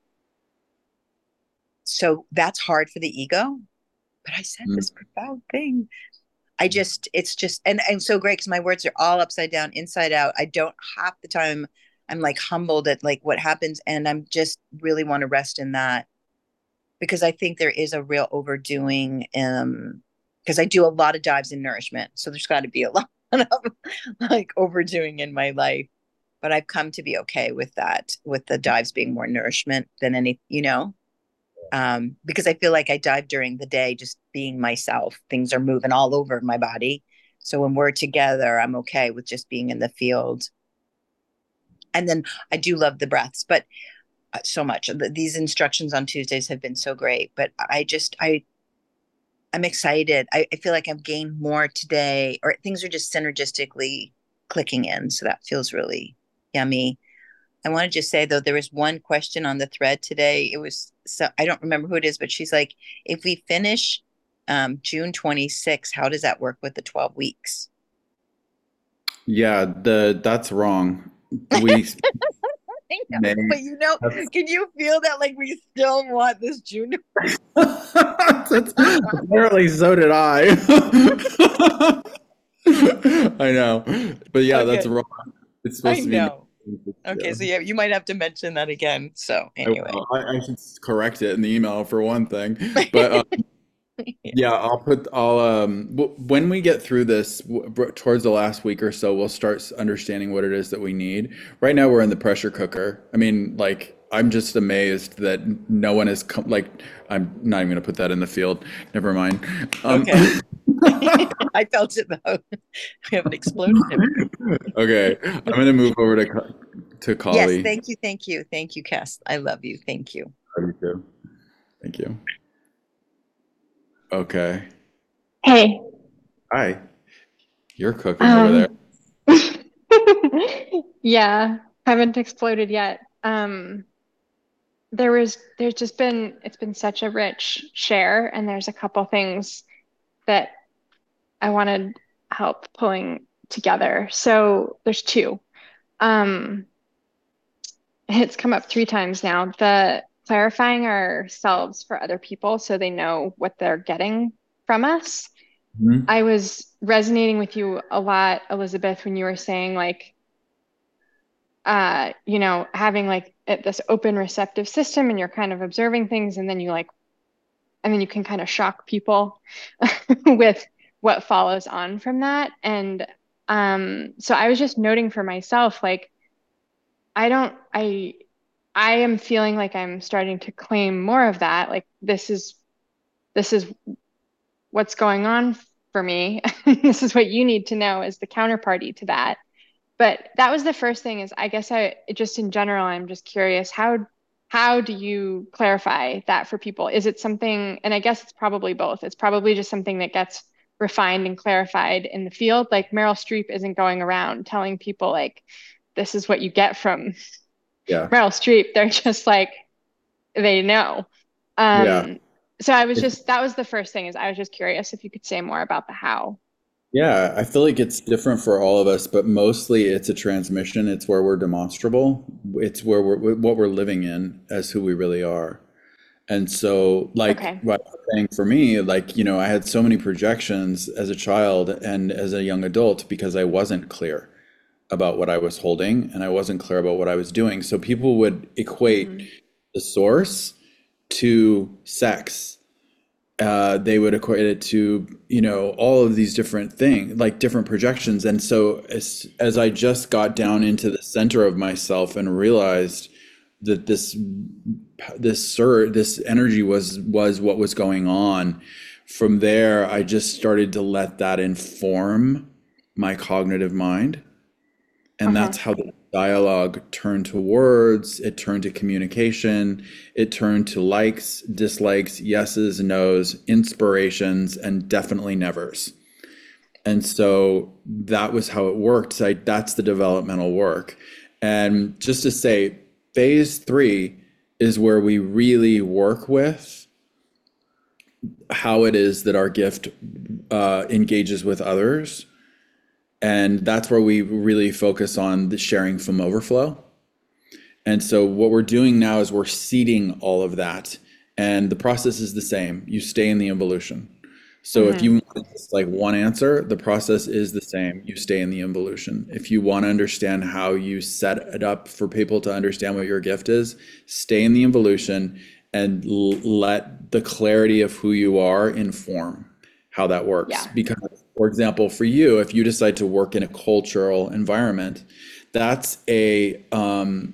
So that's hard for the ego. But I said this profound thing. I just, it's just, and, and so great because my words are all upside down, inside out. I don't half the time, I'm like humbled at like what happens. And I'm just really want to rest in that because I think there is a real overdoing. Um, because I do a lot of dives in nourishment. So there's got to be a lot of like overdoing in my life. But I've come to be okay with that, with the dives being more nourishment than any, you know, um, because I feel like I dive during the day, just being myself. Things are moving all over my body. So when we're together, I'm okay with just being in the field. And then I do love the breaths, but uh, so much. These instructions on Tuesdays have been so great. But I just, I, I'm excited. I, I feel like I've gained more today, or things are just synergistically clicking in. So that feels really yummy. I want to just say though, there was one question on the thread today. It was so I don't remember who it is, but she's like, if we finish um, June twenty-sixth, how does that work with the twelve weeks? Yeah, the that's wrong. We I know, May. but you know, That's, can you feel that like we still want this June? that's, apparently, so did I. I know, but yeah, that's Okay, wrong. It's I supposed to be. know. Okay, so Yeah. yeah, you might have to mention that again. So I, anyway. will. I, I should correct it in the email for one thing, but uh, Yeah. yeah, I'll put, I'll, um, w- when we get through this w- br- towards the last week or so, we'll start s- understanding what it is that we need. Right now, we're in the pressure cooker. I mean, like, I'm just amazed that no one is com like, I'm not even gonna put that in the field. Never mind. Um, Okay. I felt it though. We have an exploded him. okay, I'm gonna move over to Ka- to Yes, Kali. thank you, thank you, thank you, Cass. I love you. Thank you. You too. Thank you. Okay. Hey, Hi. You're cooking over there. um, yeah, haven't exploded yet. Um, there was, there's just been, it's been such a rich share, and there's a couple things that I wanted help pulling together. So there's two. Um, it's come up three times now. The clarifying ourselves for other people so they know what they're getting from us. Mhm. I was resonating with you a lot, Elizabeth, when you were saying like, uh, you know, having like it- this open receptive system and you're kind of observing things and then you like, and then you can kind of shock people with what follows on from that. And um, so I was just noting for myself, like, I don't, I, I am feeling like I'm starting to claim more of that. Like this is, this is what's going on for me. This is what you need to know as the counterparty to that. But that was the first thing is I guess I just in general, I'm just curious, how how do you clarify that for people? Is it something, and I guess it's probably both. It's probably just something that gets refined and clarified in the field. Like Meryl Streep isn't going around telling people like, this is what you get from Yeah. Meryl Streep. They're just like, they know. Yeah. Um, so I was just, that was the first thing is I was just curious if you could say more about the how. Yeah, I feel like it's different for all of us, but mostly it's a transmission. It's where we're demonstrable. It's where we're what we're living in as who we really are. And so, like Okay. what I was saying for me, like, you know, I had so many projections as a child and as a young adult because I wasn't clear about what I was holding and I wasn't clear about what I was doing. So people would equate Mhm. the source to sex. Uh, they would equate it to, you know, all of these different things, like different projections. And so as, as I just got down into the center of myself and realized that this, this surge, this energy was, was what was going on, from there, I just started to let that inform my cognitive mind. And Uh-huh. that's how the dialogue turned to words, it turned to communication, it turned to likes, dislikes, yeses, nos, inspirations, and definitely nevers. And so that was how it worked. Like that's the developmental work. And just to say, phase three is where we really work with how it is that our gift uh, engages with others. And that's where we really focus on the sharing from overflow. And so what we're doing now is we're seeding all of that. And the process is the same. You stay in the involution. So if you want just like one answer, the process is the same. You stay in the involution. If you want to understand how you set it up for people to understand what your gift is, stay in the involution and l- let the clarity of who you are inform how that works. Yeah. Because, for example, for you, if you decide to work in a cultural environment, that's a um,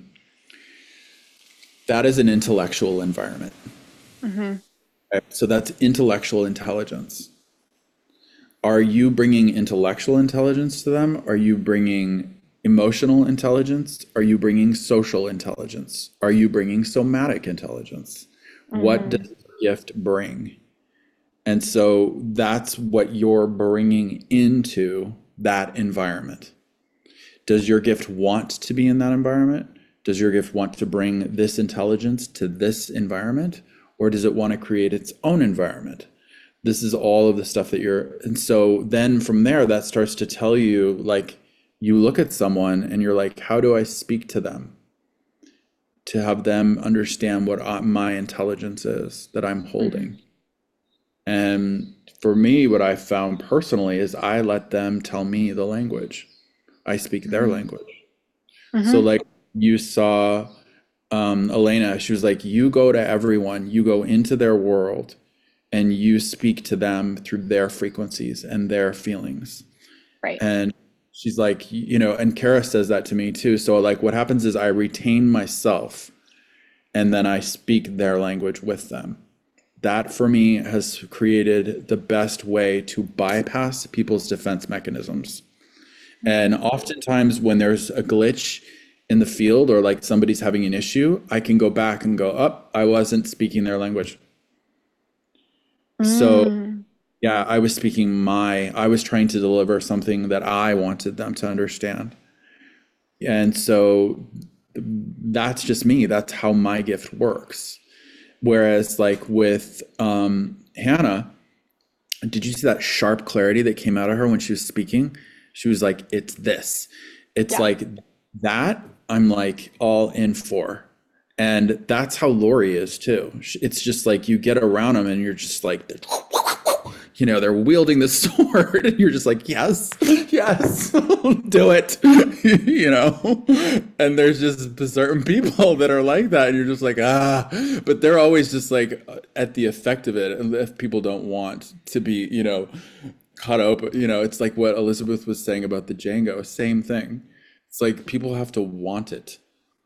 that is an intellectual environment. Mm-hmm. Okay? So that's intellectual intelligence. Are you bringing intellectual intelligence to them? Are you bringing emotional intelligence? Are you bringing social intelligence? Are you bringing somatic intelligence? What does your gift bring? And so that's what you're bringing into that environment. Does your gift want to be in that environment? Does your gift want to bring this intelligence to this environment? Or does it want to create its own environment? This is all of the stuff that you're, and so then from there, that starts to tell you, like, you look at someone and you're like, how do I speak to them? to have them understand what I, my intelligence is that I'm holding. Mhm. And for me, what I found personally is I let them tell me the language. I speak their Mhm. language. So Mhm. like you saw um, Elena, she was like, you go to everyone, you go into their world and you speak to them through their frequencies and their feelings. Right. And she's like, you know, and Kara says that to me too. So like what happens is I retain myself and then I speak their language with them. That for me has created the best way to bypass people's defense mechanisms. And Mhm. oftentimes when there's a glitch in the field or like somebody's having an issue, I can go back and go, up, oh, I wasn't speaking their language. So Mm. yeah, I was speaking my, I was trying to deliver something that I wanted them to understand. And so that's just me. That's how my gift works. Whereas like with um, Hannah, did you see that sharp clarity that came out of her when she was speaking? She was like, it's this. It's Yeah. like that I'm like all in for. And that's how Lori is too. It's just like you get around them and you're just like, you know, they're wielding the sword and you're just like, yes, yes, do it, you know? And there's just certain people that are like that. And you're just like, ah, but they're always just like at the effect of it. And if people don't want to be, you know, caught up, you know, it's like what Elizabeth was saying about the Django, same thing. It's like people have to want it.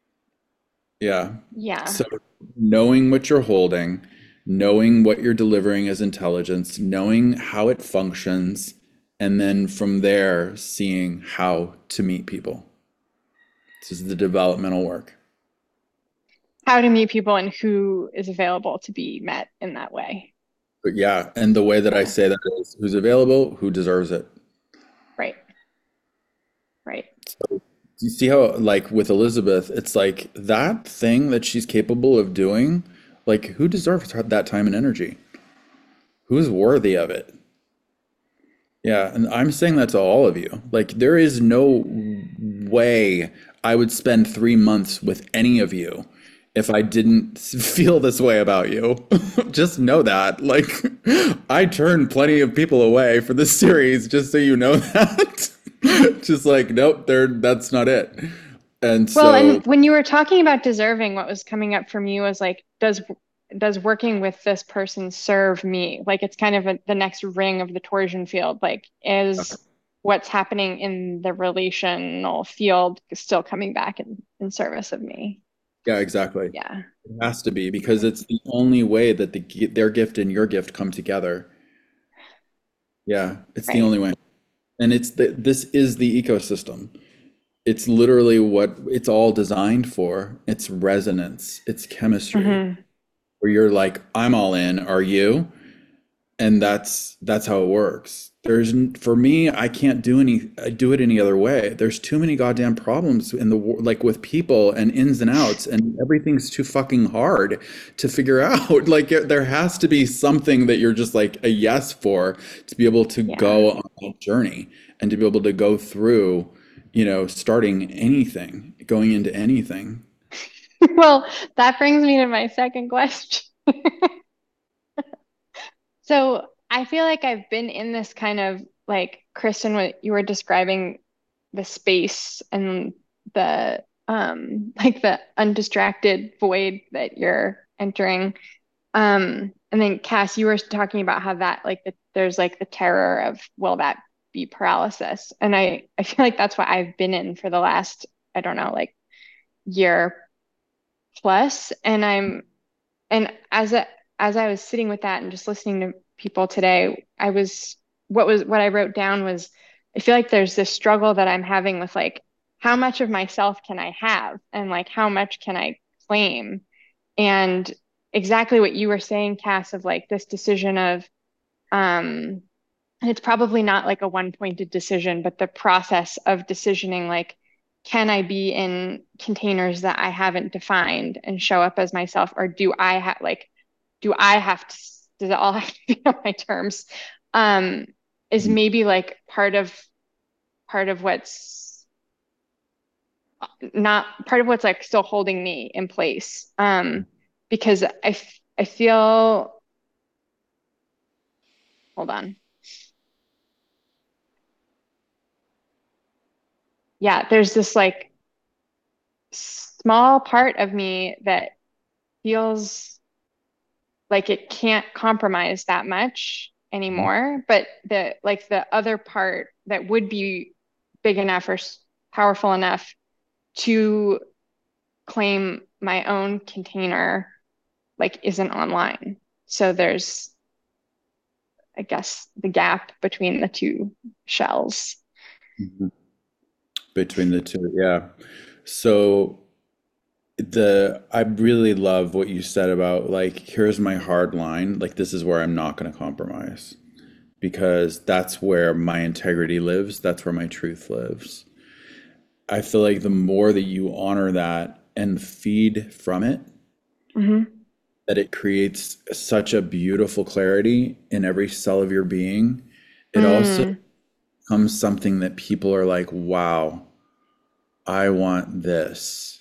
Yeah. Yeah. So knowing what you're holding, knowing what you're delivering as intelligence, knowing how it functions, and then from there, seeing how to meet people. This is the developmental work. How to meet people and who is available to be met in that way. But yeah, and the way that I Yeah. say that is who's available, who deserves it. Right. Right. So you see how, like with Elizabeth, it's like that thing that she's capable of doing, like who deserves that time and energy? Who's worthy of it? Yeah, and I'm saying that to all of you. Like, there is no way I would spend three months with any of you if I didn't feel this way about you. Just know that. Like, I turned plenty of people away for this series, just so you know that. Just like, nope, there, that's not it. And Well, so, and when you were talking about deserving, what was coming up for me was like, does does working with this person serve me? Like it's kind of a, the next ring of the torsion field. Like, is what's happening in the relational field still coming back in, in service of me? yeah, exactly. Yeah. It has to be because it's the only way that the gi- their gift and your gift come together. Yeah, it's the Right. only way. And it's the, this is the ecosystem. It's literally what it's all designed for. It's resonance, it's chemistry, Mm-hmm. where you're like, I'm all in, are you? And that's that's how it works. There's n- for me, I can't do any I do it any other way. There's too many goddamn problems in the wor- like with people and ins and outs, and everything's too fucking hard to figure out. Like it- there has to be something that you're just like a yes for to be able to Yeah. go on a journey and to be able to go through, you know, starting anything, going into anything. Well, that brings me to my second question. So I feel like I've been in this kind of like Kristen, what you were describing the space and the um like the undistracted void that you're entering. Um, and then Cass, you were talking about how that like the, there's like the terror of will that be paralysis? And I I feel like that's what I've been in for the last, I don't know, like year plus. And I'm and as a as I was sitting with that and just listening to people today, I was what was what I wrote down was I feel like there's this struggle that I'm having with like how much of myself can I have and like how much can I claim? And exactly what you were saying, Cass, of like this decision of um and it's probably not like a one-pointed decision, but the process of decisioning like can I be in containers that I haven't defined and show up as myself, or do I have like do I have to, does it all have to be on my terms? Um, is maybe like part of part of what's not part of what's like still holding me in place. Um, because I, I feel, hold on. Yeah, there's this like small part of me that feels like it can't compromise that much anymore, but the like the other part that would be big enough or powerful enough to claim my own container like isn't online. So there's, I guess, the gap between the two shells. Mm-hmm. Between the two, yeah. So the I really love what you said about like, here's my hard line, like this is where I'm not going to compromise because that's where my integrity lives, that's where my truth lives. I feel like the more that you honor that and feed from it, mm-hmm. that it creates such a beautiful clarity in every cell of your being. It mm. also becomes something that people are like, wow, I want this.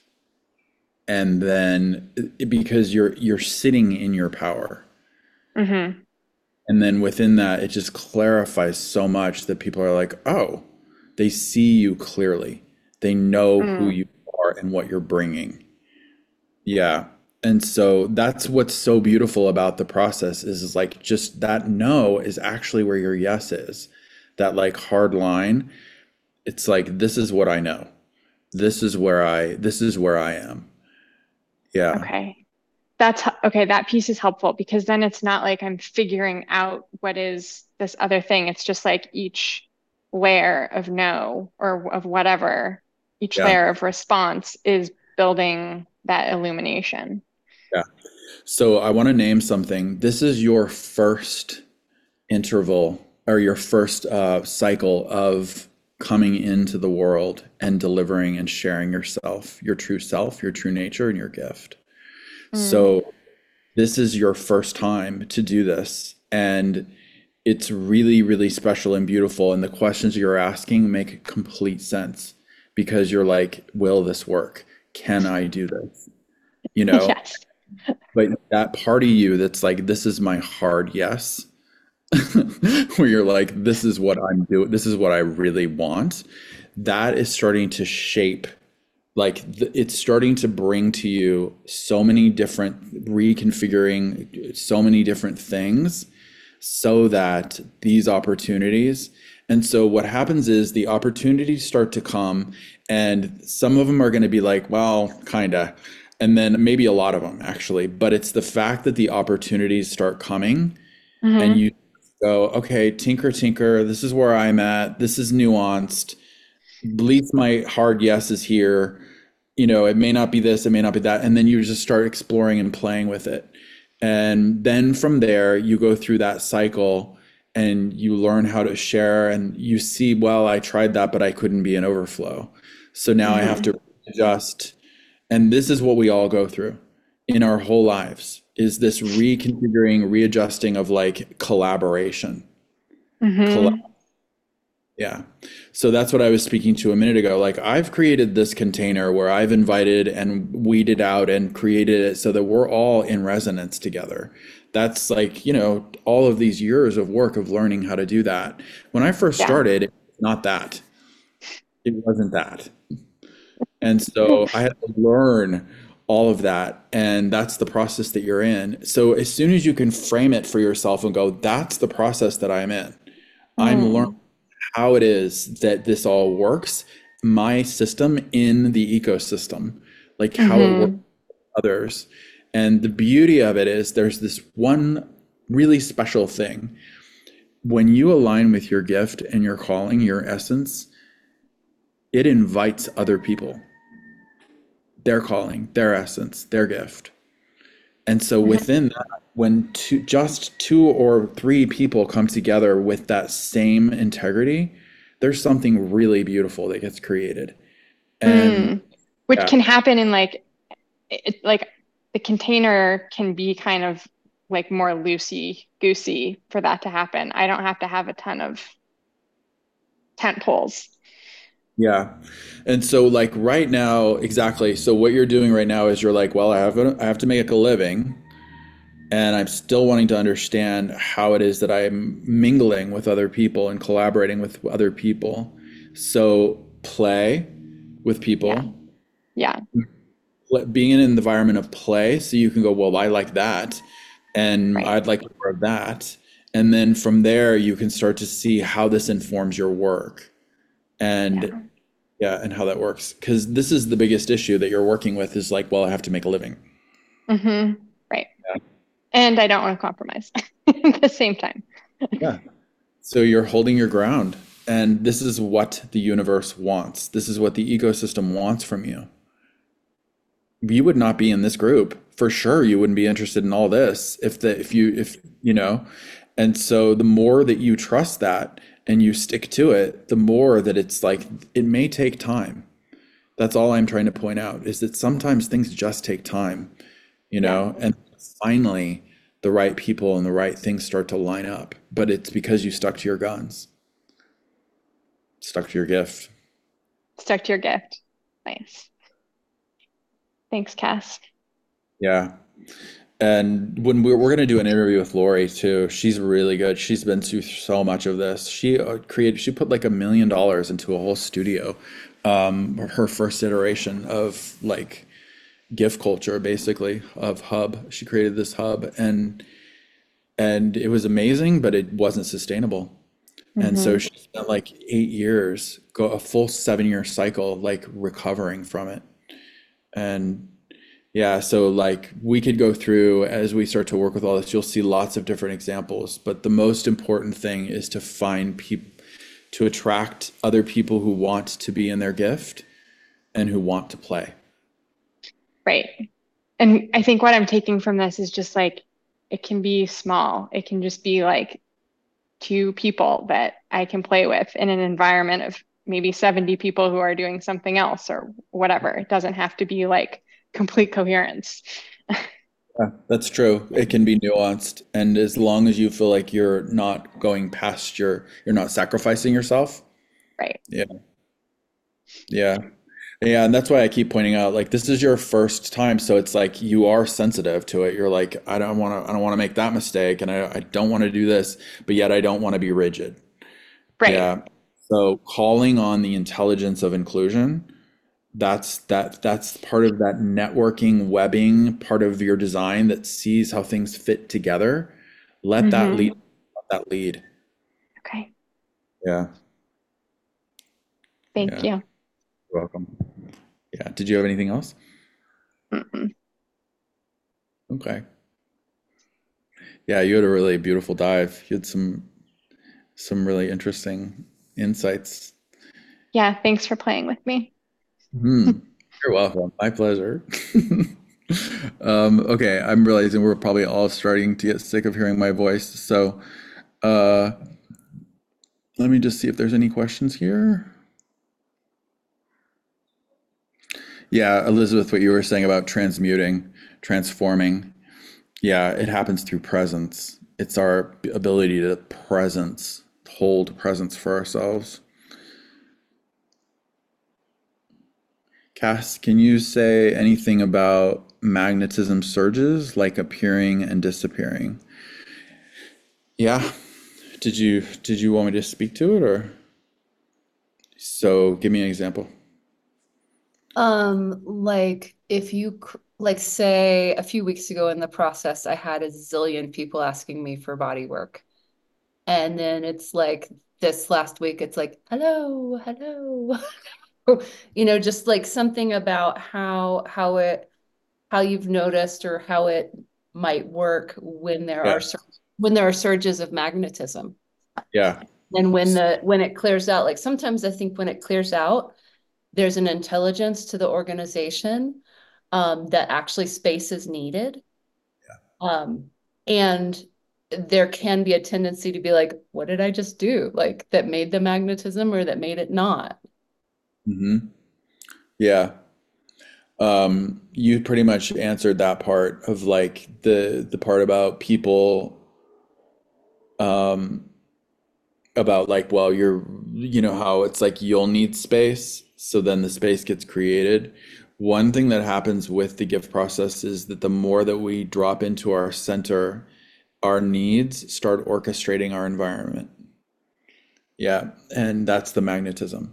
And then because you're you're sitting in your power. Mm-hmm. And then within that, it just clarifies so much that people are like, oh, they see you clearly. They know mm. who you are and what you're bringing. Yeah. And so that's what's so beautiful about the process is, is like just that no is actually where your yes is. That like hard line. It's like, this is what I know. This is where I, this is where I am. Yeah. Okay. That's okay. That piece is helpful because then it's not like I'm figuring out what is this other thing. It's just like each layer of no or of whatever, each yeah. layer of response is building that illumination. Yeah. So I want to name something. This is your first interval or your first uh, cycle of coming into the world and delivering and sharing yourself, your true self, your true nature, and your gift. Mm. So this is your first time to do this. And it's really, really special and beautiful. And the questions you're asking make complete sense because you're like, will this work? Can I do this? You know, yes. But that part of you that's like, this is my hard yes. Where you're like, this is what I'm doing, this is what I really want, that is starting to shape, like th- it's starting to bring to you so many different reconfiguring, so many different things so that these opportunities, and so what happens is the opportunities start to come and some of them are going to be like, well, kinda, and then maybe a lot of them actually, but it's the fact that the opportunities start coming mm-hmm. and you go, okay, tinker, tinker, this is where I'm at. This is nuanced. At least my hard yes is here. You know, it may not be this, it may not be that. And then you just start exploring and playing with it. And then from there, you go through that cycle and you learn how to share and you see, well, I tried that, but I couldn't be an overflow. So now mm-hmm. I have to adjust. And this is what we all go through in our whole lives. Is this reconfiguring, readjusting of like collaboration. Mm-hmm. Collab- yeah. So that's what I was speaking to a minute ago. Like I've created this container where I've invited and weeded out and created it so that we're all in resonance together. That's like, you know, all of these years of work of learning how to do that. When I first yeah. started, it was not that. It wasn't that. And so I had to learn all of that. And that's the process that you're in. So as soon as you can frame it for yourself and go, that's the process that I'm in. Mm. I'm learning how it is that this all works. My system in the ecosystem, like how mm-hmm. it works with others. And the beauty of it is there's this one really special thing. When you align with your gift and your calling, your essence, it invites other people. Their calling, their essence, their gift. And so within that, when two, just two or three people come together with that same integrity, there's something really beautiful that gets created. And mm. Which yeah. can happen in like, it, like the container can be kind of like more loosey goosey for that to happen. I don't have to have a ton of tent poles. Yeah. And so like right now, exactly. So what you're doing right now is you're like, well, I have a, I have to make a living, and I'm still wanting to understand how it is that I'm mingling with other people and collaborating with other people. So play with Yeah. people, Yeah. let- being in an environment of play, so you can go, well, I like that, and Right. I'd like more of that. And then from there, you can start to see how this informs your work. And Yeah. yeah, and how that works. Because this is the biggest issue that you're working with is like, well, I have to make a living. Mm-hmm. Right. Yeah. And I don't want to compromise at the same time. Yeah. So you're holding your ground. And this is what the universe wants. This is what the ecosystem wants from you. You would not be in this group. For sure, you wouldn't be interested in all this if the if you if you know. And so the more that you trust that and you stick to it, the more that it's like it may take time. That's all I'm trying to point out is that sometimes things just take time, you Yeah. know, and finally the right people and the right things start to line up. But it's because you stuck to your guns, stuck to your gift. Stuck to your gift. Nice. Thanks, Cass. Yeah. And when we're, we're going to do an interview with Lori too, she's really good. She's been through so much of this. She uh, created, she put like a million dollars into a whole studio. Um, her first iteration of like gift culture, basically of hub. She created this hub, and and it was amazing, but it wasn't sustainable. And so Mm-hmm. she spent like eight years, go a full seven year cycle, like recovering from it. And yeah, so like we could go through as we start to work with all this, you'll see lots of different examples. But the most important thing is to find people, to attract other people who want to be in their gift and who want to play. Right. And I think what I'm taking from this is just like it can be small. It can just be like two people that I can play with in an environment of maybe seventy people who are doing something else or whatever. It doesn't have to be like complete coherence. Yeah, that's true. It can be nuanced, and as long as you feel like you're not going past your, you're not sacrificing yourself. Right. Yeah, yeah, yeah, and that's why I keep pointing out, like this is your first time, so it's like you are sensitive to it. You're like, I don't want to, I don't want to make that mistake, and I, I don't want to do this, but yet I don't want to be rigid. Right. Yeah. So calling on the intelligence of inclusion, that's that that's part of that networking webbing part of your design that sees how things fit together. Let that Mm-hmm. lead, let that lead. Okay. Yeah. Thank Yeah. you. You're welcome. Yeah. Did you have anything else? Mm-mm. Okay. Yeah, you had a really beautiful dive. You had some some really interesting insights. Yeah. Thanks for playing with me. Hmm. You're welcome. My pleasure. Um, okay, I'm realizing we're probably all starting to get sick of hearing my voice. So, uh, let me just see if there's any questions here. Yeah, Elizabeth, what you were saying about transmuting, transforming. Yeah, it happens through presence. It's our ability to presence, hold presence for ourselves. Cass, can you say anything about magnetism surges, like appearing and disappearing? Yeah. Did you did you want me to speak to it, or so give me an example? Um, like if you cr- like say a few weeks ago in the process, I had a zillion people asking me for body work. And then it's like this last week, it's like, hello, hello. You know, just like something about how how it how you've noticed or how it might work when there are Yeah. sur- when there are surges of magnetism. Yeah. And when the when it clears out, like sometimes I think when it clears out, there's an intelligence to the organization um, that actually space is needed. Um, and there can be a tendency to be like, what did I just do? Like that made the magnetism or that made it not. Hmm. Yeah. Um, you pretty much answered that part of like the the part about people um about like, well, you're you know how it's like you'll need space, so then the space gets created. One thing that happens with the gift process is that the more that we drop into our center, our needs start orchestrating our environment. Yeah, and that's the magnetism.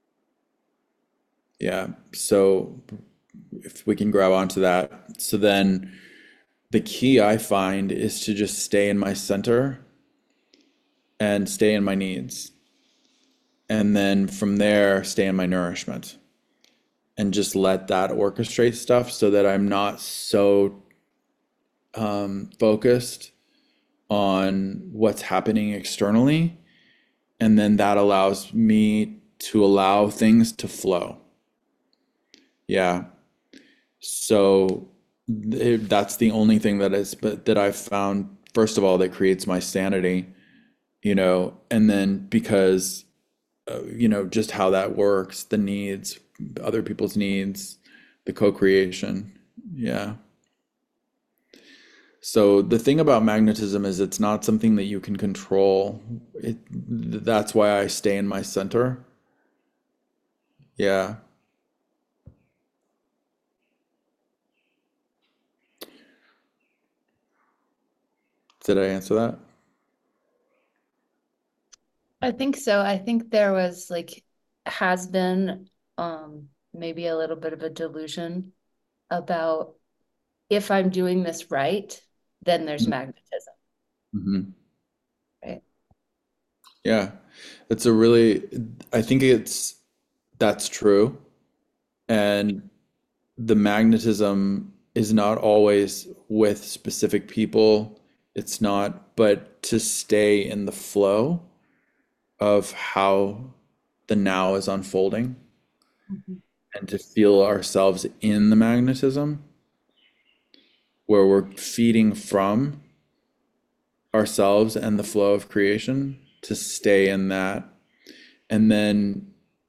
Yeah, so if we can grab onto that. So then the key I find is to just stay in my center and stay in my needs. And then from there, stay in my nourishment and just let that orchestrate stuff so that I'm not so um, focused on what's happening externally. And then that allows me to allow things to flow. Yeah. So it, that's the only thing that is, but that I've found, first of all, that creates my sanity, you know, and then because, uh, you know, just how that works, the needs, other people's needs, the co-creation. Yeah. So the thing about magnetism is it's not something that you can control. It, that's why I stay in my center. Yeah. Did I answer that? I think so. I think there was like has been um maybe a little bit of a delusion about if I'm doing this right, then there's magnetism. Mm-hmm. Right. Yeah. It's a really, I think it's, that's true. And the magnetism is not always with specific people. It's not, but to stay in the flow of how the now is unfolding Mm-hmm. and to feel ourselves in the magnetism where we're feeding from ourselves and the flow of creation, to stay in that. And then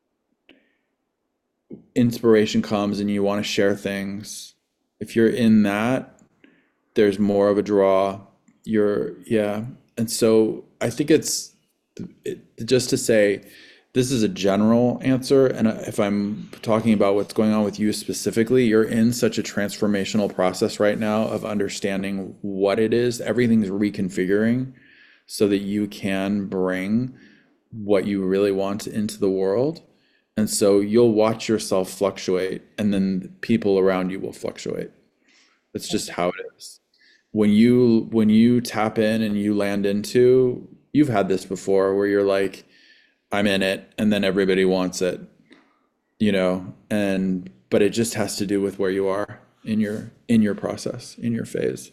inspiration comes and you want to share things. If you're in that, there's more of a draw. You're, yeah. And so I think it's it, just to say, this is a general answer. And if I'm talking about what's going on with you specifically, you're in such a transformational process right now of understanding what it is. Everything's reconfiguring so that you can bring what you really want into the world. And so you'll watch yourself fluctuate, and then people around you will fluctuate. That's just how it is. When you when you tap in and you land into, you've had this before where you're like, I'm in it, and then everybody wants it, you know, and but it just has to do with where you are in your in your process, in your phase.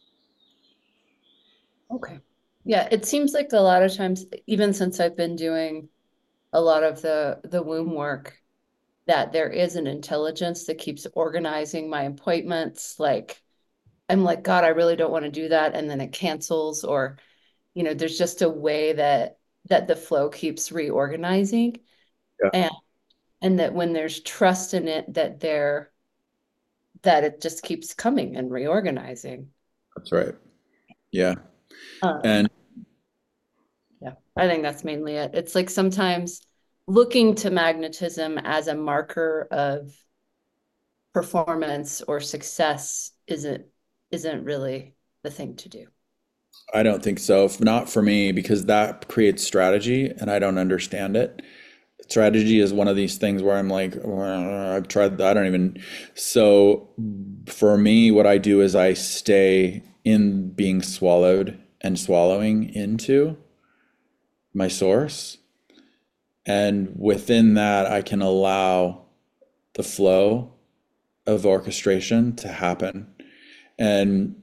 Okay. Yeah, it seems like a lot of times, even since I've been doing a lot of the the womb work, that there is an intelligence that keeps organizing my appointments. Like I'm like, God, I really don't want to do that, and then it cancels, or you know, there's just a way that that the flow keeps reorganizing. Yeah. And and that when there's trust in it, that there that it just keeps coming and reorganizing. That's right. Yeah. Um, And yeah, I think that's mainly it. It's like sometimes looking to magnetism as a marker of performance or success isn't isn't really the thing to do. I don't think so. If not for me, because that creates strategy and I don't understand it. Strategy is one of these things where I'm like, "Uh, I've tried that. I don't even. So for me, what I do is I stay in being swallowed and swallowing into my source. And within that, I can allow the flow of orchestration to happen. And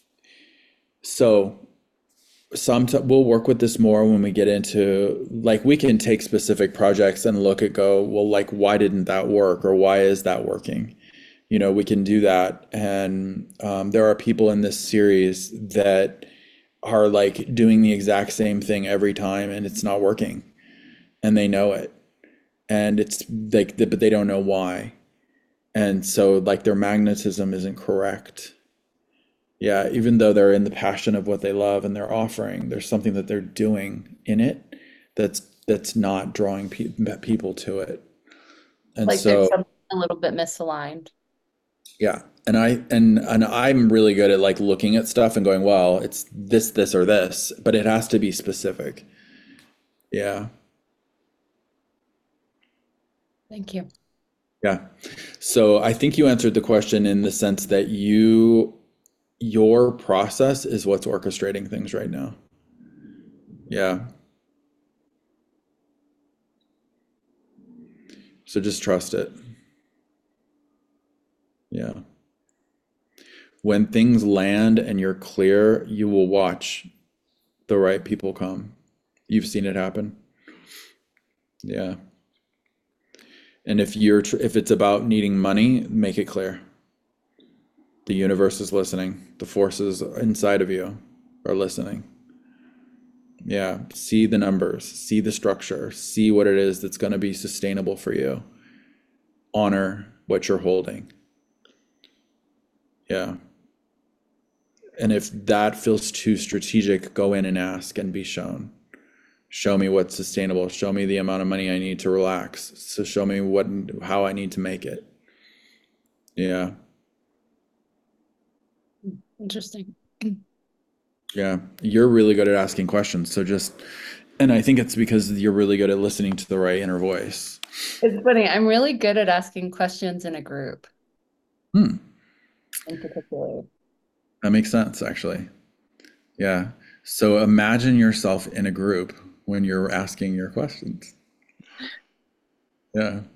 so sometimes we'll work with this more when we get into, like, we can take specific projects and look at go, well, like, why didn't that work, or why is that working? You know, we can do that. And um, there are people in this series that are like doing the exact same thing every time and it's not working, and they know it, and it's like, but they don't know why. And so like their magnetism isn't correct. Yeah, even though they're in the passion of what they love and they're offering, there's something that they're doing in it that's that's not drawing pe people to it. And Like there's so, something a little bit misaligned. yeah. And I and and I'm really good at like looking at stuff and going, well, it's this, this, or this, but it has to be specific. Yeah. Thank you. Yeah. So I think you answered the question in the sense that you your process is what's orchestrating things right now. Yeah. So just trust it. Yeah. When things land and you're clear, you will watch the right people come. You've seen it happen. Yeah. And if you're tr- if it's about needing money, make it clear. The universe is listening. The forces inside of you are listening. Yeah, see the numbers, see the structure, see what it is that's going to be sustainable for you. Honor what you're holding. Yeah. And if that feels too strategic, go in and ask and be shown. Show me what's sustainable. Show me the amount of money I need to relax. So show me what how I need to make it. Yeah. Interesting. Yeah, you're really good at asking questions. So just, and I think it's because you're really good at listening to the right inner voice. It's funny. I'm really good at asking questions in a group Hmm, in particular. that makes sense, actually. Yeah. So imagine yourself in a group when you're asking your questions. Yeah.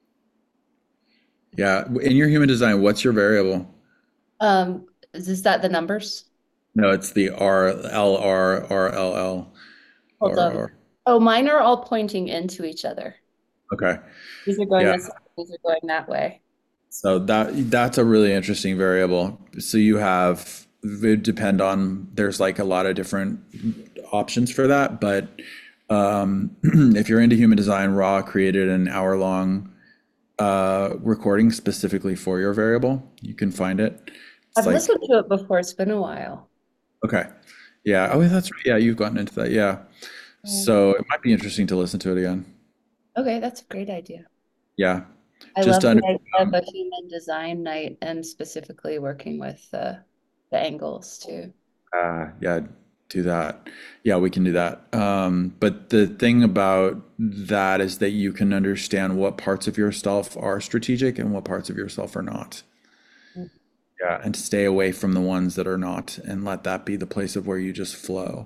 Yeah. In your human design, what's your variable? Um, is this that the numbers? No, it's the R L R R L L Hold R up. R. Oh, mine are all pointing into each other. Okay. These are going Yeah. this way, these are going that way. So that that's a really interesting variable. So you have, it would depend on, there's like a lot of different options for that, but um, if you're into human design, Ra created an hour long uh, recording specifically for your variable. You can find it. It's I've like, listened to it before. It's been a while. okay. Yeah. Oh, that's right. Yeah, you've gotten into that. Yeah. So it might be interesting to listen to it again. Okay, that's a great idea. Yeah. I Just love under, the idea of a human design night and specifically working with uh, the angles too. Uh, yeah, do that. Yeah, we can do that. Um, but the thing about that is that you can understand what parts of yourself are strategic and what parts of yourself are not. Mm. Yeah, and stay away from the ones that are not, and let that be the place of where you just flow.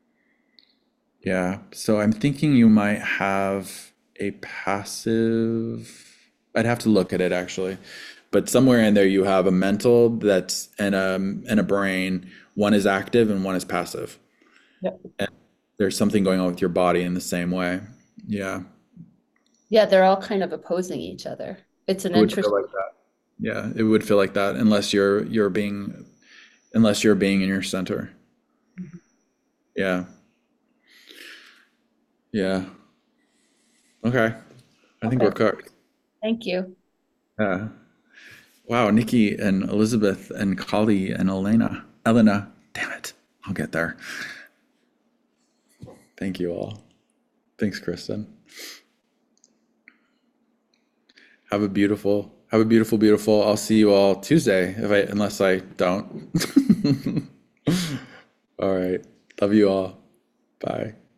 Yeah, so I'm thinking you might have a passive, I'd have to look at it actually, but somewhere in there you have a mental that's and a and a brain. One is active and one is passive. Yep. And there's something going on with your body in the same way. Yeah, Yeah, they're all kind of opposing each other. It's an it would feel interesting. like that. Yeah, it would feel like that unless you're you're being unless you're being in your center. Yeah. Yeah. Okay. I think we're Okay. cooked. Thank you. Yeah. Wow, Nikki and Elizabeth and Kali and Elena. Elena. Damn it. I'll get there. Thank you all. Thanks, Kristen. Have a beautiful, have a beautiful, beautiful. I'll see you all Tuesday if I unless I don't. All right. Love you all. Bye.